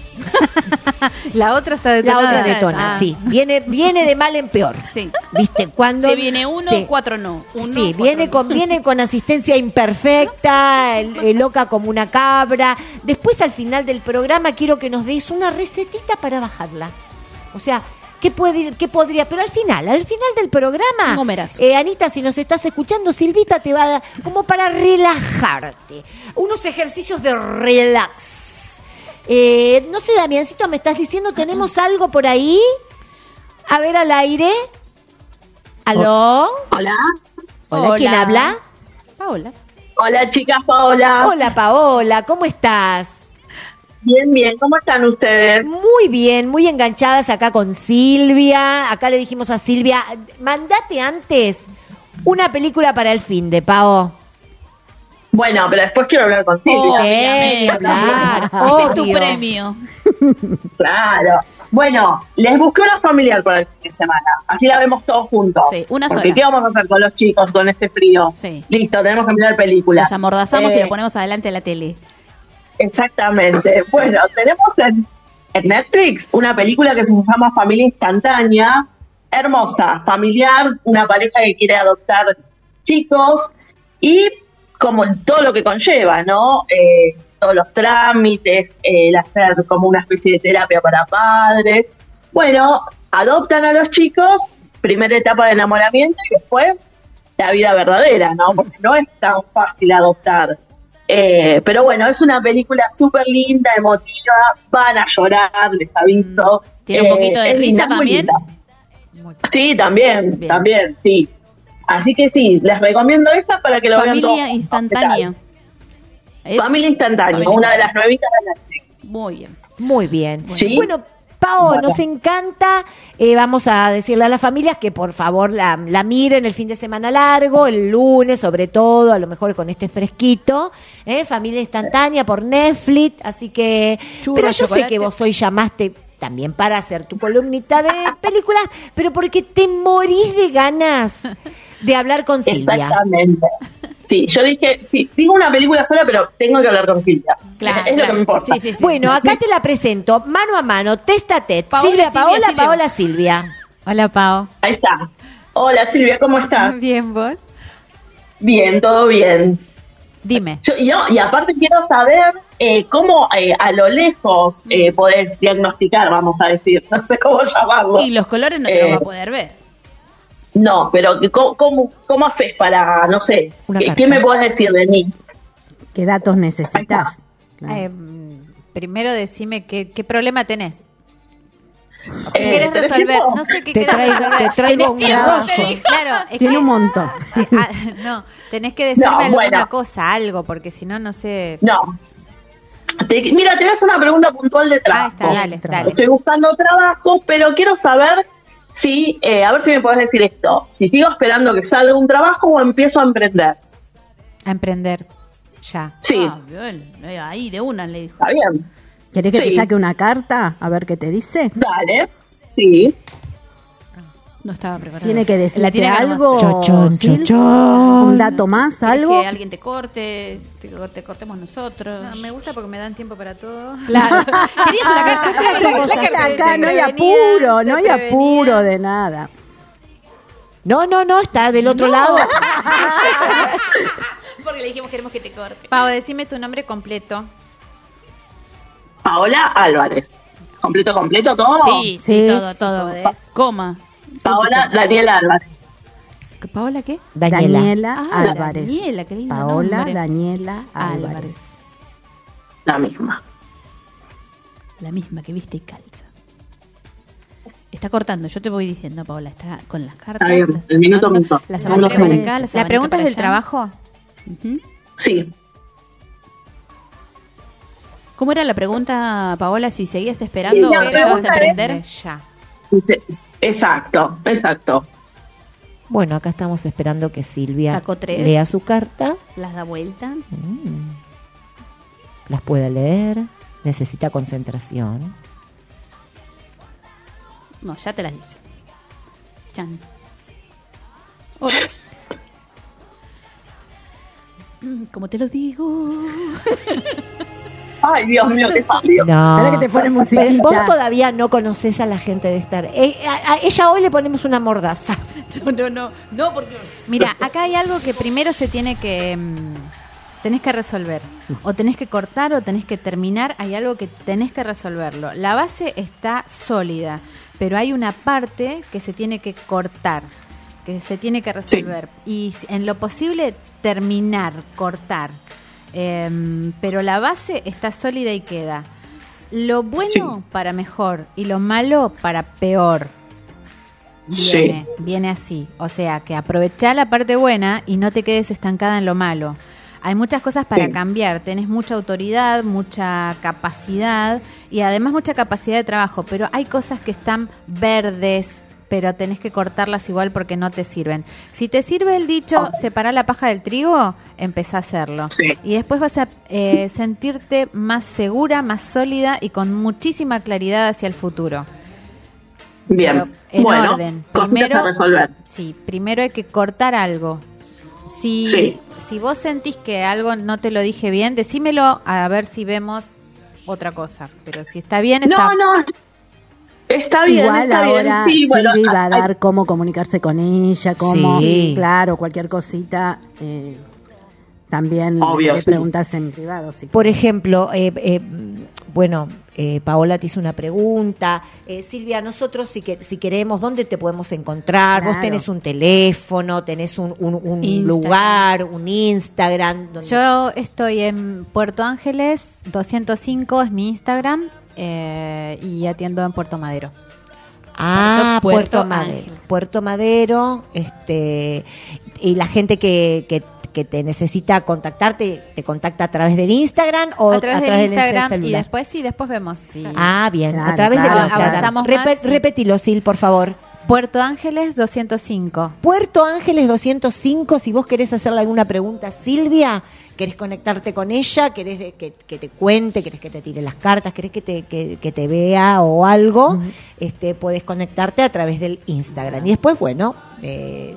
[SPEAKER 10] La otra está detonada.
[SPEAKER 8] La otra detona,
[SPEAKER 10] Ah.
[SPEAKER 8] sí. Viene, viene de mal en peor.
[SPEAKER 4] Sí.
[SPEAKER 8] ¿Viste? Cuando
[SPEAKER 4] Si viene uno,
[SPEAKER 8] sí.
[SPEAKER 4] cuatro no. Uno,
[SPEAKER 8] Sí,
[SPEAKER 4] cuatro
[SPEAKER 8] viene
[SPEAKER 4] no.
[SPEAKER 8] con, viene con asistencia imperfecta, el- el loca como una cabra. Después, al final del programa, quiero que nos des una recetita para bajarla. O sea, ¿qué, puede, qué podría? Pero al final, al final del programa,
[SPEAKER 4] Un gomerazo.
[SPEAKER 8] eh, Anita, si nos estás escuchando, Silvita te va a dar como para relajarte. Unos ejercicios de relax. Eh, no sé, Damiancito, me estás diciendo, ¿tenemos algo por ahí? A ver, al aire. ¿Aló?
[SPEAKER 16] Hola.
[SPEAKER 8] Hola, ¿quién habla?
[SPEAKER 4] Paola.
[SPEAKER 16] Hola, chicas, Paola.
[SPEAKER 8] Hola, Paola, ¿cómo estás?
[SPEAKER 16] Bien, bien, ¿cómo están ustedes?
[SPEAKER 8] Muy bien, muy enganchadas acá con Silvia. Acá le dijimos a Silvia, mandate antes una película para el fin de Pao.
[SPEAKER 16] Bueno, pero después quiero hablar con Silvia.
[SPEAKER 8] Obviamente, hablar,
[SPEAKER 4] Ese es tu
[SPEAKER 8] obvio.
[SPEAKER 4] premio.
[SPEAKER 16] Claro. Bueno, les busqué una familiar para el fin de semana. Así la vemos todos juntos.
[SPEAKER 4] Sí, una
[SPEAKER 16] Porque
[SPEAKER 4] sola.
[SPEAKER 16] ¿qué vamos a hacer con los chicos con este frío?
[SPEAKER 4] Sí.
[SPEAKER 16] Listo, tenemos que mirar películas.
[SPEAKER 4] Nos amordazamos
[SPEAKER 16] Eh,
[SPEAKER 4] y lo ponemos adelante de la tele.
[SPEAKER 16] Exactamente. Bueno, tenemos en, en Netflix una película que se llama Familia Instantánea. Hermosa, familiar, una pareja que quiere adoptar chicos y como todo lo que conlleva, ¿no? Eh, todos los trámites, eh, el hacer como una especie de terapia para padres. Bueno, adoptan a los chicos, primera etapa de enamoramiento y después la vida verdadera, ¿no? Porque no es tan fácil adoptar. Eh, pero bueno, es una película súper linda, emotiva, van a llorar, les aviso.
[SPEAKER 4] ¿Tiene un poquito de
[SPEAKER 16] es linda,
[SPEAKER 4] risa
[SPEAKER 16] muy
[SPEAKER 4] también?
[SPEAKER 16] linda. Sí, también,
[SPEAKER 4] Bien.
[SPEAKER 16] también, sí. Así que sí, les recomiendo esa para que lo vean todos.
[SPEAKER 4] Familia instantánea. ¿Es?
[SPEAKER 16] Familia Instantánea,
[SPEAKER 4] Familia
[SPEAKER 16] una de las nuevitas de Netflix.
[SPEAKER 4] Muy bien.
[SPEAKER 8] Muy bien.
[SPEAKER 16] Sí.
[SPEAKER 8] Bueno, Pao,
[SPEAKER 16] Bueno.
[SPEAKER 8] nos encanta. Eh, vamos a decirle a las familias que por favor la, la miren el fin de semana largo, el lunes sobre todo, a lo mejor con este fresquito. ¿eh? Familia Instantánea por Netflix. Así que...
[SPEAKER 4] Churro,
[SPEAKER 8] pero yo sé
[SPEAKER 4] chocolate.
[SPEAKER 8] que vos hoy llamaste también para hacer tu columnita de películas, pero porque te morís de ganas de hablar con Silvia.
[SPEAKER 16] Exactamente. Sí, yo dije, sí, digo una película sola, pero tengo que hablar con Silvia.
[SPEAKER 4] Claro,
[SPEAKER 16] es, es lo
[SPEAKER 4] claro.
[SPEAKER 16] que me importa.
[SPEAKER 4] Sí, sí, sí.
[SPEAKER 8] Bueno, acá
[SPEAKER 16] Sí.
[SPEAKER 8] te la presento, mano a mano, teste a tete.
[SPEAKER 4] Paola,
[SPEAKER 8] Silvia,
[SPEAKER 4] Silvia,
[SPEAKER 8] Paola,
[SPEAKER 4] Silvia.
[SPEAKER 8] Paola, Silvia.
[SPEAKER 10] Hola, Pao.
[SPEAKER 16] Ahí está. Hola Silvia, ¿cómo estás?
[SPEAKER 10] Bien, ¿vos?
[SPEAKER 16] Bien, todo bien.
[SPEAKER 10] Dime.
[SPEAKER 16] Yo, y, yo- y aparte quiero saber eh, cómo eh, a lo lejos eh, podés diagnosticar, vamos a decir, no sé cómo llamarlo.
[SPEAKER 4] Y los colores no te
[SPEAKER 16] Eh,
[SPEAKER 4] los va a poder ver.
[SPEAKER 16] No, pero que ¿cómo, cómo, cómo haces para, no sé,
[SPEAKER 8] Una
[SPEAKER 16] ¿qué,
[SPEAKER 8] carta.
[SPEAKER 16] qué me podés decir de mí?
[SPEAKER 5] ¿Qué datos necesitas? Claro.
[SPEAKER 10] Eh, primero decime qué, qué problema tenés. ¿Qué
[SPEAKER 16] Eh,
[SPEAKER 10] querés
[SPEAKER 16] ¿tenés
[SPEAKER 10] resolver?
[SPEAKER 16] tiempo?
[SPEAKER 10] No sé qué
[SPEAKER 8] Te
[SPEAKER 10] querés
[SPEAKER 8] traigo,
[SPEAKER 10] resolver.
[SPEAKER 8] te traigo
[SPEAKER 10] ¿Tenés
[SPEAKER 8] un
[SPEAKER 10] tiempo?
[SPEAKER 8] caballo.
[SPEAKER 10] Claro, es
[SPEAKER 5] Tiene
[SPEAKER 10] que-
[SPEAKER 5] un montón.
[SPEAKER 10] Sí, ah, no, tenés que decirme
[SPEAKER 16] No,
[SPEAKER 10] alguna
[SPEAKER 16] bueno.
[SPEAKER 10] cosa, algo, porque si no, no sé.
[SPEAKER 16] No. Te- mira, te voy a hacer una pregunta puntual de
[SPEAKER 10] Ah,
[SPEAKER 16] trabajo.
[SPEAKER 10] está, dale, dale.
[SPEAKER 16] Estoy buscando trabajo, pero quiero saber si, eh, a ver si me podés decir esto, si sigo esperando que salga un trabajo o empiezo a emprender.
[SPEAKER 10] A emprender. Ya.
[SPEAKER 16] Sí,
[SPEAKER 4] Ah, bien. Eh, Ahí de una le dijo.
[SPEAKER 16] está bien.
[SPEAKER 5] ¿Querés que
[SPEAKER 16] Sí.
[SPEAKER 5] te saque una carta? A ver qué te dice.
[SPEAKER 16] Dale, sí.
[SPEAKER 4] No estaba preparada.
[SPEAKER 5] Tiene que decirte
[SPEAKER 4] La tiene que
[SPEAKER 5] algo.
[SPEAKER 8] Chochón,
[SPEAKER 5] Sil?
[SPEAKER 8] chochón.
[SPEAKER 5] Un dato más,
[SPEAKER 4] ¿Querés
[SPEAKER 5] algo.
[SPEAKER 4] que alguien te corte, te, te cortemos nosotros.
[SPEAKER 10] No, me gusta porque me dan tiempo para todo.
[SPEAKER 4] Claro. Querías una casa.
[SPEAKER 5] Nosotras somos
[SPEAKER 10] Ya que
[SPEAKER 5] acá,
[SPEAKER 10] te
[SPEAKER 5] no hay
[SPEAKER 10] prevenía,
[SPEAKER 5] apuro, no
[SPEAKER 10] te
[SPEAKER 5] hay
[SPEAKER 10] prevenía.
[SPEAKER 5] apuro de nada.
[SPEAKER 8] No, no, no, está del otro lado.
[SPEAKER 4] Porque le dijimos queremos que te corte.
[SPEAKER 10] Pau, decime tu nombre completo.
[SPEAKER 16] Paola Álvarez. ¿Completo, completo todo?
[SPEAKER 4] Sí, sí,
[SPEAKER 5] Sí.
[SPEAKER 4] todo, todo.
[SPEAKER 10] Podés.
[SPEAKER 4] Coma.
[SPEAKER 16] Paola Daniela Álvarez.
[SPEAKER 4] ¿Paola qué?
[SPEAKER 8] Daniela.
[SPEAKER 5] Daniela
[SPEAKER 4] Ah,
[SPEAKER 5] Álvarez.
[SPEAKER 4] Daniela, qué lindo
[SPEAKER 5] Paola
[SPEAKER 4] nombre.
[SPEAKER 5] Daniela Álvarez.
[SPEAKER 4] Álvarez.
[SPEAKER 16] La misma.
[SPEAKER 4] La misma que viste y calza. Está cortando, yo te voy diciendo, Paola, está con las cartas.
[SPEAKER 16] Está bien,
[SPEAKER 4] las
[SPEAKER 16] el minuto
[SPEAKER 4] tomando,
[SPEAKER 16] minuto.
[SPEAKER 4] Las
[SPEAKER 16] Segundo
[SPEAKER 4] abanicas para
[SPEAKER 16] segundo.
[SPEAKER 4] acá, las
[SPEAKER 10] ¿La
[SPEAKER 4] abanicas
[SPEAKER 10] pregunta
[SPEAKER 4] para
[SPEAKER 10] es del
[SPEAKER 4] allá.
[SPEAKER 10] trabajo?
[SPEAKER 4] Ujú.
[SPEAKER 16] Sí.
[SPEAKER 4] ¿Cómo era la pregunta, Paola? Si seguías esperando
[SPEAKER 16] Sí, la
[SPEAKER 4] o empezabas a
[SPEAKER 16] pregunta es-
[SPEAKER 4] emprender.
[SPEAKER 10] Ya.
[SPEAKER 16] Sí, sí, exacto, exacto.
[SPEAKER 8] Bueno, acá estamos esperando que Silvia
[SPEAKER 4] Sacó tres.
[SPEAKER 8] lea su carta,
[SPEAKER 4] Las da vuelta.
[SPEAKER 8] las pueda leer, necesita concentración.
[SPEAKER 4] No, ya te las dice. Chan. Hola. Mm, Como te lo digo.
[SPEAKER 16] Ay, Dios mío, qué sabio.
[SPEAKER 8] No.
[SPEAKER 5] Ahora que te pone musiquita.
[SPEAKER 8] Vos todavía no conoces a la gente de Star. Eh, a, a ella hoy le ponemos una mordaza.
[SPEAKER 4] No, no, no, no, porque...
[SPEAKER 10] Mira, acá hay algo que primero se tiene que... mmm, tenés que resolver. O tenés que cortar o tenés que terminar. Hay algo que tenés que resolverlo. La base está sólida, pero hay una parte que se tiene que cortar, que se tiene que resolver. Sí. Y en lo posible terminar, cortar. Eh, pero la base está sólida y queda. Lo bueno sí. para mejor y lo malo para peor. Viene, sí. viene así. O sea, que aprovechá la parte buena y no te quedes estancada en lo malo. Hay muchas cosas para sí. cambiar. Tenés mucha autoridad, mucha capacidad y además mucha capacidad de trabajo. Pero hay cosas que están verdes, pero tenés que cortarlas igual porque no te sirven. Si te sirve el dicho, oh. separá la paja del trigo, empezá a hacerlo. Sí. Y después vas a eh, sentirte más segura, más sólida y con muchísima claridad hacia el futuro.
[SPEAKER 16] Bien,
[SPEAKER 10] pero en
[SPEAKER 16] bueno,
[SPEAKER 10] orden. Primero,
[SPEAKER 16] a resolver.
[SPEAKER 10] Sí, primero hay que cortar algo. Si, sí. si vos sentís que algo no te lo dije bien, decímelo a ver si vemos otra cosa. Pero si está bien, está...
[SPEAKER 16] No, no, está bien,
[SPEAKER 5] igual
[SPEAKER 16] está
[SPEAKER 5] ahora
[SPEAKER 16] bien. Sí,
[SPEAKER 5] Silvia
[SPEAKER 16] bueno,
[SPEAKER 5] va a dar
[SPEAKER 16] hay...
[SPEAKER 5] cómo comunicarse con ella, cómo,
[SPEAKER 8] sí.
[SPEAKER 5] claro, cualquier cosita, eh, también
[SPEAKER 16] Obvio,
[SPEAKER 5] le
[SPEAKER 16] sí.
[SPEAKER 5] preguntas en privado. Si
[SPEAKER 8] Por ejemplo, eh, eh, bueno, eh, Paola te hizo una pregunta. Eh, Silvia, nosotros si, que, si queremos, ¿dónde te podemos encontrar?
[SPEAKER 5] Claro.
[SPEAKER 8] Vos tenés un teléfono, tenés un, un, un lugar, un Instagram. Donde...
[SPEAKER 10] Yo estoy en Puerto Ángeles, doscientos cinco es mi Instagram, eh, y atiendo en Puerto Madero.
[SPEAKER 8] Ah,
[SPEAKER 10] Puerto,
[SPEAKER 8] Puerto Madero.
[SPEAKER 10] Ángeles.
[SPEAKER 8] Puerto Madero, este, y la gente que, que, que te necesita contactarte, ¿te contacta a través del Instagram o
[SPEAKER 10] a través,
[SPEAKER 8] a través
[SPEAKER 10] del Instagram
[SPEAKER 8] celular?
[SPEAKER 10] y después sí, después vemos. Sí.
[SPEAKER 8] Ah, bien,
[SPEAKER 5] Claro,
[SPEAKER 8] a través
[SPEAKER 5] claro,
[SPEAKER 8] del Instagram.
[SPEAKER 10] avanzamos
[SPEAKER 8] Rep-
[SPEAKER 10] más, sí.
[SPEAKER 8] Repetilo, Sil, por favor.
[SPEAKER 10] Puerto Ángeles doscientos cinco.
[SPEAKER 8] Puerto Ángeles doscientos cinco, si vos querés hacerle alguna pregunta a Silvia, querés conectarte con ella, querés de- que, que te cuente, querés que te tire las cartas, querés que te, que, que te vea o algo, uh-huh. este, podés conectarte a través del Instagram. Y después, bueno, eh,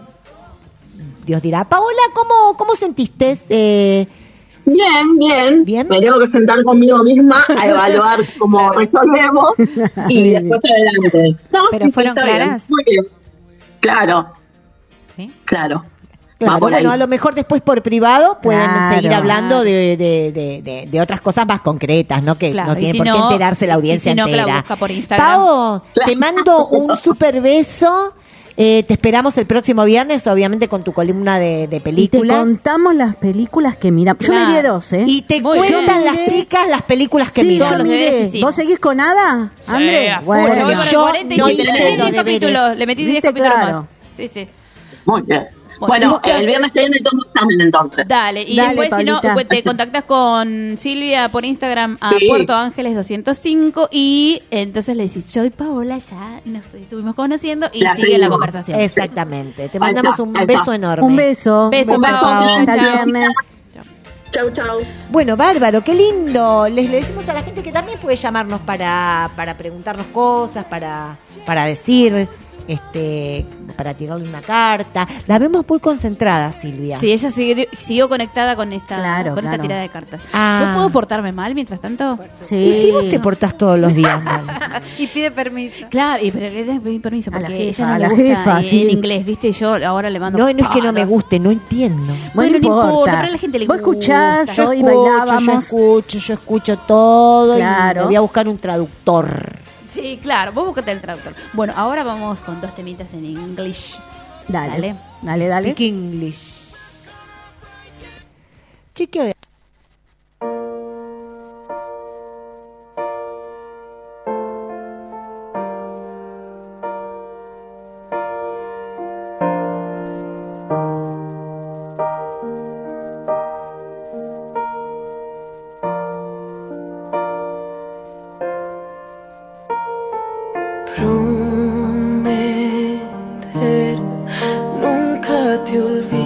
[SPEAKER 8] Dios dirá. Paola, ¿cómo, cómo sentiste? Eh,
[SPEAKER 16] Bien, bien,
[SPEAKER 8] bien.
[SPEAKER 16] Me tengo que sentar conmigo misma a evaluar cómo claro. resolvemos y después adelante. No,
[SPEAKER 10] Pero
[SPEAKER 16] sí,
[SPEAKER 10] fueron
[SPEAKER 16] sí,
[SPEAKER 10] claras.
[SPEAKER 16] Bien. Muy bien. Claro.
[SPEAKER 10] ¿Sí?
[SPEAKER 16] Claro.
[SPEAKER 8] Claro, bueno, a lo mejor después por privado pueden
[SPEAKER 5] Claro.
[SPEAKER 8] seguir hablando de, de, de, de, de otras cosas más concretas, ¿no? Que
[SPEAKER 10] Claro,
[SPEAKER 8] no tiene
[SPEAKER 10] si
[SPEAKER 8] por qué
[SPEAKER 10] no-
[SPEAKER 8] enterarse la audiencia
[SPEAKER 10] y si no, que la
[SPEAKER 8] entera.
[SPEAKER 10] busca por Instagram.
[SPEAKER 8] Pau, te mando un super beso. Eh, te esperamos el próximo viernes, obviamente con tu columna de, de
[SPEAKER 5] y te
[SPEAKER 8] películas.
[SPEAKER 5] contamos las películas que miramos. Yo
[SPEAKER 10] Claro.
[SPEAKER 5] miré dos, ¿eh?
[SPEAKER 8] Y te
[SPEAKER 10] Muy
[SPEAKER 8] cuentan
[SPEAKER 10] bien.
[SPEAKER 8] las chicas las películas que
[SPEAKER 5] sí,
[SPEAKER 8] miran.
[SPEAKER 5] yo
[SPEAKER 10] los
[SPEAKER 5] miré.
[SPEAKER 10] deberes que
[SPEAKER 5] ¿Vos
[SPEAKER 10] hicimos.
[SPEAKER 5] seguís con nada, André?
[SPEAKER 10] Sí, yo voy por el
[SPEAKER 8] yo
[SPEAKER 10] cuarenta y
[SPEAKER 8] no
[SPEAKER 10] siete, le
[SPEAKER 8] hice
[SPEAKER 10] metí
[SPEAKER 8] los
[SPEAKER 10] diez
[SPEAKER 8] deberes.
[SPEAKER 10] capítulos, le metí diez
[SPEAKER 5] ¿Viste?
[SPEAKER 10] capítulos
[SPEAKER 5] Claro.
[SPEAKER 10] más. Sí, sí.
[SPEAKER 16] Muy bien.
[SPEAKER 5] Bueno,
[SPEAKER 16] Bueno,
[SPEAKER 5] busca-
[SPEAKER 16] el viernes que viene tomo examen entonces.
[SPEAKER 10] Dale, y
[SPEAKER 5] Dale,
[SPEAKER 10] después si no,
[SPEAKER 5] Paulita.
[SPEAKER 10] te contactas con Silvia por Instagram a
[SPEAKER 16] Sí.
[SPEAKER 10] Puerto Ángeles doscientos cinco y entonces le decís, yo y Paola ya nos estuvimos conociendo y
[SPEAKER 16] La
[SPEAKER 10] sigue la
[SPEAKER 16] seguimos.
[SPEAKER 10] conversación.
[SPEAKER 8] Exactamente. Te
[SPEAKER 16] Ahí
[SPEAKER 8] mandamos
[SPEAKER 16] está,
[SPEAKER 8] un
[SPEAKER 16] ahí
[SPEAKER 8] beso
[SPEAKER 16] está.
[SPEAKER 8] enorme.
[SPEAKER 5] Un beso.
[SPEAKER 10] Beso,
[SPEAKER 5] Un
[SPEAKER 16] Pau.
[SPEAKER 5] Hasta el
[SPEAKER 10] Chau, chau.
[SPEAKER 5] viernes.
[SPEAKER 16] Chau, chau.
[SPEAKER 8] Bueno, bárbaro, qué lindo. Les le decimos a la gente que también puede llamarnos para, para preguntarnos cosas, para, para decir, este, para tirarle una carta. La vemos muy concentrada, Silvia.
[SPEAKER 10] Sí, ella siguió, siguió conectada con esta
[SPEAKER 5] Claro,
[SPEAKER 10] con esta
[SPEAKER 5] claro.
[SPEAKER 10] tirada de cartas.
[SPEAKER 8] Ah.
[SPEAKER 10] ¿Yo puedo portarme mal mientras tanto?
[SPEAKER 5] Sí.
[SPEAKER 8] Y si vos te portás todos los días mal.
[SPEAKER 10] Y pide permiso. Claro, y pero le des permiso
[SPEAKER 5] A la
[SPEAKER 10] porque
[SPEAKER 5] jefa,
[SPEAKER 10] ella no
[SPEAKER 5] a
[SPEAKER 10] le
[SPEAKER 5] la
[SPEAKER 10] gusta
[SPEAKER 5] jefa,
[SPEAKER 10] en,
[SPEAKER 5] sí.
[SPEAKER 10] en inglés, ¿viste? Y yo ahora le mando
[SPEAKER 8] No, no es que no me
[SPEAKER 10] palos.
[SPEAKER 8] guste, no entiendo.
[SPEAKER 10] Bueno, no importa, pero a la gente le
[SPEAKER 5] Vos
[SPEAKER 10] gusta.
[SPEAKER 5] escuchás,
[SPEAKER 8] Yo
[SPEAKER 5] hoy
[SPEAKER 8] escucho, yo
[SPEAKER 5] bailábamos.
[SPEAKER 8] escucho, yo escucho todo
[SPEAKER 5] Claro.
[SPEAKER 8] y me voy a buscar un traductor.
[SPEAKER 10] Sí, claro, vos buscate el traductor. Bueno, ahora vamos con dos temitas en inglés.
[SPEAKER 5] Dale,
[SPEAKER 10] Dale.
[SPEAKER 5] dale, dale.
[SPEAKER 8] Speak English. Chequeo.
[SPEAKER 17] Prometer nunca te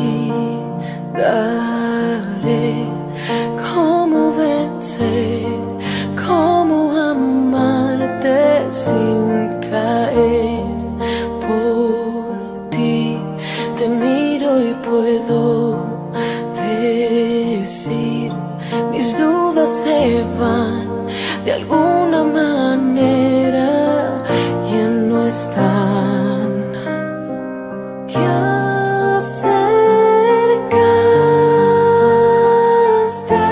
[SPEAKER 17] olvidaré. Cómo vencer, cómo amarte sin caer. Por ti te miro y puedo decir mis dudas se van. van de alguna manera y no están. Te acercaste.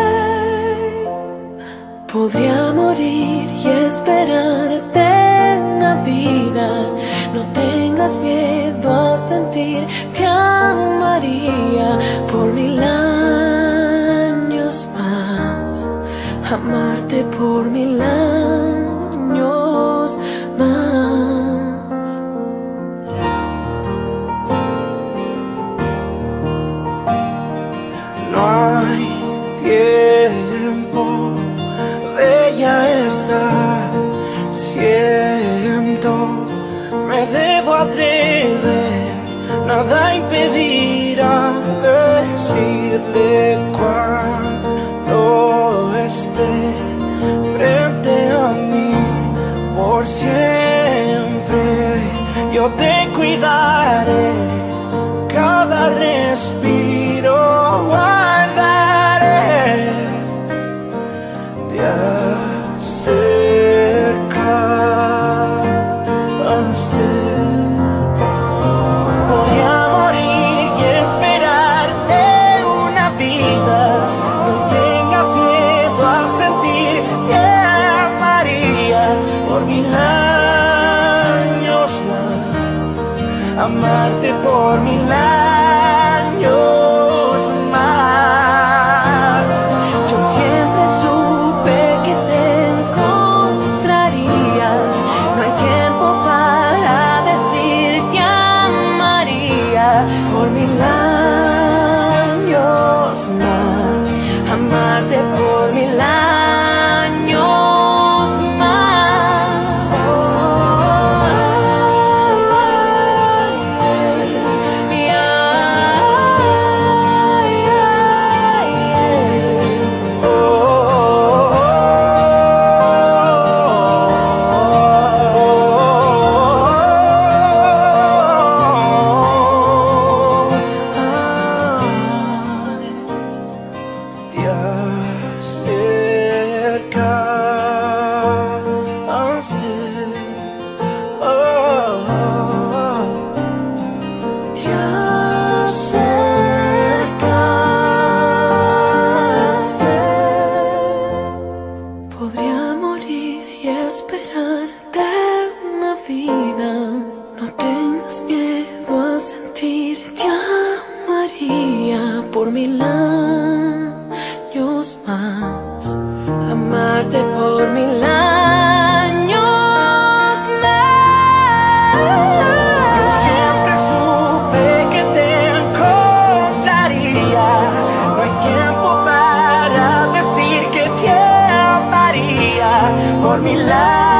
[SPEAKER 17] Podría morir y esperarte en la vida. No tengas miedo a sentir, te amaría por mil años más, amarte por mil años más.
[SPEAKER 9] No hay tiempo, bella está, siento. Me debo atrever, nada impedirá decirle cuando esté frente a mí. Por siempre yo te cuidaré, cada respiro guardaré. Te acercaste. Podría morir y esperarte una vida. No tengas miedo a sentir, te amaría por mil años más, amarte por mil años más. Yo siempre supe que te encontraría. No hay tiempo para decir te amaría por mil años más, amarte por mil años más. Por mil años más, amarte por mil años más. Yo siempre supe que te encontraría. No hay tiempo para decir que te amaría por mil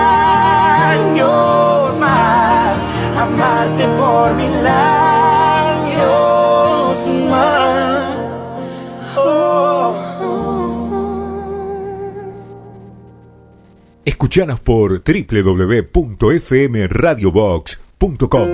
[SPEAKER 9] años más, amarte por mil años más.
[SPEAKER 7] Escuchanos por doble u doble u doble u punto f m radio box punto com.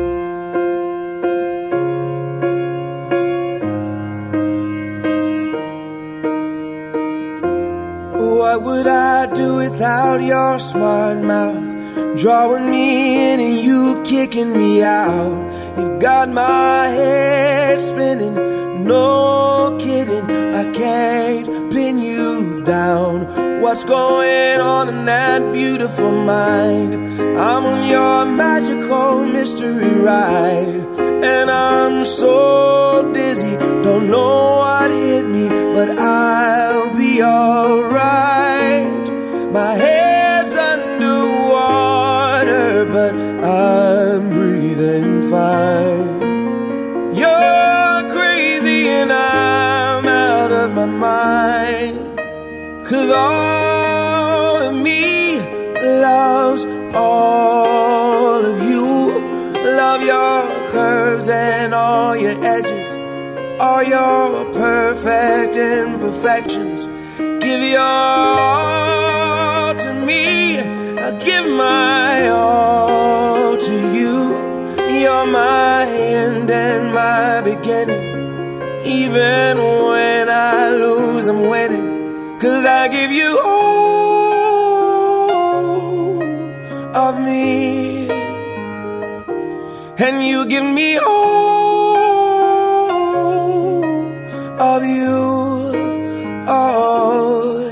[SPEAKER 9] What would I do without your smart mouth? Drawing me in and you kicking me out. You got my head spinning, no kidding. I can't pin you down. What's going on in that beautiful mind? I'm on your magical mystery ride, and I'm so dizzy, don't know what hit me, but I'll be alright. My head's underwater, but I'm breathing fine. You're crazy and I'm out of my mind, 'cause all of me loves all of you. Love your curves and all your edges, all your perfect imperfections. Give your all to me, I'll give my all to you. You're my end and my beginning. Even when I lose, I'm winning, 'cause I give you all
[SPEAKER 18] and you give me all of you. Oh,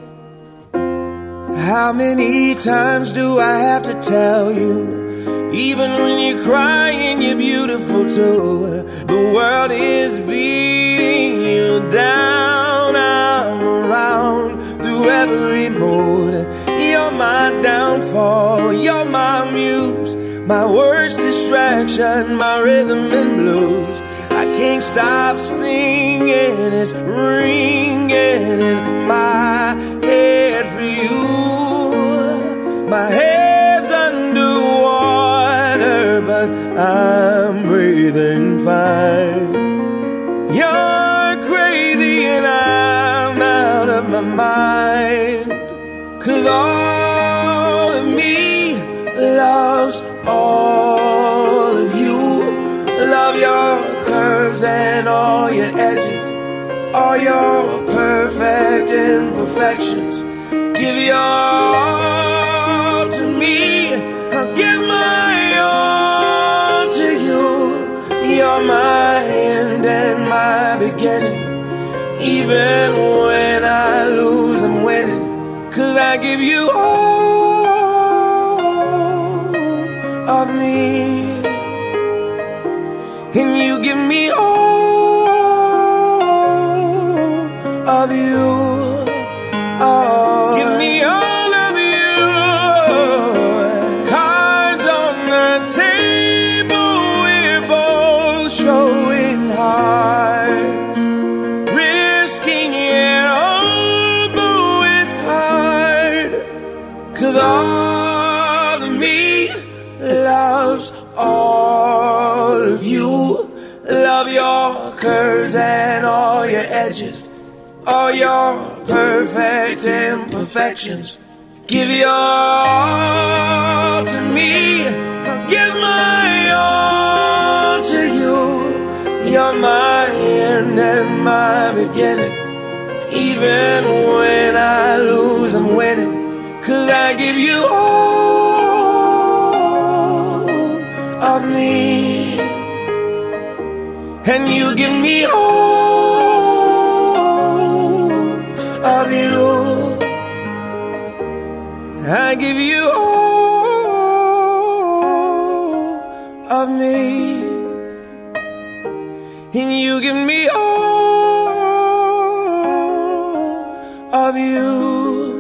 [SPEAKER 18] how many times do I have to tell you? Even when you're crying, you're beautiful too. The world is beating you down. I'm around through every mood. You're my downfall, you're my muse, my worst distraction, my rhythm and blues. I can't stop singing, it's ringing in my head for you. My head's underwater, but I'm breathing fine. You're crazy and I'm out of my mind. 'Cause all of me loves all of you. Love your curves and all your edges, all your perfect imperfections. Give your all to me, I'll give my all to you. You're my end and my beginning. Even when I lose, I'm winning. 'Cause I give you all of me, and you give me all of you. Oh, give me all of you. Cards on the table, we're both showing hearts, risking it although it's hard. 'Cause all of me loves all of you. Love your curves and all your edges, all your perfect imperfections. Give your all to me, I'll give my all to you. You're my end and my beginning. Even when I lose, I'm winning. 'Cause I give you all of me, and you give me all of you. I give you all of me, and you give me all of you.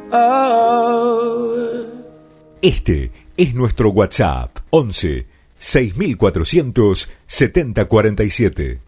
[SPEAKER 18] Oh.
[SPEAKER 7] Este es nuestro WhatsApp once seis mil cuatrocientos setenta cuarenta y siete.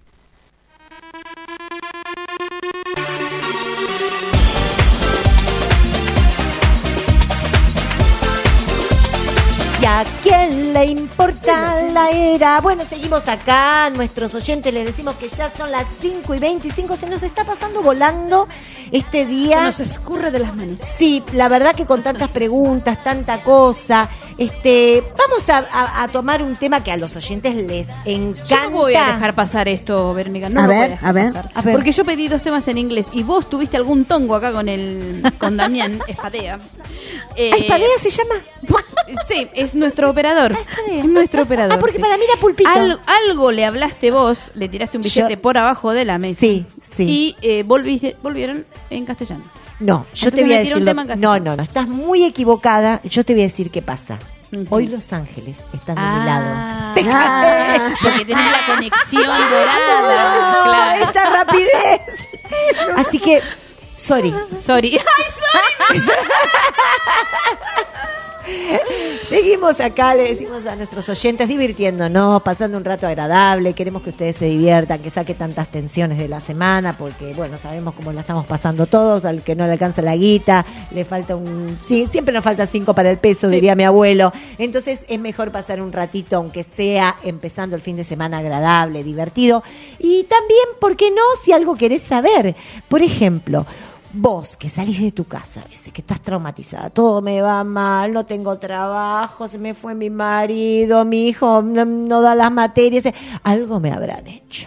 [SPEAKER 8] ¿Y a quién le importa la era? Bueno, seguimos acá. Nuestros oyentes les decimos que ya son las cinco y veinticinco. Se nos está pasando volando este día.
[SPEAKER 4] Se nos escurre de las manos.
[SPEAKER 8] Sí, la verdad que con tantas preguntas, tanta cosa. Este, vamos a, a, a tomar un tema que a los oyentes les encanta.
[SPEAKER 4] Yo no voy a dejar pasar esto, Verónica. No
[SPEAKER 8] a,
[SPEAKER 4] lo
[SPEAKER 8] ver,
[SPEAKER 4] voy a, dejar
[SPEAKER 8] a, ver,
[SPEAKER 4] pasar.
[SPEAKER 8] a ver.
[SPEAKER 4] Porque yo pedí dos temas en inglés y vos tuviste algún tongo acá con el con Damián Espadea.
[SPEAKER 8] Eh, ¿Espadea se llama?
[SPEAKER 4] Sí, es nuestro operador.
[SPEAKER 8] Ah,
[SPEAKER 4] es nuestro operador.
[SPEAKER 8] Ah, porque
[SPEAKER 4] sí.
[SPEAKER 8] para mí era Pulpito.
[SPEAKER 4] Al, algo le hablaste vos, le tiraste un billete
[SPEAKER 8] yo,
[SPEAKER 4] por abajo de la mesa.
[SPEAKER 8] Sí, sí.
[SPEAKER 4] Y eh, volviste, volvieron en castellano.
[SPEAKER 8] No, yo
[SPEAKER 4] Entonces
[SPEAKER 8] te voy a decir.
[SPEAKER 4] Lo,
[SPEAKER 8] no, no, no, estás muy equivocada. Yo te voy a decir qué pasa. Uh-huh. Hoy Los Ángeles están de
[SPEAKER 4] ah,
[SPEAKER 8] mi lado.
[SPEAKER 4] Ah, porque tenés la conexión dorada.
[SPEAKER 8] No,
[SPEAKER 4] claro.
[SPEAKER 8] Esa rapidez. Así que, sorry.
[SPEAKER 4] Sorry. Ay, sorry.
[SPEAKER 8] Seguimos acá, le decimos a nuestros oyentes, divirtiéndonos, pasando un rato agradable. Queremos que ustedes se diviertan, que saque tantas tensiones de la semana, porque bueno, sabemos cómo la estamos pasando todos. Al que no le alcanza la guita, le falta un... Sí, siempre nos falta cinco para el peso, sí, diría mi abuelo. Entonces es mejor pasar un ratito, aunque sea empezando el fin de semana agradable, divertido. Y también, ¿por qué no? Si algo querés saber. Por ejemplo, vos que salís de tu casa a veces, que estás traumatizada, todo me va mal, no tengo trabajo, se me fue mi marido, mi hijo no, no da las materias, algo me habrán hecho.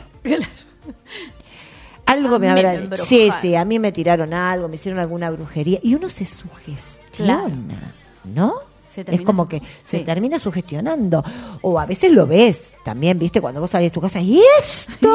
[SPEAKER 8] Algo
[SPEAKER 4] a
[SPEAKER 8] me habrán
[SPEAKER 4] me
[SPEAKER 8] hecho. Sí, sí, a mí me tiraron algo, me hicieron alguna brujería y uno se sugestiona, claro, ¿no?
[SPEAKER 4] Se
[SPEAKER 8] Es
[SPEAKER 4] termina
[SPEAKER 8] como
[SPEAKER 4] su-
[SPEAKER 8] que
[SPEAKER 4] sí.
[SPEAKER 8] se termina sugestionando. O a veces lo ves también, ¿viste? Cuando vos salís de tu casa, ¿y esto?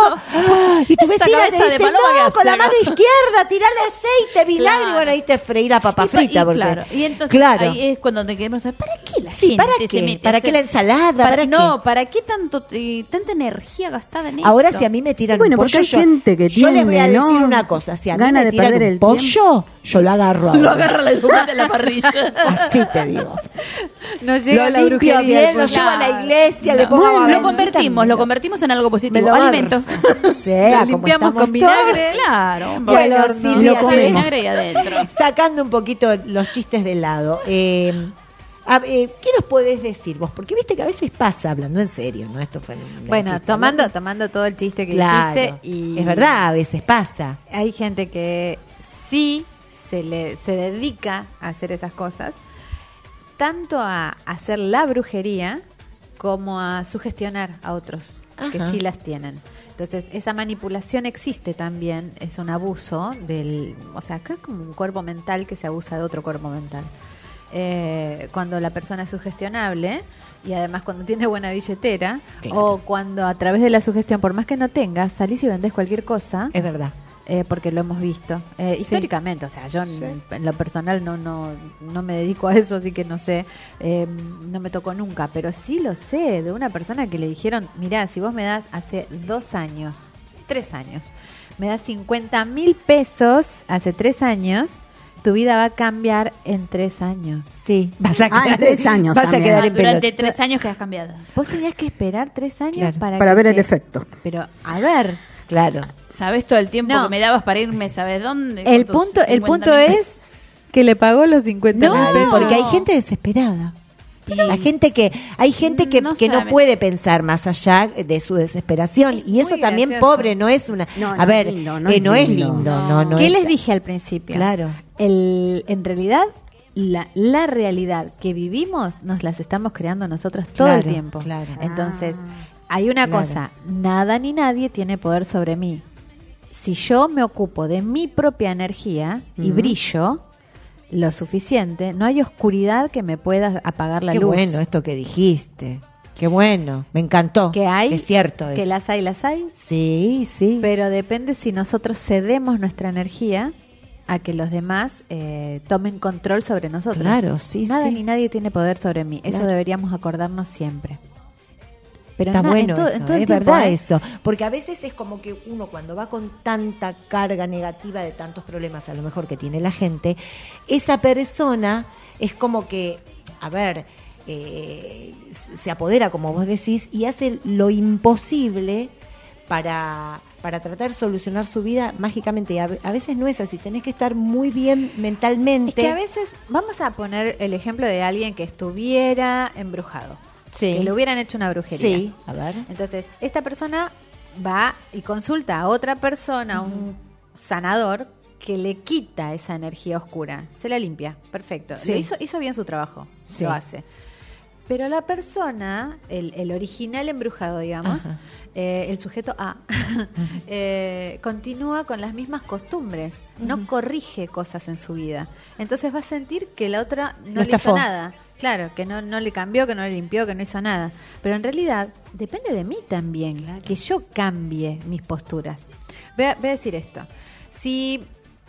[SPEAKER 8] Ah, Y tu
[SPEAKER 4] Esta
[SPEAKER 8] vecina te
[SPEAKER 4] cabeza de
[SPEAKER 8] dice,
[SPEAKER 4] paloma que
[SPEAKER 8] no,
[SPEAKER 4] hace
[SPEAKER 8] con la
[SPEAKER 4] acá".
[SPEAKER 8] mano izquierda, tirarle aceite, vinagre,
[SPEAKER 4] Claro.
[SPEAKER 8] y bueno, ahí te freí la papa
[SPEAKER 4] Y pa-
[SPEAKER 8] frita.
[SPEAKER 4] y
[SPEAKER 8] porque,
[SPEAKER 4] claro, y entonces
[SPEAKER 8] claro.
[SPEAKER 4] ahí es cuando te queremos saber, ¿para qué la
[SPEAKER 8] Sí,
[SPEAKER 4] gente
[SPEAKER 8] ¿para
[SPEAKER 4] se
[SPEAKER 8] qué?
[SPEAKER 4] mete a
[SPEAKER 8] ¿Para
[SPEAKER 4] hacer-
[SPEAKER 8] qué la ensalada? ¿Para
[SPEAKER 4] no,
[SPEAKER 8] qué?
[SPEAKER 4] ¿para qué tanto eh, tanta energía gastada en
[SPEAKER 8] Ahora
[SPEAKER 4] esto?
[SPEAKER 8] si a mí me tiran
[SPEAKER 5] Bueno,
[SPEAKER 8] un
[SPEAKER 5] porque
[SPEAKER 8] pollo,
[SPEAKER 5] hay
[SPEAKER 8] yo,
[SPEAKER 5] gente que
[SPEAKER 8] yo les voy a
[SPEAKER 5] tiene,
[SPEAKER 8] decir
[SPEAKER 5] ¿no?
[SPEAKER 8] una cosa, si a mí
[SPEAKER 5] Gana
[SPEAKER 8] me
[SPEAKER 5] de
[SPEAKER 8] tiran
[SPEAKER 5] perder
[SPEAKER 8] un
[SPEAKER 5] el
[SPEAKER 8] pollo, yo lo agarro
[SPEAKER 4] Lo
[SPEAKER 8] ahora.
[SPEAKER 4] agarra la dura de la parrilla.
[SPEAKER 8] Así te digo.
[SPEAKER 10] No llega
[SPEAKER 8] Lo
[SPEAKER 10] la
[SPEAKER 8] limpio
[SPEAKER 10] brujería.
[SPEAKER 8] bien, lo
[SPEAKER 10] pues.
[SPEAKER 8] llevo a la iglesia,
[SPEAKER 4] No,
[SPEAKER 8] le pongo
[SPEAKER 4] bueno,
[SPEAKER 8] a
[SPEAKER 4] lo convertimos, lo convertimos en algo
[SPEAKER 8] Me
[SPEAKER 4] positivo,
[SPEAKER 8] lo
[SPEAKER 4] alimento.
[SPEAKER 8] Sea,
[SPEAKER 10] Lo
[SPEAKER 8] como
[SPEAKER 10] limpiamos
[SPEAKER 8] estamos
[SPEAKER 10] con vinagre.
[SPEAKER 4] Claro.
[SPEAKER 8] Bueno,
[SPEAKER 10] al horno.
[SPEAKER 8] Silvia,
[SPEAKER 5] Y lo
[SPEAKER 8] ¿sabes?
[SPEAKER 5] comemos.
[SPEAKER 4] Vinagre ahí adentro.
[SPEAKER 8] Sacando un poquito los chistes de lado. Eh, a- eh, ¿Qué nos podés decir vos? Porque viste que a veces pasa, hablando en serio, ¿no? Esto fue un
[SPEAKER 10] Bueno,
[SPEAKER 8] chiste,
[SPEAKER 10] tomando,
[SPEAKER 8] hablando-
[SPEAKER 10] tomando todo el chiste que
[SPEAKER 8] Claro,
[SPEAKER 10] dijiste. Y
[SPEAKER 8] es verdad, a veces pasa.
[SPEAKER 10] Hay gente que sí se, le, se dedica a hacer esas cosas, tanto a hacer la brujería como a sugestionar a otros que
[SPEAKER 8] Ajá.
[SPEAKER 10] sí las tienen. Entonces, esa manipulación existe también, es un abuso del, o sea, acá es como un cuerpo mental que se abusa de otro cuerpo mental. Eh, cuando la persona es sugestionable y además cuando tiene buena billetera,
[SPEAKER 8] Claro.
[SPEAKER 10] o cuando a través de la sugestión, por más que no tengas, salís y vendés cualquier cosa,
[SPEAKER 8] Es verdad.
[SPEAKER 10] eh, porque lo hemos visto eh,
[SPEAKER 8] Sí.
[SPEAKER 10] históricamente. O sea, yo en, en lo personal no no no me dedico a eso, así que no sé, eh, no me tocó nunca, pero sí lo sé de una persona que le dijeron, mirá, si vos me das hace dos años, tres años, me das cincuenta mil pesos hace tres años, tu vida va a cambiar en tres años.
[SPEAKER 8] Sí, vas a
[SPEAKER 5] Ah, en
[SPEAKER 8] quedar,
[SPEAKER 5] tres años
[SPEAKER 8] vas a
[SPEAKER 5] también.
[SPEAKER 8] quedar
[SPEAKER 4] Ah,
[SPEAKER 8] en
[SPEAKER 4] durante
[SPEAKER 8] pelota.
[SPEAKER 4] tres años que has cambiado.
[SPEAKER 10] Vos tenías que esperar tres años
[SPEAKER 8] Claro.
[SPEAKER 10] para,
[SPEAKER 5] Para
[SPEAKER 10] que
[SPEAKER 5] ver el
[SPEAKER 10] te-
[SPEAKER 5] efecto.
[SPEAKER 10] Pero, a ver,
[SPEAKER 8] Claro.
[SPEAKER 4] ¿Sabes todo el tiempo
[SPEAKER 10] No.
[SPEAKER 4] que me dabas para irme, sabes dónde?
[SPEAKER 10] el
[SPEAKER 4] Con tus
[SPEAKER 10] punto, el
[SPEAKER 4] cincuenta
[SPEAKER 10] punto
[SPEAKER 4] mil
[SPEAKER 10] es que le pagó los cincuenta mil
[SPEAKER 8] Claro,
[SPEAKER 10] pesos.
[SPEAKER 8] porque hay gente desesperada. La gente que hay gente que
[SPEAKER 4] No
[SPEAKER 8] que no
[SPEAKER 4] solamente-
[SPEAKER 8] puede pensar más allá de su desesperación y eso
[SPEAKER 10] muy
[SPEAKER 8] también
[SPEAKER 10] gracioso.
[SPEAKER 8] pobre no es una
[SPEAKER 5] No,
[SPEAKER 8] a
[SPEAKER 5] no
[SPEAKER 8] ver
[SPEAKER 5] es lindo, no
[SPEAKER 8] eh,
[SPEAKER 5] es
[SPEAKER 8] no es
[SPEAKER 5] lindo.
[SPEAKER 8] lindo no no
[SPEAKER 10] ¿Qué
[SPEAKER 8] es-
[SPEAKER 10] les dije al principio?
[SPEAKER 8] Claro.
[SPEAKER 10] El, en realidad, la, la realidad que vivimos nos las estamos creando nosotros todo el
[SPEAKER 8] Claro,
[SPEAKER 10] tiempo.
[SPEAKER 8] claro.
[SPEAKER 10] Entonces, hay una
[SPEAKER 8] Claro.
[SPEAKER 10] cosa, nada ni nadie tiene poder sobre mí. Si yo me ocupo de mi propia energía y
[SPEAKER 8] Ujú.
[SPEAKER 10] brillo lo suficiente, no hay oscuridad que me pueda apagar la
[SPEAKER 8] Qué
[SPEAKER 10] luz.
[SPEAKER 8] bueno esto que dijiste. Qué bueno, me encantó.
[SPEAKER 10] Que hay,
[SPEAKER 8] es cierto
[SPEAKER 10] que
[SPEAKER 8] eso.
[SPEAKER 10] las hay, las hay,
[SPEAKER 8] Sí, sí.
[SPEAKER 10] pero depende si nosotros cedemos nuestra energía a que los demás eh, tomen control sobre nosotros.
[SPEAKER 8] Claro, sí,
[SPEAKER 10] Nada
[SPEAKER 8] sí.
[SPEAKER 10] ni nadie tiene poder sobre mí. Eso
[SPEAKER 8] Claro.
[SPEAKER 10] deberíamos acordarnos siempre. Pero
[SPEAKER 8] Está
[SPEAKER 10] en na-
[SPEAKER 8] bueno
[SPEAKER 10] en todo-
[SPEAKER 8] eso,
[SPEAKER 10] en todo el
[SPEAKER 8] es
[SPEAKER 10] tiempo,
[SPEAKER 8] verdad
[SPEAKER 10] ¿eh?
[SPEAKER 8] eso. Porque a veces es como que uno cuando va con tanta carga negativa de tantos problemas a lo mejor que tiene la gente, esa persona es como que, a ver, eh, se apodera, como vos decís, y hace lo imposible para, para tratar de solucionar su vida mágicamente. Y a, ve- a veces no es así, tenés que estar muy bien mentalmente.
[SPEAKER 10] Es que a veces, vamos a poner el ejemplo de alguien que estuviera embrujado.
[SPEAKER 8] Sí.
[SPEAKER 10] Que le hubieran hecho una brujería.
[SPEAKER 8] Sí, a ver.
[SPEAKER 10] Entonces, esta persona va y consulta a otra persona, a un sanador, que le quita esa energía oscura. Se la limpia. Perfecto.
[SPEAKER 8] Sí.
[SPEAKER 10] Lo hizo, hizo bien su trabajo.
[SPEAKER 8] Sí.
[SPEAKER 10] Lo hace. Pero la persona, el, el original embrujado, digamos,
[SPEAKER 8] Ajá.
[SPEAKER 10] eh, el sujeto A, eh, continúa con las mismas costumbres, no corrige cosas en su vida. Entonces va a sentir que la otra no
[SPEAKER 8] Lo
[SPEAKER 10] le hizo
[SPEAKER 8] estafó.
[SPEAKER 10] nada. Claro, que no, no le cambió, que no le limpió, que no hizo nada. Pero en realidad depende de mí también, que yo cambie mis posturas. Voy a, voy a decir esto. Si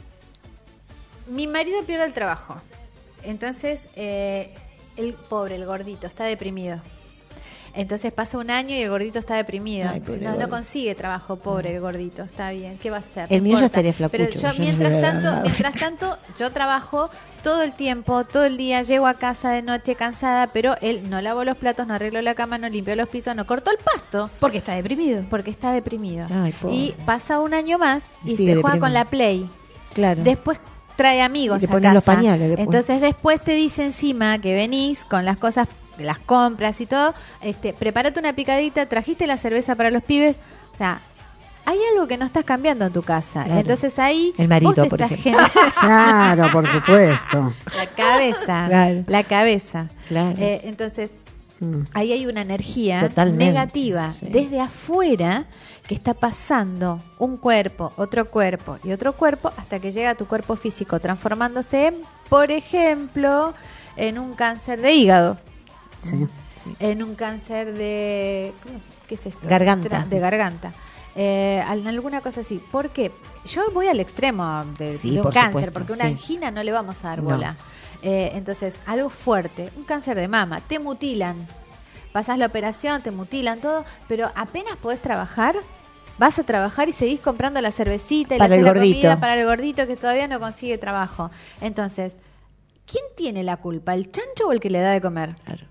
[SPEAKER 10] mi marido pierde el trabajo, entonces eh, el pobre, el gordito, está deprimido. Entonces pasa un año y el gordito está deprimido.
[SPEAKER 8] Ay, pobre
[SPEAKER 10] no, no
[SPEAKER 8] gordo.
[SPEAKER 10] consigue trabajo, pobre el gordito. Está bien, ¿qué va a hacer?
[SPEAKER 8] El
[SPEAKER 10] No
[SPEAKER 8] mío ya
[SPEAKER 10] importa.
[SPEAKER 8] estaría flacucho,
[SPEAKER 10] Pero yo,
[SPEAKER 8] yo no
[SPEAKER 10] mientras
[SPEAKER 8] sé.
[SPEAKER 10] tanto, mientras tanto, yo trabajo todo el tiempo, todo el día, llego a casa de noche cansada, pero él no lavó los platos, no arregló la cama, no limpió los pisos, no cortó el pasto.
[SPEAKER 4] Porque está deprimido.
[SPEAKER 10] Porque está deprimido.
[SPEAKER 8] Ay, pobre.
[SPEAKER 10] Y pasa un año más
[SPEAKER 8] Y
[SPEAKER 10] y,
[SPEAKER 8] sigue
[SPEAKER 10] se juega
[SPEAKER 8] deprimido.
[SPEAKER 10] con la Play.
[SPEAKER 8] Claro.
[SPEAKER 10] Después trae amigos
[SPEAKER 8] Y le
[SPEAKER 10] a
[SPEAKER 8] pones
[SPEAKER 10] casa.
[SPEAKER 8] los pañales después.
[SPEAKER 10] Entonces después te dice encima que venís con las cosas, las compras y todo, este, prepárate una picadita, trajiste la cerveza para los pibes, o sea, hay algo que no estás cambiando en tu casa.
[SPEAKER 8] Claro.
[SPEAKER 10] Entonces ahí
[SPEAKER 8] El marido,
[SPEAKER 10] vos te
[SPEAKER 8] por
[SPEAKER 10] estás
[SPEAKER 8] ejemplo.
[SPEAKER 10] generando
[SPEAKER 5] Claro, por supuesto.
[SPEAKER 10] la cabeza,
[SPEAKER 8] Claro.
[SPEAKER 10] la cabeza.
[SPEAKER 8] Claro.
[SPEAKER 10] Eh, entonces
[SPEAKER 5] Mm.
[SPEAKER 10] ahí hay una energía
[SPEAKER 8] Totalmente,
[SPEAKER 10] negativa
[SPEAKER 8] sí.
[SPEAKER 10] desde afuera que está pasando un cuerpo, otro cuerpo y otro cuerpo hasta que llega a tu cuerpo físico, transformándose en, por ejemplo, en un cáncer de hígado,
[SPEAKER 5] Sí.
[SPEAKER 10] en un cáncer de... ¿cómo? ¿Qué es esto?
[SPEAKER 8] Garganta.
[SPEAKER 10] De garganta. Eh, en alguna cosa así. Porque yo voy al extremo de,
[SPEAKER 8] Sí,
[SPEAKER 10] de un
[SPEAKER 8] por
[SPEAKER 10] cáncer,
[SPEAKER 8] supuesto,
[SPEAKER 10] porque una
[SPEAKER 8] sí.
[SPEAKER 10] angina no le vamos a dar
[SPEAKER 8] No.
[SPEAKER 10] bola. Eh, entonces, algo fuerte, un cáncer de mama, te mutilan. Pasás la operación, te mutilan todo, pero apenas podés trabajar, vas a trabajar y seguís comprando la cervecita y
[SPEAKER 8] Para
[SPEAKER 10] la
[SPEAKER 8] el
[SPEAKER 10] la
[SPEAKER 8] gordito.
[SPEAKER 10] comida para el gordito que todavía no consigue trabajo. Entonces, ¿quién tiene la culpa? ¿El chancho o el que le da de comer?
[SPEAKER 8] Claro.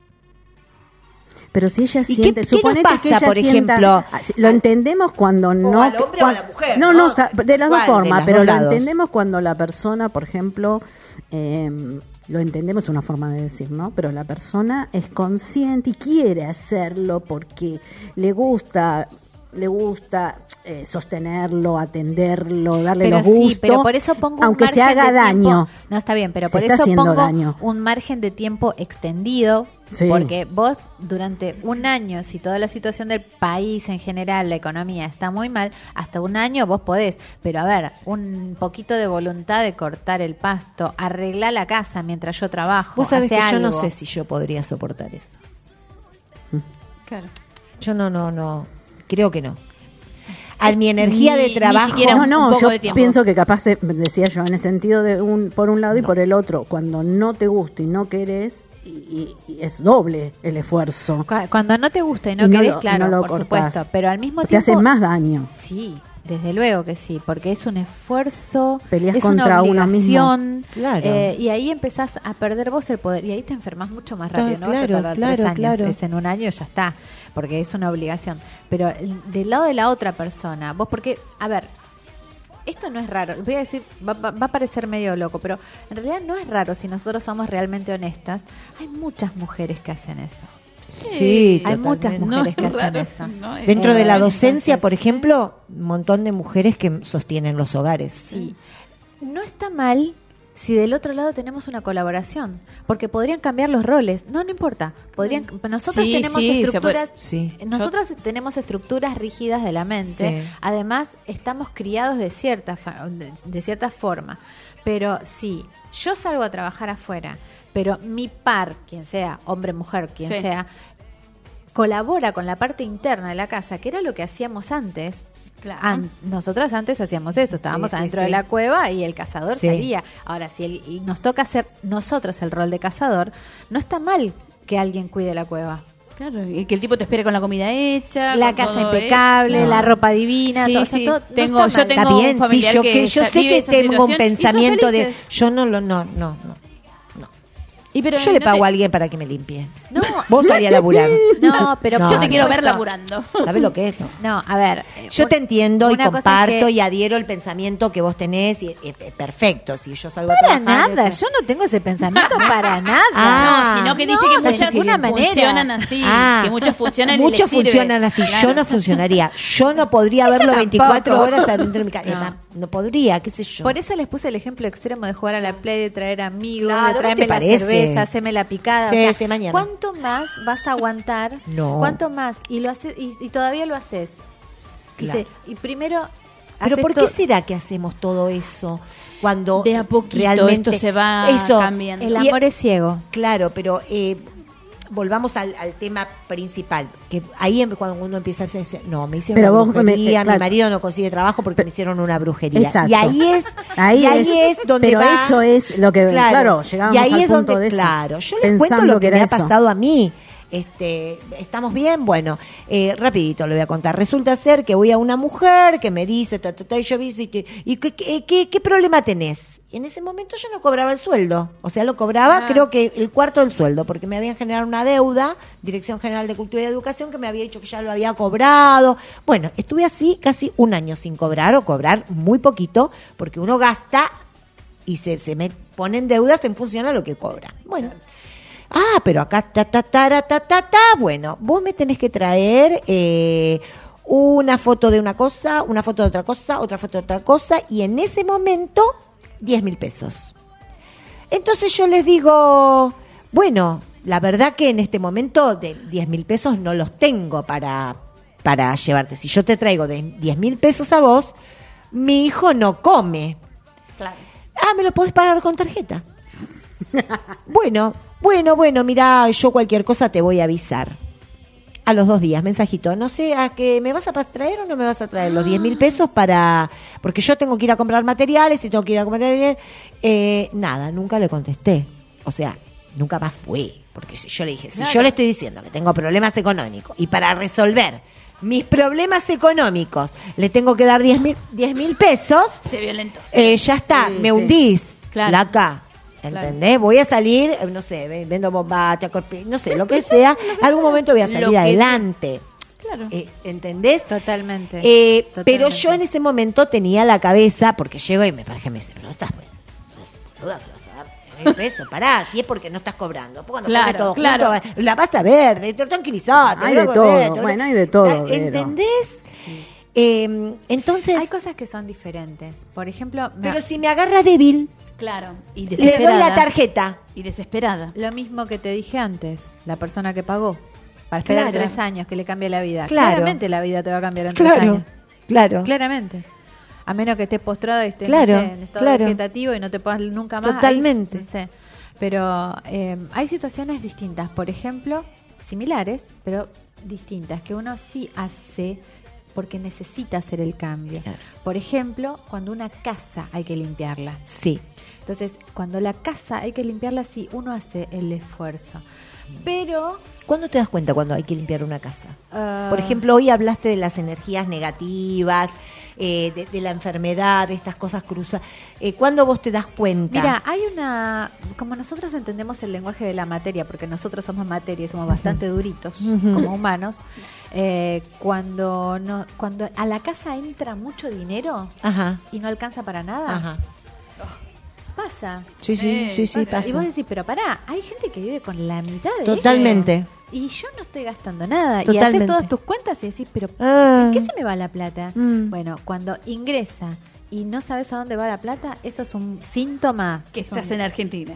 [SPEAKER 5] Pero si ella
[SPEAKER 8] ¿Y qué-
[SPEAKER 5] siente,
[SPEAKER 8] qué
[SPEAKER 5] suponete
[SPEAKER 8] nos pasa,
[SPEAKER 5] que ella
[SPEAKER 8] por
[SPEAKER 5] sienta-
[SPEAKER 8] ejemplo?
[SPEAKER 5] lo entendemos cuando no,
[SPEAKER 8] al hombre o a la mujer,
[SPEAKER 5] no,
[SPEAKER 8] ¿no?
[SPEAKER 5] no, está- de las dos
[SPEAKER 8] ¿Cuál? De
[SPEAKER 5] formas,
[SPEAKER 8] los
[SPEAKER 5] pero
[SPEAKER 8] dos
[SPEAKER 5] lo
[SPEAKER 8] lados.
[SPEAKER 5] entendemos cuando la persona, por ejemplo, eh, lo entendemos, es una forma de decir, ¿no? Pero la persona es consciente y quiere hacerlo porque le gusta, le gusta eh, sostenerlo, atenderlo, darle
[SPEAKER 10] Pero
[SPEAKER 5] los
[SPEAKER 10] sí,
[SPEAKER 5] gustos,
[SPEAKER 10] pero por eso pongo un
[SPEAKER 5] aunque se
[SPEAKER 10] margen
[SPEAKER 5] haga
[SPEAKER 10] de tiempo-
[SPEAKER 5] daño.
[SPEAKER 10] No, está bien, pero
[SPEAKER 5] Se
[SPEAKER 10] por
[SPEAKER 5] está
[SPEAKER 10] eso
[SPEAKER 5] haciendo
[SPEAKER 10] pongo
[SPEAKER 5] daño.
[SPEAKER 10] un margen de tiempo extendido,
[SPEAKER 5] Sí.
[SPEAKER 10] porque vos durante un año, si toda la situación del país en general, la economía está muy mal, hasta un año vos podés, pero a ver, un poquito de voluntad de cortar el pasto, arreglar la casa mientras yo trabajo,
[SPEAKER 8] Vos sabés
[SPEAKER 10] hace
[SPEAKER 8] que yo no
[SPEAKER 10] algo.
[SPEAKER 8] sé si yo podría soportar eso.
[SPEAKER 10] Claro.
[SPEAKER 8] Yo no, no, no. Creo que no. A mi energía de
[SPEAKER 5] Ni-
[SPEAKER 8] trabajo.
[SPEAKER 5] Ni siquiera no, no, yo pienso que capaz, eh, decía yo, en el sentido de un por un lado y por el otro, cuando no te gusta y no querés, y, y- y es doble el esfuerzo.
[SPEAKER 10] Cu- Cuando no te gusta y no
[SPEAKER 5] Y no
[SPEAKER 10] querés,
[SPEAKER 5] lo-
[SPEAKER 10] claro,
[SPEAKER 5] no lo
[SPEAKER 10] por
[SPEAKER 5] cortás.
[SPEAKER 10] supuesto, pero al mismo
[SPEAKER 5] Te
[SPEAKER 10] tiempo...
[SPEAKER 5] hace más daño.
[SPEAKER 10] Sí, desde luego que sí, porque es un esfuerzo,
[SPEAKER 5] Peleas
[SPEAKER 10] es
[SPEAKER 5] contra
[SPEAKER 10] una
[SPEAKER 5] uno
[SPEAKER 10] obligación,
[SPEAKER 5] mismo. Claro.
[SPEAKER 10] eh, y ahí empezás a perder vos el poder, y ahí te enfermas mucho más rápido,
[SPEAKER 8] Claro,
[SPEAKER 10] no vas a
[SPEAKER 8] claro,
[SPEAKER 10] tardar
[SPEAKER 8] claro,
[SPEAKER 10] tres años,
[SPEAKER 8] claro.
[SPEAKER 10] es en un año ya está, porque es una obligación. Pero el- del lado de la otra persona, vos porque, a ver, esto no es raro, voy a decir, va, va- va a parecer medio loco, pero en realidad no es raro si nosotros somos realmente honestas. Hay muchas mujeres que hacen eso.
[SPEAKER 8] Sí,
[SPEAKER 10] hay
[SPEAKER 8] totalmente.
[SPEAKER 10] muchas mujeres que
[SPEAKER 4] No es
[SPEAKER 10] hacen
[SPEAKER 4] raro,
[SPEAKER 10] eso.
[SPEAKER 4] no es
[SPEAKER 8] Dentro
[SPEAKER 10] Eh,
[SPEAKER 8] de la
[SPEAKER 10] entonces,
[SPEAKER 8] docencia, por ejemplo, un montón de mujeres que sostienen los hogares.
[SPEAKER 10] Sí. No está mal si del otro lado tenemos una colaboración, porque podrían cambiar los roles. No, no importa. Podrían, nosotros
[SPEAKER 4] Sí,
[SPEAKER 10] tenemos
[SPEAKER 4] sí, se
[SPEAKER 10] estructuras,
[SPEAKER 4] puede-
[SPEAKER 8] Sí.
[SPEAKER 10] nosotros tenemos estructuras rígidas de la mente.
[SPEAKER 8] Sí.
[SPEAKER 10] Además, estamos criados de cierta fa- de, de cierta forma. Pero sí, yo salgo a trabajar afuera, pero mi par, quien sea, hombre, mujer, quien
[SPEAKER 4] Sí.
[SPEAKER 10] sea, colabora con la parte interna de la casa, que era lo que hacíamos antes.
[SPEAKER 4] Claro.
[SPEAKER 10] An- nosotras antes hacíamos eso, estábamos
[SPEAKER 8] Sí, sí,
[SPEAKER 10] adentro
[SPEAKER 8] sí.
[SPEAKER 10] de la cueva y el cazador
[SPEAKER 8] Sí.
[SPEAKER 10] salía. Ahora, si el- y nos toca hacer nosotros el rol de cazador, no está mal que alguien cuide la cueva.
[SPEAKER 4] Claro, y que el tipo te espere con la comida hecha,
[SPEAKER 10] La
[SPEAKER 4] con
[SPEAKER 10] casa
[SPEAKER 4] todo,
[SPEAKER 10] impecable,
[SPEAKER 4] ¿eh?
[SPEAKER 10] la ropa divina,
[SPEAKER 4] Sí,
[SPEAKER 10] todo, o sea,
[SPEAKER 4] sí,
[SPEAKER 10] todo- no
[SPEAKER 4] tengo,
[SPEAKER 10] está
[SPEAKER 4] yo
[SPEAKER 10] mal.
[SPEAKER 4] tengo
[SPEAKER 8] Está bien,
[SPEAKER 4] un familiar
[SPEAKER 8] sí, yo,
[SPEAKER 4] que,
[SPEAKER 8] que yo
[SPEAKER 4] está-
[SPEAKER 8] sé
[SPEAKER 4] vive
[SPEAKER 8] que
[SPEAKER 4] esa
[SPEAKER 8] tengo un
[SPEAKER 4] situación y son
[SPEAKER 8] pensamiento de
[SPEAKER 4] felices.
[SPEAKER 8] yo no lo no no no.
[SPEAKER 4] Y pero
[SPEAKER 8] Yo
[SPEAKER 4] y
[SPEAKER 8] le
[SPEAKER 4] no
[SPEAKER 8] pago
[SPEAKER 4] te-
[SPEAKER 8] a alguien para que me limpie.
[SPEAKER 10] No,
[SPEAKER 8] Vos salí a laburar.
[SPEAKER 10] no, pero
[SPEAKER 8] No,
[SPEAKER 4] yo te
[SPEAKER 8] no.
[SPEAKER 4] quiero ver
[SPEAKER 10] supuesto.
[SPEAKER 4] laburando.
[SPEAKER 8] ¿Sabes lo que es? No?
[SPEAKER 10] No, a ver. eh,
[SPEAKER 8] Yo
[SPEAKER 10] un-
[SPEAKER 8] te entiendo y
[SPEAKER 10] una cosa es
[SPEAKER 8] comparto
[SPEAKER 10] que-
[SPEAKER 8] y adhiero el pensamiento que vos tenés y es perfecto. Si yo salgo a
[SPEAKER 10] Para
[SPEAKER 8] trabajar,
[SPEAKER 10] nada, yo no tengo ese pensamiento para nada.
[SPEAKER 8] Ah.
[SPEAKER 4] No, sino que dice
[SPEAKER 10] No,
[SPEAKER 4] que
[SPEAKER 10] de
[SPEAKER 4] muchas
[SPEAKER 10] ninguna manera.
[SPEAKER 4] funcionan así,
[SPEAKER 8] Ah.
[SPEAKER 4] que muchas funcionan y
[SPEAKER 8] Muchos
[SPEAKER 4] les sirve.
[SPEAKER 8] funcionan así.
[SPEAKER 4] Claro.
[SPEAKER 8] Yo no funcionaría. Yo no podría
[SPEAKER 10] Ella
[SPEAKER 8] verlo veinticuatro
[SPEAKER 10] tampoco.
[SPEAKER 8] horas adentro de mi casa.
[SPEAKER 10] No.
[SPEAKER 8] No. no podría, qué sé yo.
[SPEAKER 10] Por eso les puse el ejemplo extremo de jugar a la play, de traer amigos,
[SPEAKER 8] Claro,
[SPEAKER 10] de
[SPEAKER 8] ¿qué
[SPEAKER 10] traerme
[SPEAKER 8] te
[SPEAKER 10] la
[SPEAKER 8] parece?
[SPEAKER 10] cerveza, hacerme la picada.
[SPEAKER 8] Sí,
[SPEAKER 10] o sea,
[SPEAKER 8] sí, mañana.
[SPEAKER 10] ¿cuánto más vas a aguantar?
[SPEAKER 8] No.
[SPEAKER 10] ¿Cuánto más? Y lo haces y, y todavía lo haces. Y,
[SPEAKER 8] Claro.
[SPEAKER 10] se- y primero
[SPEAKER 8] Pero
[SPEAKER 10] haces
[SPEAKER 8] ¿por qué
[SPEAKER 10] to-
[SPEAKER 8] será que hacemos todo eso cuando
[SPEAKER 4] De a poquito
[SPEAKER 8] realmente
[SPEAKER 4] esto se va
[SPEAKER 8] eso,
[SPEAKER 4] cambiando.
[SPEAKER 10] el
[SPEAKER 8] y-
[SPEAKER 10] amor es ciego?
[SPEAKER 8] Claro, pero eh, volvamos al, al tema principal, que ahí em- cuando uno empieza a decir, no, me hicieron
[SPEAKER 5] Pero
[SPEAKER 8] una
[SPEAKER 5] vos me-
[SPEAKER 8] brujería,
[SPEAKER 5] eh, claro.
[SPEAKER 8] mi marido no consigue trabajo porque me hicieron una brujería.
[SPEAKER 5] Exacto.
[SPEAKER 8] Y ahí es,
[SPEAKER 5] Ahí
[SPEAKER 8] y ahí
[SPEAKER 5] es,
[SPEAKER 8] es, donde
[SPEAKER 5] pero
[SPEAKER 8] va,
[SPEAKER 5] eso es lo que- claro, llegábamos
[SPEAKER 8] y ahí
[SPEAKER 5] al
[SPEAKER 8] es
[SPEAKER 5] punto
[SPEAKER 8] donde,
[SPEAKER 5] de eso,
[SPEAKER 8] claro, yo les cuento
[SPEAKER 5] pensando
[SPEAKER 8] lo
[SPEAKER 5] que
[SPEAKER 8] que, me
[SPEAKER 5] era
[SPEAKER 8] ha
[SPEAKER 5] eso.
[SPEAKER 8] pasado a mí. Este, ¿estamos bien? Bueno, eh, rapidito le voy a contar. Resulta ser que voy a una mujer que me dice, ta, ta, ta, y yo vi, y, te- y ¿qué, qué, qué- qué problema tenés? En ese momento yo no cobraba el sueldo, o sea, lo cobraba
[SPEAKER 10] Ah.
[SPEAKER 8] creo que el cuarto del sueldo, porque me habían generado una deuda, Dirección General de Cultura y Educación, que me había dicho que ya lo había cobrado. Bueno, estuve así casi un año sin cobrar, o cobrar muy poquito, porque uno gasta y se, se me ponen deudas en función a lo que cobra. Bueno. Ah, pero acá, ta, ta, ta, ta, ta, ta, ta. Bueno, vos me tenés que traer eh, una foto de una cosa, una foto de otra cosa, otra foto de otra cosa, y en ese momento, diez mil pesos. Entonces yo les digo, bueno, la verdad que en este momento de diez mil pesos no los tengo para, para llevarte. Si yo te traigo de diez mil pesos a vos, mi hijo no come.
[SPEAKER 10] Claro.
[SPEAKER 8] Ah, ¿me lo podés pagar con tarjeta? Bueno, bueno, bueno, mirá, yo cualquier cosa te voy a avisar. A los dos días, mensajito. No sé, ¿a que me vas a traer o no me vas a traer los diez mil pesos para...? Porque yo tengo que ir a comprar materiales y tengo que ir a comprar... Eh, nada, nunca le contesté. O sea, nunca más fue. Porque si yo le dije, si
[SPEAKER 4] Claro.
[SPEAKER 8] yo le estoy diciendo que tengo problemas económicos y para resolver mis problemas económicos le tengo que dar diez mil pesos,
[SPEAKER 4] Se violentó.
[SPEAKER 8] eh, ya está,
[SPEAKER 4] Sí,
[SPEAKER 8] me
[SPEAKER 4] sí.
[SPEAKER 8] hundís,
[SPEAKER 4] Claro.
[SPEAKER 8] laca. ¿Entendés? Voy a salir, eh, no sé, ve- vendo bombacha, corpi- no sé, lo que sea. Algún momento voy a
[SPEAKER 10] Lo
[SPEAKER 8] salir
[SPEAKER 10] que-
[SPEAKER 8] adelante.
[SPEAKER 10] Claro.
[SPEAKER 8] Eh, ¿Entendés?
[SPEAKER 10] Totalmente.
[SPEAKER 8] Eh,
[SPEAKER 10] Totalmente.
[SPEAKER 8] pero yo en ese momento tenía la cabeza, porque llego y me parece que me dice, pero no estás, boluda, que vas a dar diez mil pesos, pará, si es porque no estás cobrando. Cuando
[SPEAKER 4] Claro,
[SPEAKER 8] compres todo
[SPEAKER 4] claro.
[SPEAKER 8] junto, la vas a ver, de, tranquilizate.
[SPEAKER 5] Hay
[SPEAKER 8] bla,
[SPEAKER 5] de
[SPEAKER 8] bla,
[SPEAKER 5] todo,
[SPEAKER 8] bla, bla.
[SPEAKER 5] bueno, hay de todo,
[SPEAKER 8] La-
[SPEAKER 5] Vero.
[SPEAKER 8] ¿Entendés? Eh, entonces,
[SPEAKER 10] Hay cosas que son diferentes. Por ejemplo, me-
[SPEAKER 8] pero si me agarra débil,
[SPEAKER 4] Claro. Y
[SPEAKER 8] le doy
[SPEAKER 4] desesperada.
[SPEAKER 8] la tarjeta.
[SPEAKER 4] Y desesperada.
[SPEAKER 10] lo mismo que te dije antes, la persona que pagó para esperar
[SPEAKER 8] Claro.
[SPEAKER 10] tres años que le cambie la vida.
[SPEAKER 8] Claro.
[SPEAKER 10] Claramente la vida te va a cambiar en tres
[SPEAKER 8] Claro,
[SPEAKER 10] años.
[SPEAKER 8] claro.
[SPEAKER 10] Claramente. A menos que estés postrado y estés
[SPEAKER 8] Claro,
[SPEAKER 10] no sé, en estado
[SPEAKER 8] claro.
[SPEAKER 10] vegetativo y no te puedas nunca más. ahí,
[SPEAKER 8] Totalmente.
[SPEAKER 10] no sé. Pero eh, hay situaciones distintas, por ejemplo, similares, pero distintas, que uno sí hace porque necesita hacer el cambio. Por ejemplo, cuando una casa hay que limpiarla.
[SPEAKER 8] Sí.
[SPEAKER 10] Entonces, cuando la casa hay que limpiarla, sí, uno hace el esfuerzo. Pero...
[SPEAKER 8] ¿Cuándo te das cuenta cuando hay que limpiar una casa?
[SPEAKER 10] ah,
[SPEAKER 8] Por ejemplo, hoy hablaste de las energías negativas, eh, de, de la enfermedad, de estas cosas cruzadas. Eh, ¿Cuándo vos te das cuenta?
[SPEAKER 10] Mira, hay una... Como nosotros entendemos el lenguaje de la materia, porque nosotros somos materia y somos bastante duritos
[SPEAKER 8] Ujú.
[SPEAKER 10] como humanos, eh, cuando, no, cuando a la casa entra mucho dinero
[SPEAKER 8] Ajá.
[SPEAKER 10] y no alcanza para nada,
[SPEAKER 8] Ajá.
[SPEAKER 10] pasa.
[SPEAKER 8] Sí, sí, sí, sí, pasa.
[SPEAKER 10] Y vos decís, pero pará, hay gente que vive con la mitad de
[SPEAKER 8] Totalmente.
[SPEAKER 10] eso. Y yo no estoy gastando nada. Y
[SPEAKER 8] Totalmente.
[SPEAKER 10] haces todas tus cuentas y decís, pero
[SPEAKER 8] Ah.
[SPEAKER 10] ¿en qué se me va la plata?
[SPEAKER 8] Mm.
[SPEAKER 10] Bueno, cuando ingresa y no sabes a dónde va la plata, eso es un síntoma.
[SPEAKER 4] Que
[SPEAKER 10] es un-
[SPEAKER 4] estás en Argentina.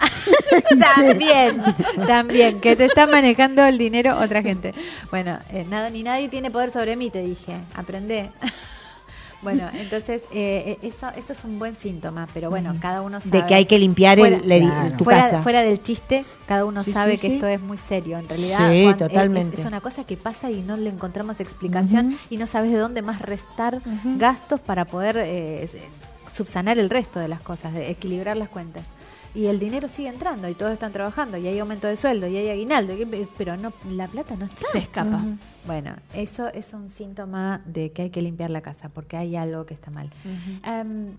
[SPEAKER 10] También, también, que te está manejando el dinero otra gente. Bueno, eh, nada ni nadie tiene poder sobre mí, te dije. Aprendé. Bueno, entonces eh, eso, eso es un buen síntoma, pero bueno, cada uno sabe.
[SPEAKER 8] De que hay que limpiar el-
[SPEAKER 10] Fuera-
[SPEAKER 8] le-
[SPEAKER 10] Claro.
[SPEAKER 8] tu
[SPEAKER 10] fuera,
[SPEAKER 8] casa.
[SPEAKER 10] fuera del chiste, cada uno
[SPEAKER 8] Sí,
[SPEAKER 10] sabe
[SPEAKER 8] sí,
[SPEAKER 10] que
[SPEAKER 8] sí.
[SPEAKER 10] esto es muy serio. En realidad,
[SPEAKER 8] Sí,
[SPEAKER 10] Juan, es-
[SPEAKER 8] totalmente.
[SPEAKER 10] Es, es una cosa que pasa y no le encontramos explicación
[SPEAKER 8] Ujú.
[SPEAKER 10] y no sabes de dónde más restar gastos para poder eh, subsanar el resto de las cosas, de equilibrar las cuentas. Y el dinero sigue entrando y todos están trabajando y hay aumento de sueldo y hay aguinaldo, y- pero no la plata no está.
[SPEAKER 4] Se escapa.
[SPEAKER 10] Ujú. Bueno, eso es un síntoma de que hay que limpiar la casa porque hay algo que está mal. Em,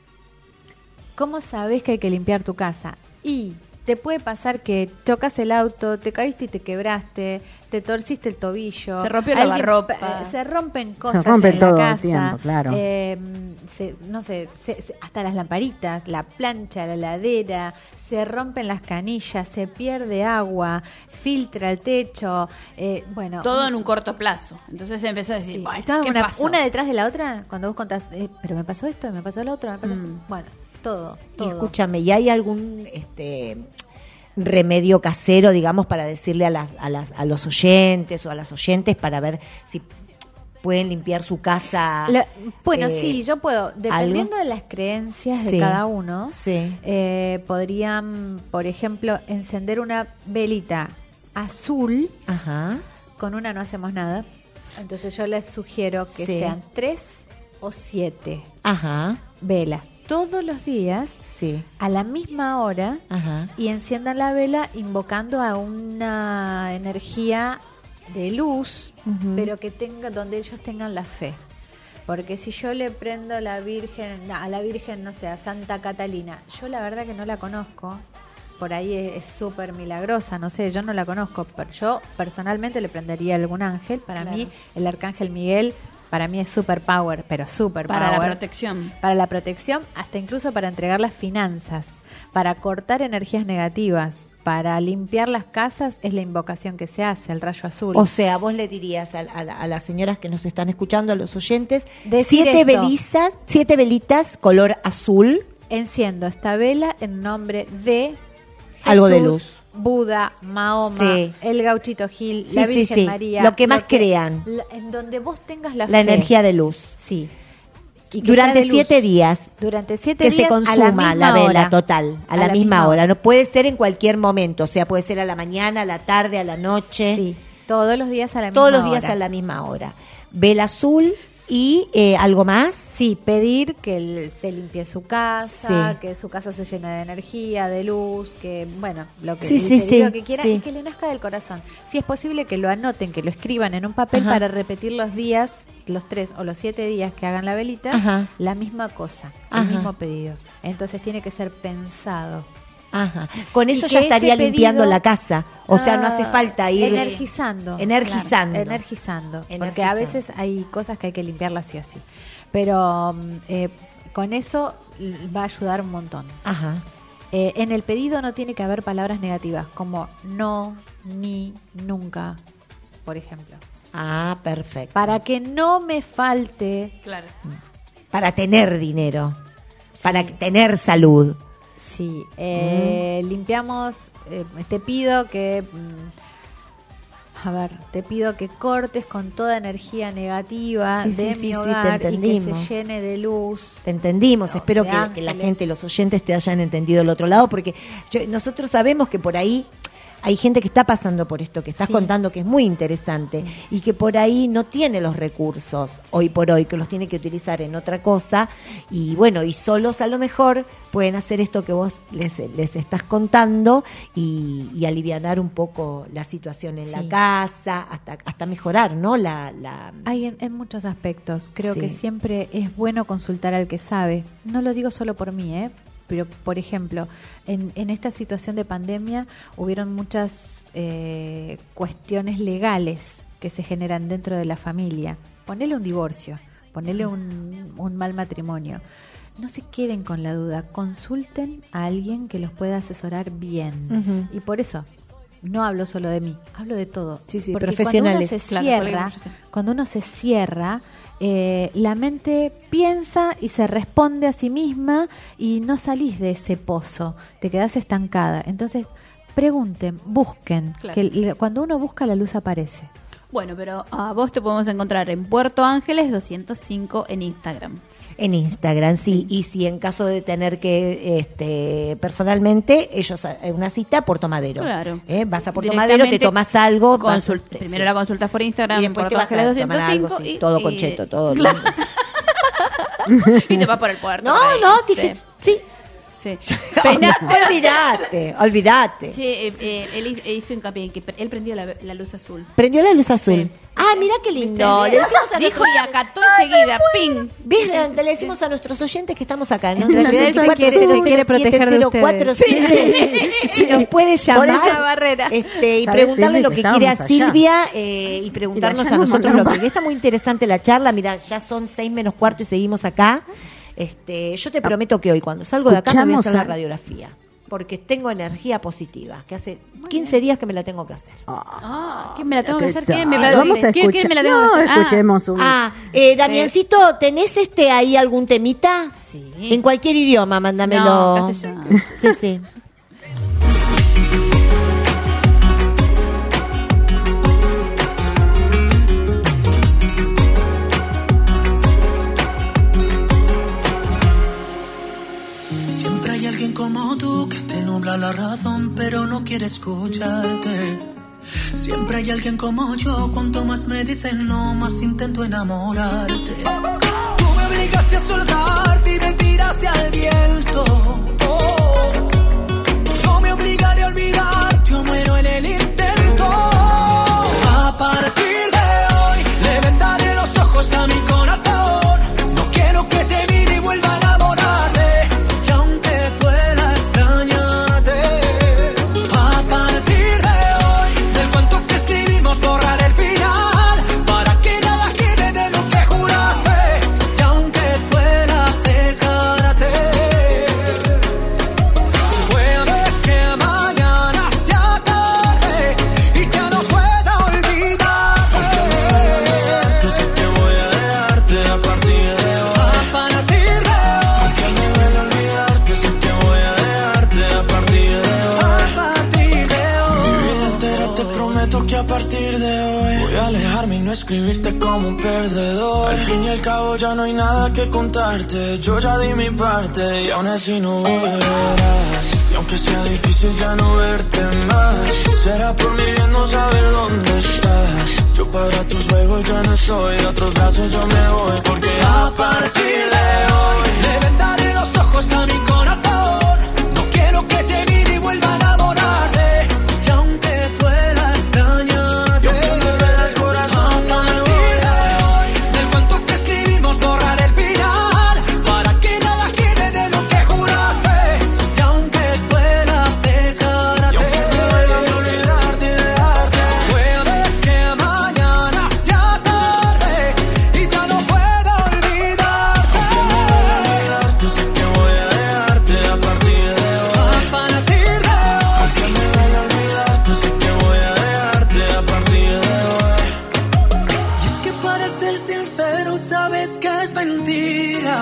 [SPEAKER 10] ¿Cómo sabes que hay que limpiar tu casa? Y te puede pasar que chocas el auto, te caíste y te quebraste, te torciste el tobillo.
[SPEAKER 4] Se rompió la
[SPEAKER 10] alguien-
[SPEAKER 4] lavarropa.
[SPEAKER 10] eh, Se rompen cosas
[SPEAKER 5] rompe
[SPEAKER 10] en
[SPEAKER 5] todo
[SPEAKER 10] la
[SPEAKER 5] el
[SPEAKER 10] casa.
[SPEAKER 5] tiempo, claro.
[SPEAKER 10] eh, se- no sé, se- se- hasta las lamparitas, la plancha, la heladera, se rompen las canillas, se pierde agua, filtra el techo, eh, bueno.
[SPEAKER 4] Todo en un corto plazo. Entonces empezás a decir,
[SPEAKER 10] Sí,
[SPEAKER 4] bueno,
[SPEAKER 10] y todas
[SPEAKER 4] ¿qué
[SPEAKER 10] una,
[SPEAKER 4] pasó?
[SPEAKER 10] una detrás de la otra, cuando vos contás, eh, pero me pasó esto, me pasó lo otro, me pasó... Bueno, todo,
[SPEAKER 8] Y
[SPEAKER 10] todo.
[SPEAKER 8] escúchame, ¿y hay algún este remedio casero, digamos, para decirle a las, a las a los oyentes o a las oyentes para ver si pueden limpiar su casa?
[SPEAKER 10] La- bueno,
[SPEAKER 8] eh,
[SPEAKER 10] sí, yo puedo, dependiendo
[SPEAKER 8] algo?
[SPEAKER 10] de las creencias
[SPEAKER 8] Sí,
[SPEAKER 10] de cada uno,
[SPEAKER 8] sí.
[SPEAKER 10] eh, podrían, por ejemplo, encender una velita azul.
[SPEAKER 8] Ajá.
[SPEAKER 10] Con una no hacemos nada. Entonces yo les sugiero que
[SPEAKER 8] Sí.
[SPEAKER 10] sean tres o siete
[SPEAKER 8] Ajá.
[SPEAKER 10] velas todos los días
[SPEAKER 8] Sí.
[SPEAKER 10] a la misma hora
[SPEAKER 8] Ajá.
[SPEAKER 10] y enciendan la vela invocando a una energía de luz,
[SPEAKER 8] Ujú.
[SPEAKER 10] pero que tenga donde ellos tengan la fe. Porque si yo le prendo la Virgen, a la Virgen, no sé, a Santa Catalina, yo la verdad que no la conozco. Por ahí es súper milagrosa, no sé, yo no la conozco, pero yo personalmente le prendería algún ángel. Para
[SPEAKER 4] Claro.
[SPEAKER 10] mí, el arcángel Miguel, para mí es super power, pero super
[SPEAKER 4] Para la
[SPEAKER 10] power.
[SPEAKER 4] protección.
[SPEAKER 10] Para la protección, hasta incluso para entregar las finanzas, para cortar energías negativas, para limpiar las casas, es la invocación que se hace, el rayo azul.
[SPEAKER 8] O sea, vos le dirías a, a la- a las señoras que nos están escuchando, a los oyentes,
[SPEAKER 10] Decir
[SPEAKER 8] siete
[SPEAKER 10] esto.
[SPEAKER 8] velitas, siete velitas color azul.
[SPEAKER 10] Enciendo esta vela en nombre de Jesús,
[SPEAKER 8] Algo de luz.
[SPEAKER 10] Buda, Mahoma,
[SPEAKER 8] Sí.
[SPEAKER 10] el Gauchito Gil,
[SPEAKER 8] Sí,
[SPEAKER 10] la
[SPEAKER 8] sí,
[SPEAKER 10] Virgen
[SPEAKER 8] sí.
[SPEAKER 10] María.
[SPEAKER 8] Lo que más crean.
[SPEAKER 10] la- en donde vos tengas la,
[SPEAKER 8] La
[SPEAKER 10] fe.
[SPEAKER 8] energía de luz.
[SPEAKER 10] Sí. Y que
[SPEAKER 8] durante
[SPEAKER 10] sea de luz.
[SPEAKER 8] siete días.
[SPEAKER 10] Durante siete
[SPEAKER 8] Que
[SPEAKER 10] días
[SPEAKER 8] se consuma
[SPEAKER 10] a la, misma
[SPEAKER 8] la vela
[SPEAKER 10] hora.
[SPEAKER 8] total, a, la, misma hora. No puede ser en cualquier momento, o sea, puede ser a la mañana, a la tarde, a la noche.
[SPEAKER 10] Sí, todos los días a la misma
[SPEAKER 8] Todos
[SPEAKER 10] hora.
[SPEAKER 8] los días a la misma hora. Vela azul y eh, algo más.
[SPEAKER 10] Sí, pedir que el- se limpie su casa,
[SPEAKER 8] Sí.
[SPEAKER 10] que su casa se llene de energía, de luz, que, bueno, lo que,
[SPEAKER 8] Sí,
[SPEAKER 10] el
[SPEAKER 8] sí,
[SPEAKER 10] pedido
[SPEAKER 8] sí,
[SPEAKER 10] que quiera
[SPEAKER 8] sí.
[SPEAKER 10] y que le nazca del corazón. Si es posible que lo anoten, que lo escriban en un papel
[SPEAKER 8] Ajá.
[SPEAKER 10] para repetir los días, los tres o los siete días que hagan la velita,
[SPEAKER 8] Ajá.
[SPEAKER 10] la misma cosa,
[SPEAKER 8] Ajá.
[SPEAKER 10] el mismo pedido. Entonces tiene que ser pensado.
[SPEAKER 8] Ajá. Con
[SPEAKER 10] Y
[SPEAKER 8] eso
[SPEAKER 10] que
[SPEAKER 8] ya estaría
[SPEAKER 10] ese
[SPEAKER 8] limpiando
[SPEAKER 10] pedido-
[SPEAKER 8] la casa. O sea, no hace
[SPEAKER 10] Ah,
[SPEAKER 8] falta ir
[SPEAKER 10] energizando.
[SPEAKER 8] Energizando.
[SPEAKER 10] Claro, energizando. Porque
[SPEAKER 8] Energizando.
[SPEAKER 10] a veces hay cosas que hay que limpiarlas sí o sí. Pero mm, eh, con eso l- va a ayudar un montón.
[SPEAKER 8] Ajá.
[SPEAKER 10] Eh, en el pedido no tiene que haber palabras negativas como no, ni, nunca, por ejemplo.
[SPEAKER 8] Ah, perfecto.
[SPEAKER 10] Para que no me falte.
[SPEAKER 4] Claro.
[SPEAKER 8] Para tener dinero. Para tener salud.
[SPEAKER 10] Sí. Eh, Limpiamos. eh, te pido que. mm, A ver, te pido que cortes con toda energía negativa
[SPEAKER 8] Sí, sí,
[SPEAKER 10] de
[SPEAKER 8] sí,
[SPEAKER 10] mi
[SPEAKER 8] sí, te
[SPEAKER 10] hogar y que
[SPEAKER 8] entendimos.
[SPEAKER 10] se llene de luz.
[SPEAKER 8] Te entendimos, espero
[SPEAKER 10] de
[SPEAKER 8] que, que la
[SPEAKER 10] ángeles.
[SPEAKER 8] gente, los oyentes te hayan entendido del otro lado, porque yo- nosotros sabemos que por ahí hay gente que está pasando por esto que estás
[SPEAKER 10] Sí.
[SPEAKER 8] contando, que es muy interesante, y que por ahí no tiene los recursos hoy por hoy, que los tiene que utilizar en otra cosa, y bueno, y solos a lo mejor pueden hacer esto que vos les, les estás contando y, y alivianar un poco la situación en la
[SPEAKER 10] Sí.
[SPEAKER 8] casa, hasta, hasta mejorar, ¿no? La, la,
[SPEAKER 10] Hay en, en muchos aspectos. Creo
[SPEAKER 8] Sí.
[SPEAKER 10] que siempre es bueno consultar al que sabe. No lo digo solo por mí, ¿eh? Pero, por ejemplo, en, en esta situación de pandemia hubieron muchas eh, cuestiones legales que se generan dentro de la familia. Ponele un divorcio, ponele un, un mal matrimonio. No se queden con la duda, consulten a alguien que los pueda asesorar bien.
[SPEAKER 8] Ujú.
[SPEAKER 10] Y por eso, no hablo solo de mí, hablo de todo.
[SPEAKER 8] Sí, sí,
[SPEAKER 10] Porque
[SPEAKER 8] profesionales.
[SPEAKER 10] Cuando uno se
[SPEAKER 4] Claro,
[SPEAKER 10] cierra,
[SPEAKER 4] cualquier profesión.
[SPEAKER 10] cuando uno se cierra, eh, la mente piensa y se responde a sí misma y no salís de ese pozo, te quedás estancada. Entonces, pregunten, busquen,
[SPEAKER 4] Claro.
[SPEAKER 10] que l- cuando uno busca la luz aparece.
[SPEAKER 4] Bueno, pero a vos te podemos encontrar en Puerto Ángeles doscientos cinco en Instagram.
[SPEAKER 8] En Instagram, sí. Y si en caso de tener que, este, personalmente, ellos, eh, una cita, Puerto Madero.
[SPEAKER 4] Claro.
[SPEAKER 8] ¿Eh? Vas a Puerto Madero, te tomas algo. vas-
[SPEAKER 4] Consult-
[SPEAKER 8] sí.
[SPEAKER 4] primero la consultas por Instagram,
[SPEAKER 8] Y después
[SPEAKER 4] Puerto
[SPEAKER 8] te vas a
[SPEAKER 4] Ángeles
[SPEAKER 8] tomar
[SPEAKER 4] doscientos
[SPEAKER 8] algo,
[SPEAKER 4] cinco
[SPEAKER 8] sí,
[SPEAKER 4] y,
[SPEAKER 8] todo
[SPEAKER 4] y-
[SPEAKER 8] con cheto, todo
[SPEAKER 4] Claro.
[SPEAKER 8] lindo.
[SPEAKER 4] Y te vas por el puerto.
[SPEAKER 8] No,
[SPEAKER 4] por ahí,
[SPEAKER 8] no,
[SPEAKER 4] sí.
[SPEAKER 8] dije, sí.
[SPEAKER 4] Sí.
[SPEAKER 8] Olvídate, olvídate.
[SPEAKER 4] Sí, eh, eh, él hizo- hizo hincapié en que pre- él prendió la, la luz azul.
[SPEAKER 8] Prendió la luz azul.
[SPEAKER 4] Sí.
[SPEAKER 8] Ah, mira qué lindo. Le decimos a
[SPEAKER 4] Dijo
[SPEAKER 8] nuestros-
[SPEAKER 4] y acató enseguida, ping.
[SPEAKER 8] ¿Ves? Le decimos a nuestros oyentes que estamos acá. ¿no?
[SPEAKER 10] En realidad él se quiere- se quiere proteger de ustedes.
[SPEAKER 8] Si nos puede llamar.
[SPEAKER 10] Por esa barrera.
[SPEAKER 8] Este, y
[SPEAKER 5] ¿Sabes,
[SPEAKER 8] preguntarle
[SPEAKER 5] Silvi,
[SPEAKER 8] lo
[SPEAKER 5] que
[SPEAKER 8] que quiere a
[SPEAKER 5] estábamos allá?
[SPEAKER 8] Silvia eh, y preguntarnos
[SPEAKER 5] Y
[SPEAKER 8] a
[SPEAKER 5] allá nos
[SPEAKER 8] nosotros lo
[SPEAKER 5] mandamos.
[SPEAKER 8] que está muy interesante la charla. Mira, ya son seis menos cuarto y seguimos acá. Este, yo te prometo que hoy cuando salgo de acá me voy a hacer
[SPEAKER 5] Escuchamos
[SPEAKER 8] la
[SPEAKER 5] a-
[SPEAKER 8] radiografía. Porque tengo energía positiva, que hace quince días que me la tengo que hacer.
[SPEAKER 4] Ah, ¿qué me la tengo que
[SPEAKER 5] ¿Qué
[SPEAKER 4] hacer?
[SPEAKER 5] tal?
[SPEAKER 4] ¿Qué me
[SPEAKER 5] Vamos
[SPEAKER 4] la
[SPEAKER 5] a
[SPEAKER 4] ¿Qué,
[SPEAKER 5] escuchar-
[SPEAKER 4] qué me la tengo
[SPEAKER 5] no,
[SPEAKER 4] que hacer? Ah,
[SPEAKER 5] escuchemos un...
[SPEAKER 8] Ah, eh, Damiancito, ¿tenés este ahí algún temita?
[SPEAKER 4] Sí.
[SPEAKER 8] En cualquier idioma, mándamelo.
[SPEAKER 4] No, castellano.
[SPEAKER 8] Sí, sí.
[SPEAKER 19] Siempre hay alguien como tú que te nubla la razón, pero no quiere escucharte. Siempre hay alguien como yo, cuanto más me dicen no, más intento enamorarte. Tú me obligaste a soltarte y me tiraste al viento. Oh, yo me obligaré a olvidarte, yo muero en el intento. A partir de hoy le vendaré los ojos a mi corazón. No quiero que te mire y vuelva a enamorarse. Y aunque duela extrañarte, a partir de hoy del cuento que escribimos borraré el final, para que nada quede de lo que juraste. Y aunque duela dejarte, puede que mañana sea tarde y ya no pueda olvidarte. Porque sé que voy a dejarte a partir de hoy. A partir de hoy. Porque al nivel olvidarte sé que voy a dejarte a partir de hoy. A partir de hoy. Mi vida entera te prometo que a partir de hoy voy a alejarme y no
[SPEAKER 18] escribirte como un perdedor. Al fin y al cabo ya no hay nada que contarte. Yo ya di mi parte y aún así no volverás. Y aunque sea difícil ya no verte más, será por mi bien no saber dónde estás. Yo para tus juegos ya no soy, de otros brazos yo me voy. Porque a partir de hoy le vendaré los ojos a mi corazón. No quiero que te mire y vuelva a enamorarse. Y aunque duela extrañarte, y aunque me duela el corazón, a partir de hoy del cuento que escribimos borrar el final, para que nada quede de lo que juraste. Y aunque duela dejarte, y aunque te duela olvidarte y dejarte, puede que mañana sea tarde y ya no pueda olvidarte. Aunque me duela olvidarte, sé que voy a dejarte a partir de hoy. A partir de hoy. Aunque me duela olvidarte, sé que voy a dejarte a partir de hoy. Y es que para ser sincero sabes que es mentira.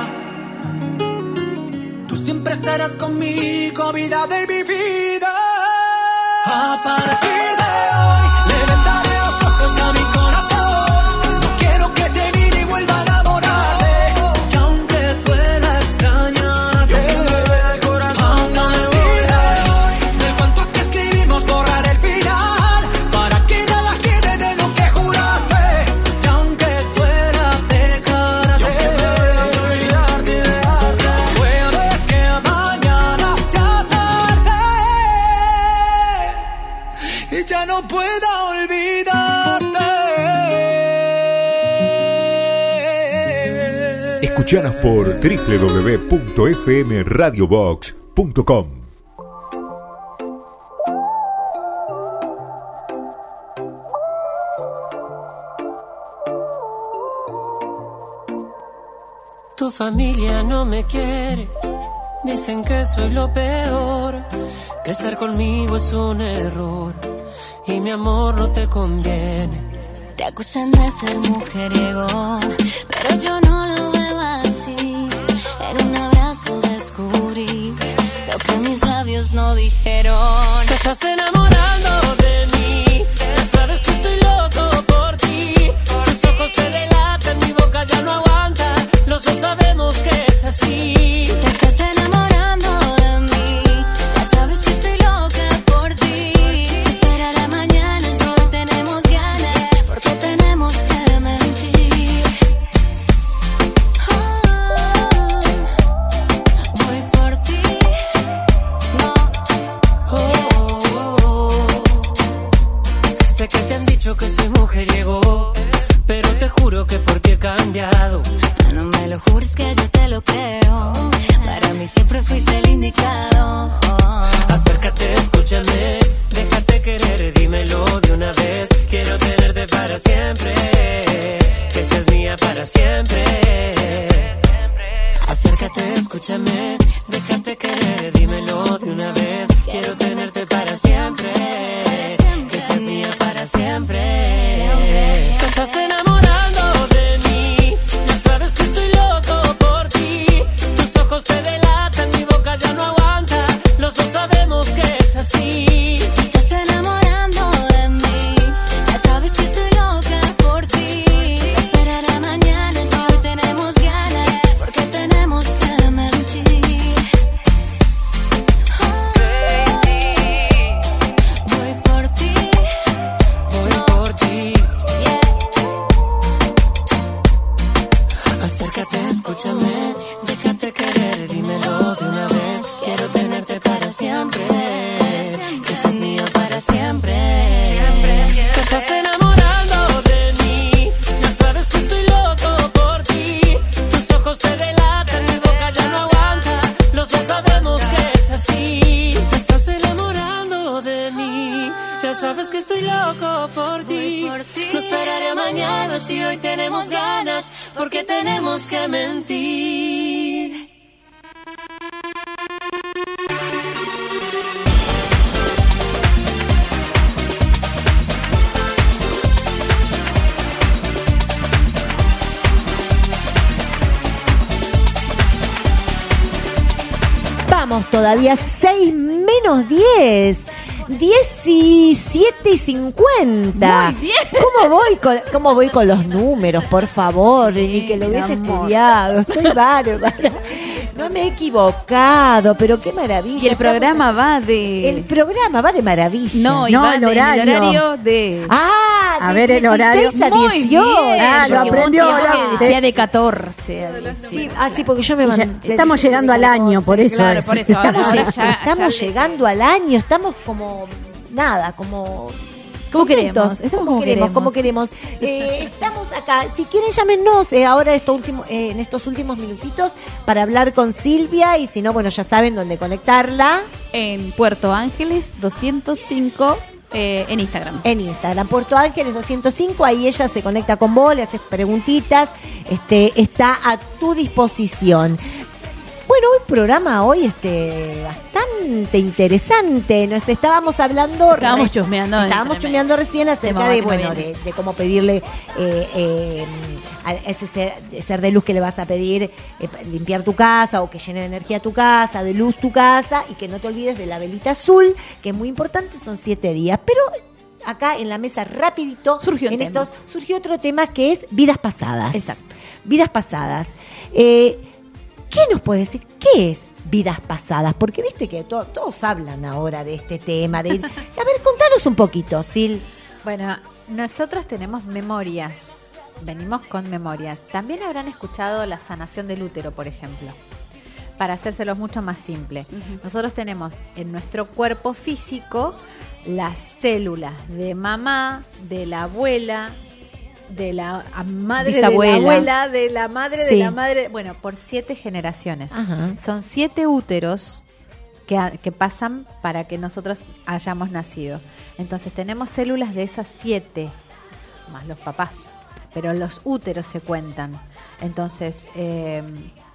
[SPEAKER 18] Tú siempre estarás conmigo, vida de mi vida. A partir de hoy le vendaré los ojos a mi corazón. No quiero que te mire y vuelva a enamorarse. Y aunque duela extrañarte, y aunque me duela el corazón, a partir de hoy del cuento que escribimos borrar el final, para que nada quede de lo que juraste. Y aunque duela dejarte, y aunque me duela olvidarte y dejarte, puede que mañana sea tarde y ya no pueda olvidarte.
[SPEAKER 7] Escuchanos por doble u doble u doble u punto f m radio box punto com.
[SPEAKER 17] Tu familia no me quiere, dicen que soy lo peor, que estar conmigo es un error y mi amor no te conviene.
[SPEAKER 20] Te acusan de ser mujeriego, pero yo no lo veo así. En un abrazo descubrí lo que mis labios no dijeron.
[SPEAKER 17] Te estás enamorando de mí, ya sabes que estoy loco por ti. Tus ojos te delatan, mi boca ya no aguanta, los dos sabemos que es así.
[SPEAKER 20] Te estás enamorando de mí, ya sabes que estoy loca por ti. Esperar a mañana, solo tenemos ganas, porque tenemos que mentir. Oh, voy por ti, no.
[SPEAKER 17] Oh, oh, oh. Sé que te han dicho que soy mujeriego, pero te juro que por ti he cambiado.
[SPEAKER 20] No me lo jures que yo te lo creo, para mí siempre fuiste el indicado. Oh.
[SPEAKER 17] Acércate, escúchame, déjate querer, dímelo de una vez. Quiero tenerte para siempre, que seas mía para siempre. Acércate, escúchame, déjate querer, dímelo de una vez. Quiero tenerte para siempre, que seas mía para siempre. Te estás enamorando de mí, ya sabes que estoy loco por ti. Tus ojos te delatan, mi boca ya no aguanta, los dos sabemos que es así.
[SPEAKER 20] Te estás enamorando de mí, ya sabes que estoy loca por ti. Esperar a mañana, si hoy tenemos ganas, porque tenemos que mentir. Oh, voy por ti,
[SPEAKER 17] Voy por ti.
[SPEAKER 20] yeah.
[SPEAKER 17] Acércate, escúchame, déjate querer, dímelo de una vez. Quiero tenerte para siempre, que seas mía para siempre. Te estás enamorando de mí, ya sabes que estoy loco por ti. Tus ojos te delatan, mi boca ya no aguanta, los dos sabemos que es así. Te estás enamorando de mí, ya sabes que estoy loco por ti. No esperaré a mañana si hoy tenemos ganas, porque tenemos que mentir.
[SPEAKER 8] Vamos todavía, seis menos diez. diecisiete y cincuenta.
[SPEAKER 4] Muy bien.
[SPEAKER 8] ¿Cómo voy con, cómo voy con los números, por favor? Ni que lo hubiese estudiado. Estoy bárbara. No me he equivocado, pero qué maravilla.
[SPEAKER 4] Y el programa va de...
[SPEAKER 8] El programa va de maravilla.
[SPEAKER 4] No, y
[SPEAKER 5] No,
[SPEAKER 4] va
[SPEAKER 5] el
[SPEAKER 4] de-
[SPEAKER 5] horario.
[SPEAKER 4] el horario de...
[SPEAKER 8] Ah,
[SPEAKER 5] A
[SPEAKER 8] de
[SPEAKER 5] ver el horario.
[SPEAKER 8] dieciséis a
[SPEAKER 4] Muy
[SPEAKER 8] dieciocho.
[SPEAKER 4] bien,
[SPEAKER 5] Ah, lo
[SPEAKER 4] porque hubo un
[SPEAKER 5] aprendió
[SPEAKER 4] tiempo
[SPEAKER 5] ahora.
[SPEAKER 4] que decía de catorce.
[SPEAKER 8] Sí, ah, sí, porque yo me
[SPEAKER 5] Ya-
[SPEAKER 8] mandé.
[SPEAKER 5] estamos llegando al año, por eso
[SPEAKER 4] Claro,
[SPEAKER 5] es.
[SPEAKER 4] por eso.
[SPEAKER 8] Estamos,
[SPEAKER 4] Ahora
[SPEAKER 8] lleg-
[SPEAKER 4] ya-
[SPEAKER 8] estamos
[SPEAKER 4] ya le-
[SPEAKER 8] llegando al año, estamos como nada, como
[SPEAKER 4] ¿Cómo
[SPEAKER 8] contentos.
[SPEAKER 4] queremos? Estamos como
[SPEAKER 8] queremos,
[SPEAKER 4] queremos.
[SPEAKER 8] como queremos. Eh, estamos acá. Si quieren, llámenos eh, ahora esto último, eh, en estos últimos minutitos para hablar con Silvia. Y si no, bueno, ya saben dónde conectarla.
[SPEAKER 4] En Puerto Ángeles doscientos cinco eh, en Instagram.
[SPEAKER 8] En Instagram, Puerto Ángeles doscientos cinco, ahí ella se conecta con vos, le haces preguntitas, este, está a tu disposición. Bueno, un programa hoy este bastante interesante. Nos estábamos hablando,
[SPEAKER 4] Estábamos
[SPEAKER 8] re-
[SPEAKER 4] chusmeando
[SPEAKER 8] estábamos
[SPEAKER 4] entre
[SPEAKER 8] chusmeando recién acerca
[SPEAKER 4] Tema
[SPEAKER 8] de
[SPEAKER 4] que me
[SPEAKER 8] bueno
[SPEAKER 4] viene.
[SPEAKER 8] de, de cómo pedirle eh, eh, a ese ser, ser de luz que le vas a pedir eh, limpiar tu casa o que llene de energía tu casa, de luz tu casa, y que no te olvides de la velita azul, que es muy importante, son siete días. Pero acá en la mesa rapidito
[SPEAKER 4] Surgió un
[SPEAKER 8] en
[SPEAKER 4] tema.
[SPEAKER 8] estos surgió otro tema que es vidas pasadas.
[SPEAKER 4] Exacto.
[SPEAKER 8] Vidas pasadas. Eh, ¿Qué nos puede decir? ¿Qué es vidas pasadas? Porque viste que to- todos hablan ahora de este tema. De, a ver, contanos un poquito, Sil.
[SPEAKER 10] Bueno, nosotros tenemos memorias, venimos con memorias. También habrán escuchado la sanación del útero, por ejemplo, para hacérselo mucho más simple. Nosotros tenemos en nuestro cuerpo físico las células de mamá, de la abuela, de la a- madre
[SPEAKER 8] Bisabuela.
[SPEAKER 10] de la abuela, de la madre
[SPEAKER 8] Sí.
[SPEAKER 10] de la madre, bueno, por siete generaciones.
[SPEAKER 8] Ajá.
[SPEAKER 10] Son siete úteros que, ha- que pasan para que nosotros hayamos nacido. Entonces tenemos células de esas siete, más los papás, pero los úteros se cuentan. Entonces, eh,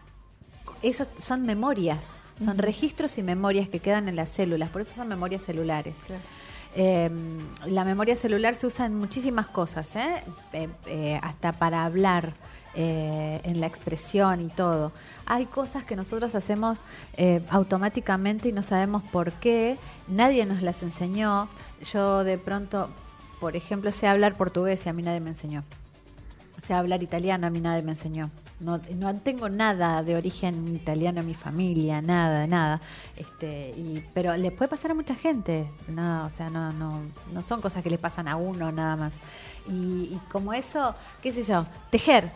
[SPEAKER 10] esos son memorias, son
[SPEAKER 8] Ujú.
[SPEAKER 10] registros y memorias que quedan en las células, por eso son memorias celulares. Eh, la memoria celular se usa en muchísimas cosas, ¿eh? Eh, eh, hasta para hablar, eh, en la expresión y todo. Hay cosas que nosotros hacemos eh, automáticamente y no sabemos por qué, nadie nos las enseñó. Yo de pronto, por ejemplo, sé hablar portugués y a mí nadie me enseñó. Sé hablar italiano, a mí nadie me enseñó. No, no tengo nada de origen italiano en mi familia, nada, nada. Este, y, pero le puede pasar a mucha gente. No, o sea, no, no, no son cosas que le pasan a uno nada más. Y, y como eso, qué sé yo, tejer.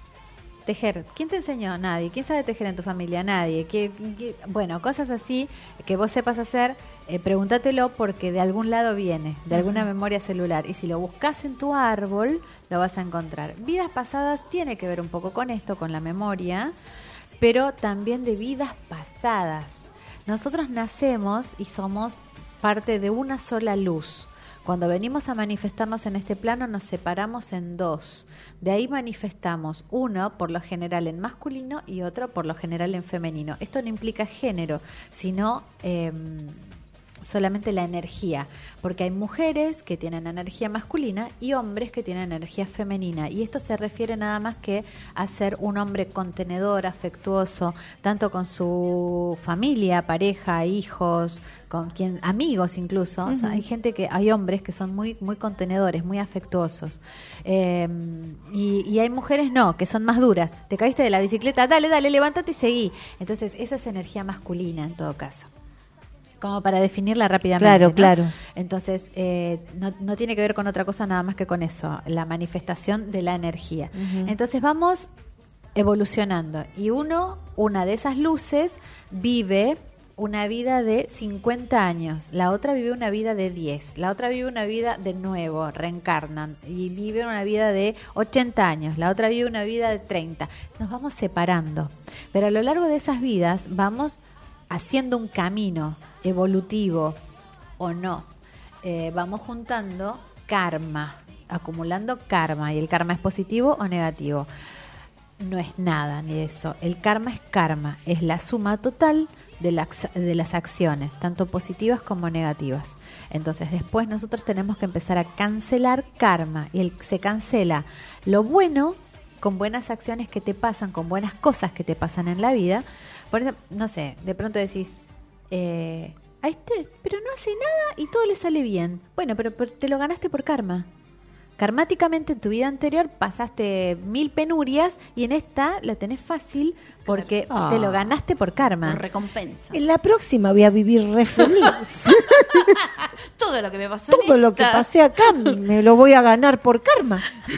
[SPEAKER 10] Tejer. ¿Quién te enseñó? Nadie. ¿Quién sabe tejer en tu familia? Nadie. ¿Qué, qué? Bueno, cosas así que vos sepas hacer, eh, pregúntatelo porque de algún lado viene, de alguna
[SPEAKER 8] Ajá.
[SPEAKER 10] memoria celular. Y si lo buscas en tu árbol, lo vas a encontrar. Vidas pasadas tiene que ver un poco con esto, con la memoria, pero también de vidas pasadas. Nosotros nacemos y somos parte de una sola luz. Cuando venimos a manifestarnos en este plano nos separamos en dos. De ahí manifestamos uno por lo general en masculino y otro por lo general en femenino. Esto no implica género, sino eh, solamente la energía, porque hay mujeres que tienen energía masculina y hombres que tienen energía femenina, y esto se refiere nada más que a ser un hombre contenedor, afectuoso, tanto con su familia, pareja, hijos, con quien, amigos incluso. O sea,
[SPEAKER 8] Ujú.
[SPEAKER 10] hay gente que, hay hombres que son muy, muy contenedores, muy afectuosos, eh, y, y hay mujeres no, que son más duras. Te caíste de la bicicleta, dale, dale, levántate y seguí. Entonces esa es energía masculina en todo caso, como para definirla rápidamente.
[SPEAKER 8] Claro,
[SPEAKER 10] ¿no?
[SPEAKER 8] claro.
[SPEAKER 10] Entonces, eh, no, no tiene que ver con otra cosa nada más que con eso, la manifestación de la energía.
[SPEAKER 8] Ujú.
[SPEAKER 10] Entonces vamos evolucionando y uno, una de esas luces vive una vida de cincuenta años, la otra vive una vida de diez, la otra vive una vida de nuevo, reencarnan y vive una vida de ochenta años, la otra vive una vida de treinta. Nos vamos separando, pero a lo largo de esas vidas vamos haciendo un camino evolutivo o no. Eh, vamos juntando karma, acumulando karma, y el karma es positivo o negativo. No es nada ni eso. El karma es karma, es la suma total de, la, de las acciones, tanto positivas como negativas. Entonces después nosotros tenemos que empezar a cancelar karma, y el, se cancela lo bueno con buenas acciones que te pasan, con buenas cosas que te pasan en la vida. Por eso, no sé, de pronto decís, eh, a este, pero no hace nada y todo le sale bien. Bueno, pero, pero te lo ganaste por karma. Karmáticamente en tu vida anterior pasaste mil penurias y en esta la tenés fácil porque
[SPEAKER 8] Ah.
[SPEAKER 10] te lo ganaste por karma.
[SPEAKER 4] Por recompensa.
[SPEAKER 8] En la próxima voy a vivir re feliz.
[SPEAKER 4] Todo lo que me pasó.
[SPEAKER 8] Todo
[SPEAKER 4] en
[SPEAKER 8] lo que
[SPEAKER 4] esta.
[SPEAKER 8] pasé acá me lo voy a ganar por karma.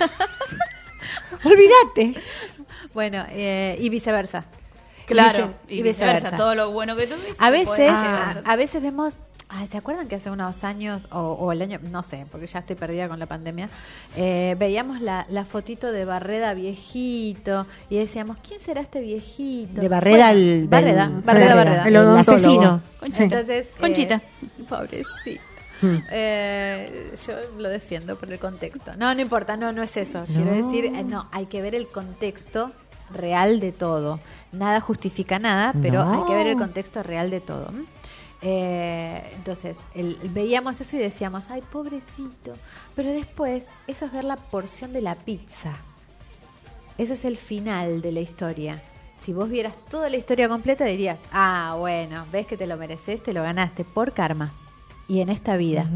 [SPEAKER 8] Olvídate.
[SPEAKER 10] Bueno, eh, y viceversa.
[SPEAKER 4] Claro,
[SPEAKER 10] y
[SPEAKER 4] y
[SPEAKER 10] viceversa.
[SPEAKER 4] viceversa. Todo lo bueno que tuviste.
[SPEAKER 10] A veces,
[SPEAKER 4] puede
[SPEAKER 10] a,
[SPEAKER 4] llegar.
[SPEAKER 10] a veces vemos, ay, ¿se acuerdan que hace unos años o, o el año, no sé, porque ya estoy perdida con la pandemia, eh, veíamos la, la fotito de Barreda viejito y decíamos, ¿quién será este viejito?
[SPEAKER 8] De Barreda,
[SPEAKER 10] Bueno,
[SPEAKER 8] el-
[SPEAKER 10] Barreda,
[SPEAKER 8] del-
[SPEAKER 10] Barreda,
[SPEAKER 8] Barreda,
[SPEAKER 10] Barreda.
[SPEAKER 8] el odontólogo. asesino.
[SPEAKER 10] Conchita.
[SPEAKER 8] Sí.
[SPEAKER 10] Entonces, eh,
[SPEAKER 4] Conchita.
[SPEAKER 10] pobrecito.
[SPEAKER 5] Mm.
[SPEAKER 10] Eh, yo lo defiendo por el contexto. No, no importa, no, no es eso. Quiero decir, eh, no, hay que ver el contexto real de todo. Nada justifica nada, pero
[SPEAKER 8] No.
[SPEAKER 10] hay que ver el contexto real de todo. ¿m? Eh, entonces, el- veíamos eso y decíamos, ay, pobrecito. Pero después, eso es ver la porción de la pizza. Ese es el final de la historia. Si vos vieras toda la historia completa, dirías, ah, bueno, ves que te lo mereces, te lo ganaste por karma. Y en esta vida.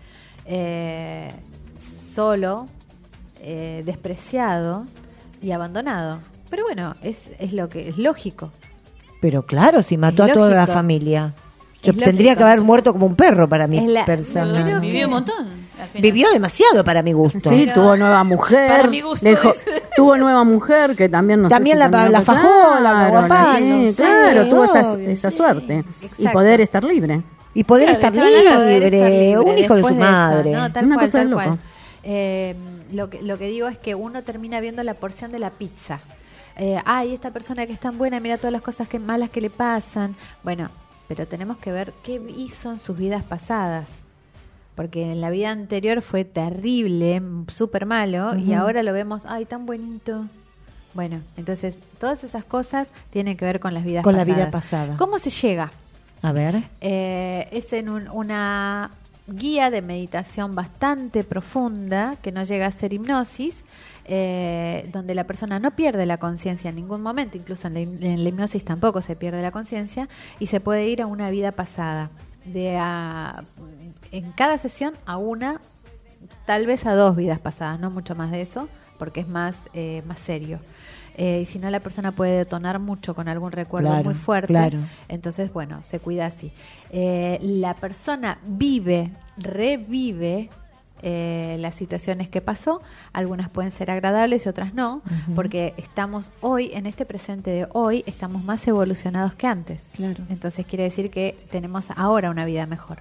[SPEAKER 10] Eh, solo, eh, despreciado y abandonado. Pero bueno, es, es lo que es lógico.
[SPEAKER 8] Pero claro, si mató
[SPEAKER 10] Es
[SPEAKER 8] a toda la
[SPEAKER 10] lógico.
[SPEAKER 8] familia. Yo
[SPEAKER 10] Es
[SPEAKER 8] tendría
[SPEAKER 10] lógico.
[SPEAKER 8] que haber muerto como un perro para mi
[SPEAKER 10] Es la-
[SPEAKER 8] persona.
[SPEAKER 10] Pero
[SPEAKER 4] Vivió un montón. al final.
[SPEAKER 8] Vivió demasiado para mi gusto.
[SPEAKER 5] Sí, tuvo nueva mujer.
[SPEAKER 4] Para mi gusto,
[SPEAKER 5] le dejó-
[SPEAKER 4] dice.
[SPEAKER 5] tuvo nueva mujer que también no sé
[SPEAKER 8] También
[SPEAKER 5] si
[SPEAKER 8] la-
[SPEAKER 5] terminó
[SPEAKER 8] la
[SPEAKER 5] con-
[SPEAKER 8] fajó, la
[SPEAKER 5] claro,
[SPEAKER 8] guapá,
[SPEAKER 5] sí,
[SPEAKER 8] no sé,
[SPEAKER 5] claro, tuvo esta-
[SPEAKER 8] obvio,
[SPEAKER 5] esa
[SPEAKER 8] sí.
[SPEAKER 5] suerte y
[SPEAKER 10] Exacto.
[SPEAKER 5] poder estar libre.
[SPEAKER 8] Y poder
[SPEAKER 10] Claro,
[SPEAKER 8] estar
[SPEAKER 10] le estaban dando poder estar
[SPEAKER 8] libre,
[SPEAKER 10] libre
[SPEAKER 8] un hijo de su
[SPEAKER 10] después eso.
[SPEAKER 8] madre.
[SPEAKER 10] No, tal
[SPEAKER 5] Una
[SPEAKER 10] cual,
[SPEAKER 5] cosa de
[SPEAKER 10] tal
[SPEAKER 5] loco.
[SPEAKER 10] cual. Eh, lo, que, lo que digo es que uno termina viendo la porción de la pizza. Eh, Ay, esta persona que es tan buena, mira todas las cosas que malas que le pasan. Bueno, pero tenemos que ver qué hizo en sus vidas pasadas. Porque en la vida anterior fue terrible, súper malo, y
[SPEAKER 8] Ujú.
[SPEAKER 10] ahora lo vemos, ay, tan bonito. Bueno, entonces todas esas cosas tienen que ver con las vidas
[SPEAKER 8] Con la
[SPEAKER 10] pasadas.
[SPEAKER 8] vida pasada.
[SPEAKER 10] ¿Cómo se llega?
[SPEAKER 8] A ver.
[SPEAKER 10] Eh, es en un- una guía de meditación bastante profunda, que no llega a ser hipnosis, eh, donde la persona no pierde la conciencia en ningún momento, incluso en la, hip- en la hipnosis tampoco se pierde la conciencia, y se puede ir a una vida pasada. De a, en cada sesión a una, tal vez a dos vidas pasadas, no mucho más de eso, porque es más, eh, más serio. Eh, y si no, la persona puede detonar mucho con algún recuerdo
[SPEAKER 8] Claro,
[SPEAKER 10] muy fuerte.
[SPEAKER 8] claro.
[SPEAKER 10] Entonces, bueno, se cuida así. Eh, la persona vive, revive eh, las situaciones que pasó. Algunas pueden ser agradables y otras no,
[SPEAKER 8] Ujú.
[SPEAKER 10] porque estamos hoy, en este presente de hoy, estamos más evolucionados que antes.
[SPEAKER 8] Claro.
[SPEAKER 10] Entonces quiere decir que tenemos ahora una vida mejor.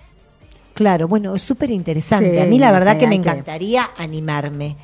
[SPEAKER 8] Claro, bueno, es súper interesante.
[SPEAKER 5] Sí,
[SPEAKER 8] a mí la verdad
[SPEAKER 5] sí,
[SPEAKER 8] que me
[SPEAKER 5] hay que-
[SPEAKER 8] encantaría animarme.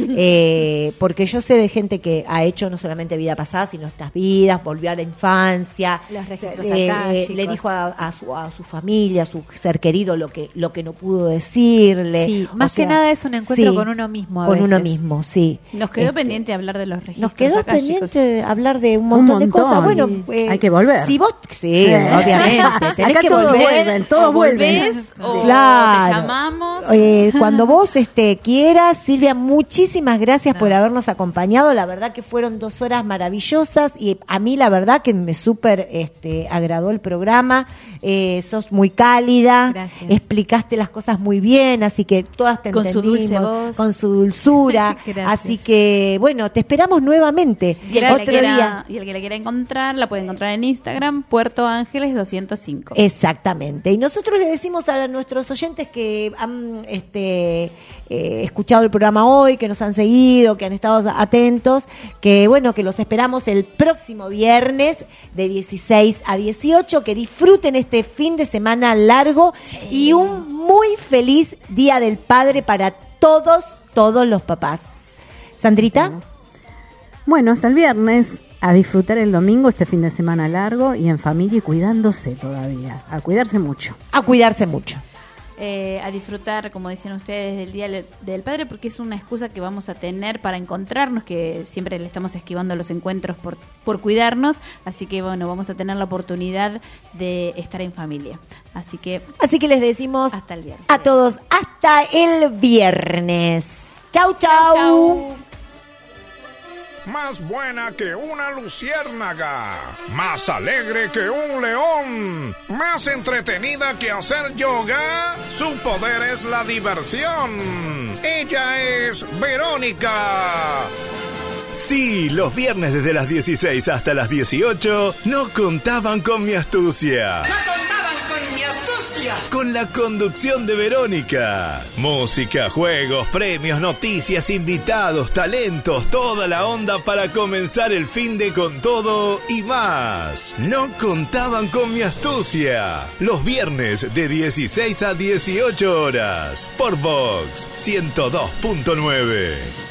[SPEAKER 8] Eh, porque yo sé de gente que ha hecho no solamente vida pasada, sino estas vidas, volvió a la infancia,
[SPEAKER 10] Los registros
[SPEAKER 8] eh,
[SPEAKER 10] akáshicos.
[SPEAKER 8] le dijo a, a su, a su familia, a su ser querido lo que, lo que no pudo decirle.
[SPEAKER 10] Sí,
[SPEAKER 8] O
[SPEAKER 10] más que
[SPEAKER 8] sea,
[SPEAKER 10] nada es un encuentro
[SPEAKER 8] sí,
[SPEAKER 10] con uno mismo a
[SPEAKER 8] Con uno
[SPEAKER 10] veces.
[SPEAKER 8] mismo, sí.
[SPEAKER 4] Nos quedó
[SPEAKER 8] Este,
[SPEAKER 4] pendiente hablar de los registros.
[SPEAKER 8] Nos quedó
[SPEAKER 4] akáshicos.
[SPEAKER 8] pendiente hablar de un montón, de
[SPEAKER 5] montón,
[SPEAKER 8] cosas. Bueno,
[SPEAKER 5] sí.
[SPEAKER 8] eh,
[SPEAKER 5] Hay que volver.
[SPEAKER 8] Si vos, sí,
[SPEAKER 5] Eh.
[SPEAKER 8] obviamente. Tenés
[SPEAKER 5] Acá
[SPEAKER 8] que
[SPEAKER 5] todos
[SPEAKER 8] volver.
[SPEAKER 5] vuelven, todos
[SPEAKER 4] o
[SPEAKER 5] vuelven.
[SPEAKER 4] volvés, o
[SPEAKER 8] Claro.
[SPEAKER 4] te llamamos.
[SPEAKER 8] Eh, cuando vos este, quieras, Silvia, muchísimas gracias por habernos acompañado. La verdad que fueron dos horas maravillosas y a mí la verdad que me súper este, agradó el programa. Eh, sos muy cálida,
[SPEAKER 10] Gracias.
[SPEAKER 8] explicaste las cosas muy bien, así que todas te
[SPEAKER 4] Con su
[SPEAKER 8] entendimos,
[SPEAKER 4] dulce voz.
[SPEAKER 8] con su dulzura.
[SPEAKER 10] Gracias.
[SPEAKER 8] Así que, bueno, te esperamos nuevamente
[SPEAKER 4] Y el, que
[SPEAKER 8] otro
[SPEAKER 4] la quiera,
[SPEAKER 8] día.
[SPEAKER 4] y el que la quiera encontrar, la puede encontrar en Instagram, Puerto Ángeles doscientos cinco.
[SPEAKER 8] Exactamente. Y nosotros le decimos a nuestros oyentes que han este, eh, escuchado el programa hoy, que nos han seguido, que han estado atentos, que bueno, que los esperamos el próximo viernes de dieciséis a dieciocho, que disfruten este fin de semana largo y un muy feliz Día del Padre para todos, todos los papás. Sandrita.
[SPEAKER 5] Bueno, hasta el viernes. A disfrutar el domingo, este fin de semana largo y en familia y cuidándose todavía. A cuidarse mucho.
[SPEAKER 8] A cuidarse mucho.
[SPEAKER 4] Eh, a disfrutar, como dicen ustedes, del Día le- del Padre, porque es una excusa que vamos a tener para encontrarnos, que siempre le estamos esquivando los encuentros por, por cuidarnos, así que bueno, vamos a tener la oportunidad de estar en familia. Así que
[SPEAKER 8] Así que les decimos
[SPEAKER 4] hasta el viernes.
[SPEAKER 8] a todos hasta el viernes. Chau, chau.
[SPEAKER 4] Chau.
[SPEAKER 1] más buena que una luciérnaga, más alegre que un león, más entretenida que hacer yoga. Su poder es la diversión. Ella es Verónica.
[SPEAKER 2] Sí, los viernes desde las dieciséis hasta las dieciocho no contaban con mi astucia.
[SPEAKER 3] ¡No contaban con mi astucia!
[SPEAKER 2] Con la conducción de Verónica. Música, juegos, premios, noticias, invitados, talentos, toda la onda para comenzar el fin de con todo y más. No contaban con mi astucia. Los viernes de dieciséis a dieciocho horas. Por Vox ciento dos punto nueve.